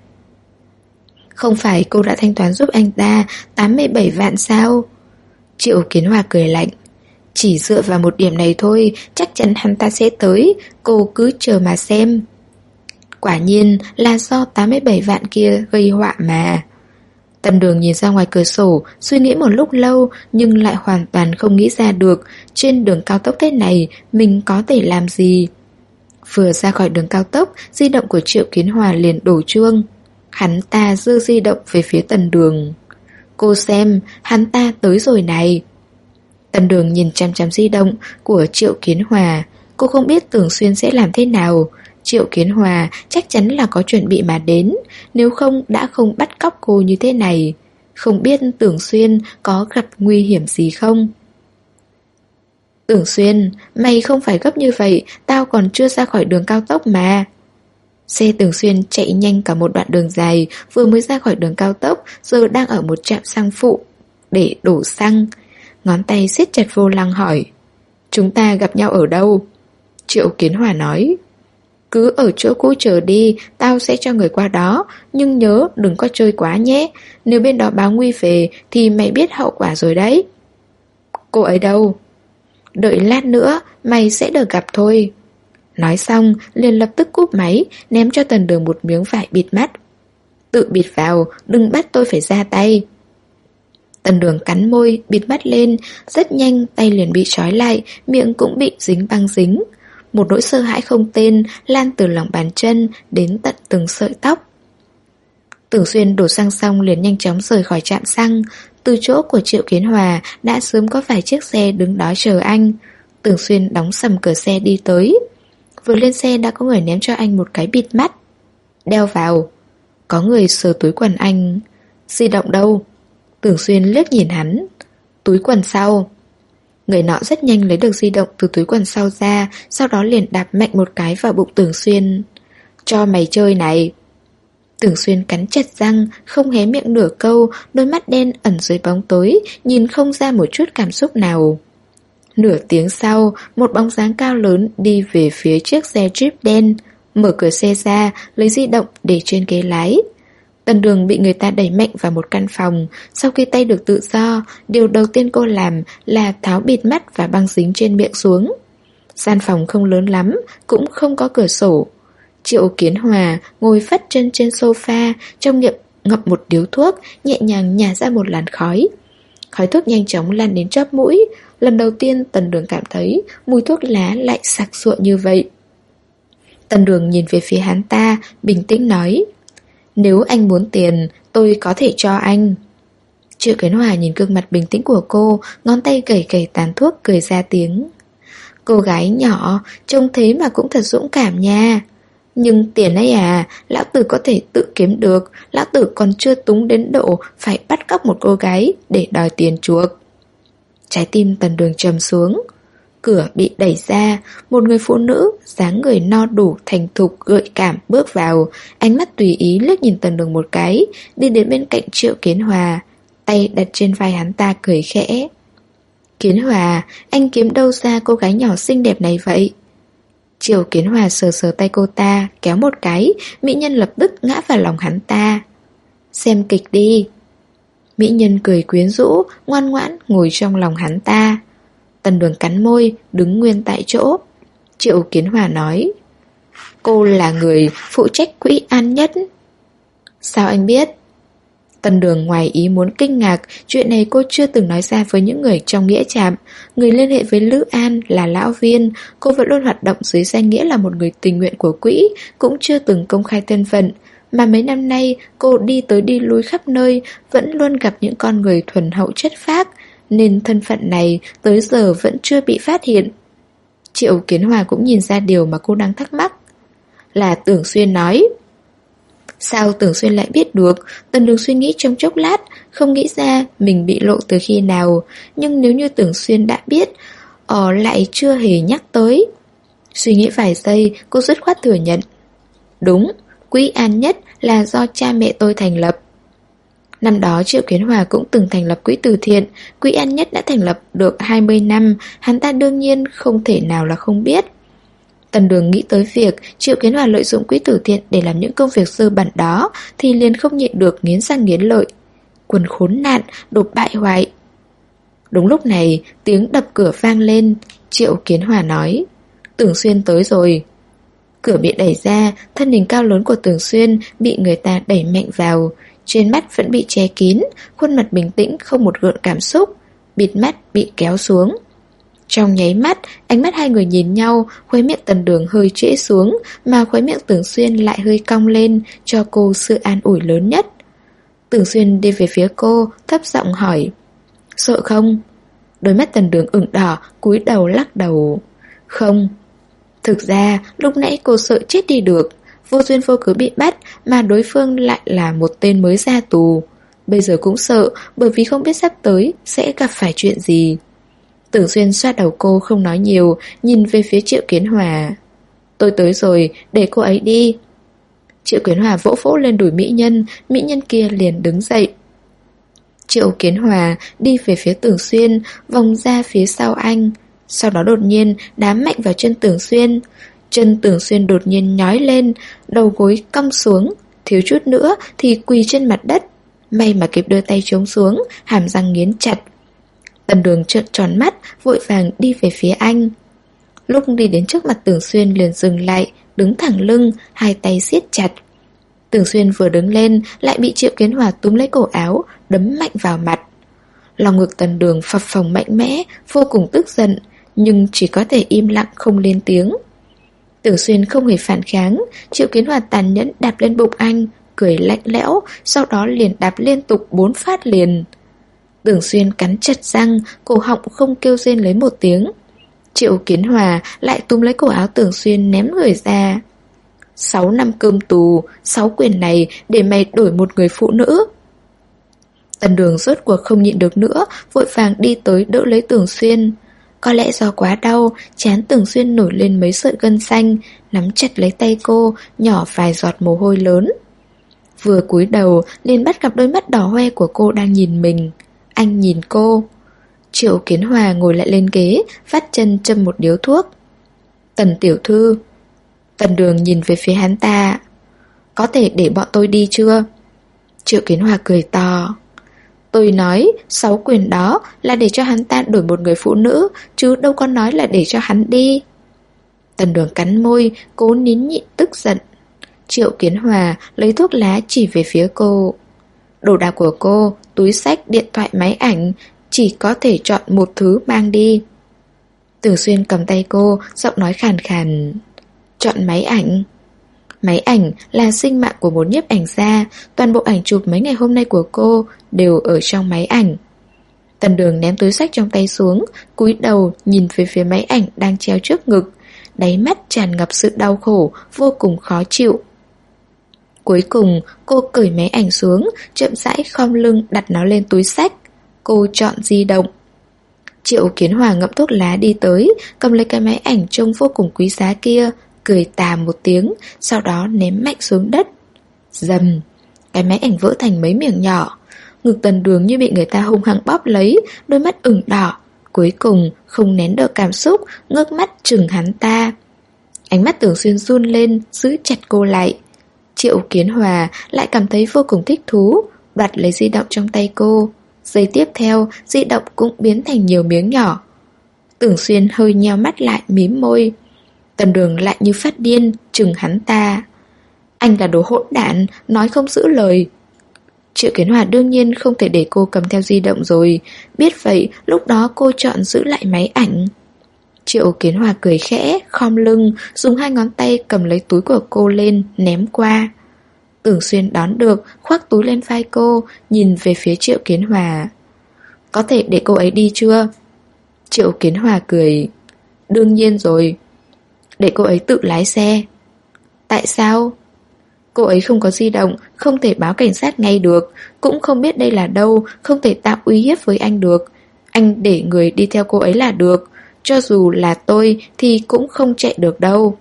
Không phải cô đã thanh toán giúp anh ta tám mươi bảy vạn sao? Triệu Kiến Hòa cười lạnh. Chỉ dựa vào một điểm này thôi, chắc chắn hắn ta sẽ tới, cô cứ chờ mà xem. Quả nhiên là do tám mươi bảy vạn kia gây họa mà. Tần Đường nhìn ra ngoài cửa sổ, suy nghĩ một lúc lâu nhưng lại hoàn toàn không nghĩ ra được trên đường cao tốc thế này mình có thể làm gì. Vừa ra khỏi đường cao tốc, di động của Triệu Kiến Hòa liền đổ chuông. Hắn ta giơ di động về phía Tần Đường. Cô xem, hắn ta tới rồi này. Tần Đường nhìn chằm chằm di động của Triệu Kiến Hòa. Cô không biết Tưởng Xuyên sẽ làm thế nào. Triệu Kiến Hòa chắc chắn là có chuẩn bị mà đến, nếu không đã không bắt cóc cô như thế này. Không biết Tưởng Xuyên có gặp nguy hiểm gì không? Tưởng Xuyên, mày không phải gấp như vậy, tao còn chưa ra khỏi đường cao tốc mà. Xe Tưởng Xuyên chạy nhanh cả một đoạn đường dài, vừa mới ra khỏi đường cao tốc, giờ đang ở một trạm xăng phụ để đổ xăng. Ngón tay siết chặt vô lăng hỏi, chúng ta gặp nhau ở đâu? Triệu Kiến Hòa nói, cứ ở chỗ cũ chờ đi, tao sẽ cho người qua đó, nhưng nhớ đừng có chơi quá nhé, nếu bên đó báo nguy về thì mày biết hậu quả rồi đấy. Cô ấy đâu? Đợi lát nữa, mày sẽ được gặp thôi. Nói xong, liền lập tức cúp máy, ném cho Tần Đường một miếng vải bịt mắt. Tự bịt vào, đừng bắt tôi phải ra tay. Tần Đường cắn môi, bịt mắt lên, rất nhanh tay liền bị trói lại, miệng cũng bị dính băng dính. Một nỗi sợ hãi không tên lan từ lòng bàn chân đến tận từng sợi tóc. Tưởng Xuyên đổ xăng xong liền nhanh chóng rời khỏi trạm xăng. Từ chỗ của Triệu Kiến Hòa đã sớm có vài chiếc xe đứng đó chờ anh. Tưởng Xuyên đóng sầm cửa xe đi tới. Vừa lên xe đã có người ném cho anh một cái bịt mắt. Đeo vào. Có người sờ túi quần anh. Di động đâu? Tưởng Xuyên liếc nhìn hắn. Túi quần sau. Người nọ rất nhanh lấy được di động từ túi quần sau ra, sau đó liền đạp mạnh một cái vào bụng Tưởng Xuyên. Cho mày chơi này. Tưởng Xuyên cắn chặt răng, không hé miệng nửa câu, đôi mắt đen ẩn dưới bóng tối, nhìn không ra một chút cảm xúc nào. Nửa tiếng sau, một bóng dáng cao lớn đi về phía chiếc xe Jeep đen, mở cửa xe ra, lấy di động để trên ghế lái. Tần Đường bị người ta đẩy mạnh vào một căn phòng. Sau khi tay được tự do, điều đầu tiên cô làm là tháo bịt mắt và băng dính trên miệng xuống. Gian phòng không lớn lắm, cũng không có cửa sổ. Triệu Kiến Hòa ngồi phắt chân trên sofa, trong miệng ngậm một điếu thuốc, nhẹ nhàng nhả ra một làn khói. Khói thuốc nhanh chóng lan đến chóp mũi. Lần đầu tiên Tần Đường cảm thấy mùi thuốc lá lại sặc sụa như vậy. Tần Đường nhìn về phía hắn ta, bình tĩnh nói, Nếu anh muốn tiền, tôi có thể cho anh. Triệu Kiến Hòa nhìn gương mặt bình tĩnh của cô, ngón tay gẩy gẩy tàn thuốc cười ra tiếng. Cô gái nhỏ, trông thế mà cũng thật dũng cảm nha. Nhưng tiền ấy à, lão tử có thể tự kiếm được, lão tử còn chưa túng đến độ phải bắt cóc một cô gái để đòi tiền chuộc. Trái tim Tần Đường trầm xuống. Cửa bị đẩy ra, một người phụ nữ, dáng người no đủ, thành thục, gợi cảm bước vào, ánh mắt tùy ý liếc nhìn Tần Đường một cái, đi đến bên cạnh Triệu Kiến Hòa, tay đặt trên vai hắn ta cười khẽ. Kiến Hòa, anh kiếm đâu ra cô gái nhỏ xinh đẹp này vậy? Triệu Kiến Hòa sờ sờ tay cô ta, kéo một cái, mỹ nhân lập tức ngã vào lòng hắn ta. Xem kịch đi. Mỹ nhân cười quyến rũ, ngoan ngoãn ngồi trong lòng hắn ta. Tần Đường cắn môi, đứng nguyên tại chỗ. Triệu Kiến Hòa nói, cô là người phụ trách quỹ An Nhất. Sao anh biết? Tần Đường ngoài ý muốn kinh ngạc, chuyện này cô chưa từng nói ra với những người trong nghĩa trạm. Người liên hệ với Lữ An là Lão Viên, cô vẫn luôn hoạt động dưới danh nghĩa là một người tình nguyện của quỹ, cũng chưa từng công khai thân phận. Mà mấy năm nay cô đi tới đi lui khắp nơi, vẫn luôn gặp những con người thuần hậu chất phác, nên thân phận này tới giờ vẫn chưa bị phát hiện. Triệu Kiến Hòa cũng nhìn ra điều mà cô đang thắc mắc. Là Tưởng Xuyên nói. Sao Tưởng Xuyên lại biết được? Tần Đường suy nghĩ trong chốc lát, không nghĩ ra mình bị lộ từ khi nào. Nhưng nếu như Tưởng Xuyên đã biết, ờ lại chưa hề nhắc tới. Suy nghĩ vài giây, cô dứt khoát thừa nhận. Đúng, quỹ An Nhất là do cha mẹ tôi thành lập. Năm đó Triệu Kiến Hòa cũng từng thành lập quỹ từ thiện. Quỹ An Nhất đã thành lập được hai mươi năm, hắn ta đương nhiên không thể nào là không biết. Tần Đường nghĩ tới việc Triệu Kiến Hòa lợi dụng quỹ từ thiện để làm những công việc dơ bẩn đó, thì liền không nhịn được nghiến răng nghiến lợi. Quần khốn nạn, đồ bại hoại. Đúng lúc này, tiếng đập cửa vang lên. Triệu Kiến Hòa nói, Tưởng Xuyên tới rồi. Cửa bị đẩy ra, thân hình cao lớn của Tưởng Xuyên bị người ta đẩy mạnh vào. Trên mắt vẫn bị che kín, khuôn mặt bình tĩnh không một gợn cảm xúc, bịt mắt bị kéo xuống. Trong nháy mắt, ánh mắt hai người nhìn nhau, khóe miệng Tần Đường hơi trễ xuống, mà khóe miệng Tưởng Xuyên lại hơi cong lên, cho cô sự an ủi lớn nhất. Tưởng Xuyên đi về phía cô, thấp giọng hỏi, sợ không? Đôi mắt Tần Đường ửng đỏ, cúi đầu lắc đầu. Không. Thực ra, lúc nãy cô sợ chết đi được. Vô duyên vô cớ bị bắt, mà đối phương lại là một tên mới ra tù. Bây giờ cũng sợ, bởi vì không biết sắp tới sẽ gặp phải chuyện gì. Tưởng Xuyên xoa đầu cô không nói nhiều, nhìn về phía Triệu Kiến Hòa. Tôi tới rồi, để cô ấy đi. Triệu Kiến Hòa vỗ vỗ lên đùi mỹ nhân, mỹ nhân kia liền đứng dậy. Triệu Kiến Hòa đi về phía Tưởng Xuyên, vòng ra phía sau anh. Sau đó đột nhiên đá mạnh vào chân Tưởng Xuyên. Chân Tưởng Xuyên đột nhiên nhói lên, đầu gối cong xuống, thiếu chút nữa thì quỳ trên mặt đất. May mà kịp đưa tay chống xuống, hàm răng nghiến chặt. Tần Đường trợn tròn mắt, vội vàng đi về phía anh. Lúc đi đến trước mặt Tưởng Xuyên liền dừng lại, đứng thẳng lưng, hai tay siết chặt. Tưởng Xuyên vừa đứng lên, lại bị Triệu Kiến Hòa túm lấy cổ áo, đấm mạnh vào mặt. Lòng ngực Tần Đường phập phồng mạnh mẽ, vô cùng tức giận, nhưng chỉ có thể im lặng không lên tiếng. Tưởng Xuyên không hề phản kháng, Triệu Kiến Hòa tàn nhẫn đạp lên bụng anh, cười lạnh lẽo, sau đó liền đạp liên tục bốn phát liền. Tưởng Xuyên cắn chặt răng, cổ họng không kêu rên lấy một tiếng. Triệu Kiến Hòa lại túm lấy cổ áo Tưởng Xuyên ném người ra. Sáu năm cơm tù, sáu quyền này để mày đổi một người phụ nữ. Tần Đường rốt cuộc không nhịn được nữa, vội vàng đi tới đỡ lấy Tưởng Xuyên. Có lẽ do quá đau, trán Tưởng Xuyên nổi lên mấy sợi gân xanh, nắm chặt lấy tay cô, nhỏ vài giọt mồ hôi lớn. Vừa cúi đầu, liền bắt gặp đôi mắt đỏ hoe của cô đang nhìn mình. Anh nhìn cô. Triệu Kiến Hòa ngồi lại lên ghế, vắt chân châm một điếu thuốc. Tần tiểu thư. Tần Đường nhìn về phía hắn ta. Có thể để bọn tôi đi chưa? Triệu Kiến Hòa cười to. Tôi nói sáu quyền đó là để cho hắn ta đổi một người phụ nữ, chứ đâu có nói là để cho hắn đi. Tần Đường cắn môi, cố nín nhịn tức giận. Triệu Kiến Hòa lấy thuốc lá chỉ về phía cô. Đồ đạc của cô, túi xách, điện thoại, máy ảnh, chỉ có thể chọn một thứ mang đi. Tưởng Xuyên cầm tay cô, giọng nói khàn khàn. Chọn máy ảnh. Máy ảnh là sinh mạng của một nhiếp ảnh gia. Toàn bộ ảnh chụp mấy ngày hôm nay của cô đều ở trong máy ảnh. Tần Đường ném túi xách trong tay xuống, cúi đầu nhìn về phía máy ảnh đang treo trước ngực. Đáy mắt tràn ngập sự đau khổ, vô cùng khó chịu. Cuối cùng cô cởi máy ảnh xuống, chậm rãi khom lưng đặt nó lên túi xách. Cô chọn di động. Triệu Kiến Hòa ngậm thuốc lá đi tới, cầm lấy cái máy ảnh trông vô cùng quý giá kia, cười tà một tiếng, sau đó ném mạnh xuống đất. Dầm, cái máy ảnh vỡ thành mấy miếng nhỏ. Ngực Tần Đường như bị người ta hung hăng bóp lấy, đôi mắt ửng đỏ. Cuối cùng không nén được cảm xúc, ngước mắt chừng hắn ta. Ánh mắt Tưởng Xuyên run lên, giữ chặt cô lại. Triệu Kiến Hòa lại cảm thấy vô cùng thích thú, đoạt lấy di động trong tay cô. Giây tiếp theo, di động cũng biến thành nhiều miếng nhỏ. Tưởng Xuyên hơi nheo mắt lại, mím môi. Tần Đường lại như phát điên, chừng hắn ta. Anh là đồ hỗn đản, nói không giữ lời. Triệu Kiến Hòa đương nhiên không thể để cô cầm theo di động rồi. Biết vậy, lúc đó cô chọn giữ lại máy ảnh. Triệu Kiến Hòa cười khẽ, khom lưng, dùng hai ngón tay cầm lấy túi của cô lên, ném qua. Tưởng Xuyên đón được, khoác túi lên vai cô, nhìn về phía Triệu Kiến Hòa. Có thể để cô ấy đi chưa? Triệu Kiến Hòa cười. Đương nhiên rồi. Để cô ấy tự lái xe. Tại sao? Cô ấy không có di động, không thể báo cảnh sát ngay được, cũng không biết đây là đâu, không thể tạo uy hiếp với anh được. Anh để người đi theo cô ấy là được. Cho dù là tôi thì cũng không chạy được đâu.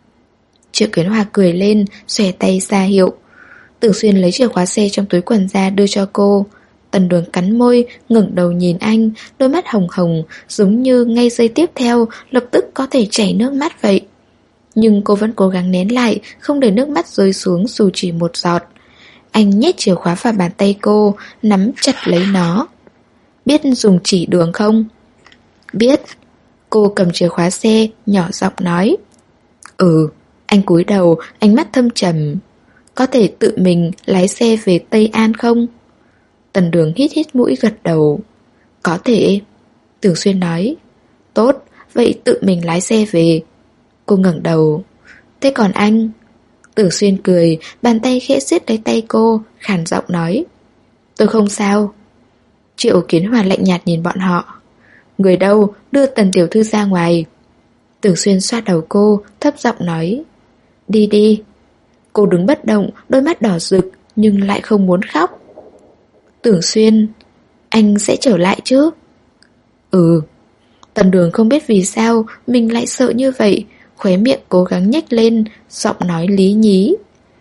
Triệu Kiến Hòa cười lên, xòe tay ra hiệu. Tưởng Xuyên lấy chìa khóa xe trong túi quần ra đưa cho cô. Tần Đường cắn môi, ngẩng đầu nhìn anh, đôi mắt hồng hồng, giống như ngay giây tiếp theo lập tức có thể chảy nước mắt vậy. Nhưng cô vẫn cố gắng nén lại, không để nước mắt rơi xuống dù chỉ một giọt. Anh nhét chìa khóa vào bàn tay cô, nắm chặt lấy nó. Biết dùng chỉ đường không? Biết. Cô cầm chìa khóa xe, nhỏ giọng nói. Ừ. Anh cúi đầu, ánh mắt thâm trầm. Có thể tự mình lái xe về Tây An không? Tần Đường hít hít mũi gật đầu. Có thể. Tưởng Xuyên nói. Tốt, vậy tự mình lái xe về. Cô ngẩng đầu. Thế còn anh? Tưởng Xuyên cười, bàn tay khẽ siết lấy tay cô, khàn giọng nói. Tôi không sao. Triệu Kiến Hòa lạnh nhạt nhìn bọn họ. Người đâu, đưa Tần tiểu thư ra ngoài. Tưởng Xuyên xoa đầu cô, thấp giọng nói. Đi đi. Cô đứng bất động, đôi mắt đỏ rực, nhưng lại không muốn khóc. Tưởng Xuyên, anh sẽ trở lại chứ? Ừ. Tần Đường không biết vì sao mình lại sợ như vậy, khóe miệng cố gắng nhếch lên, giọng nói lý nhí.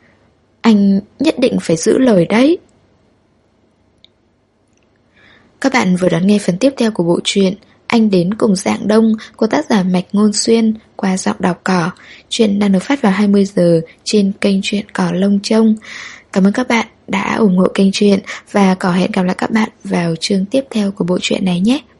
Anh nhất định phải giữ lời đấy. Các bạn vừa đón nghe phần tiếp theo của bộ truyện Anh đến cùng Dạng Đông của tác giả Mạch Ngôn Xuyên qua giọng đọc cỏ. Truyện đang được phát vào hai mươi giờ trên kênh Truyện Cỏ Lông Trông. Cảm ơn các bạn đã ủng hộ kênh truyện và Cỏ hẹn gặp lại các bạn vào chương tiếp theo của bộ truyện này nhé.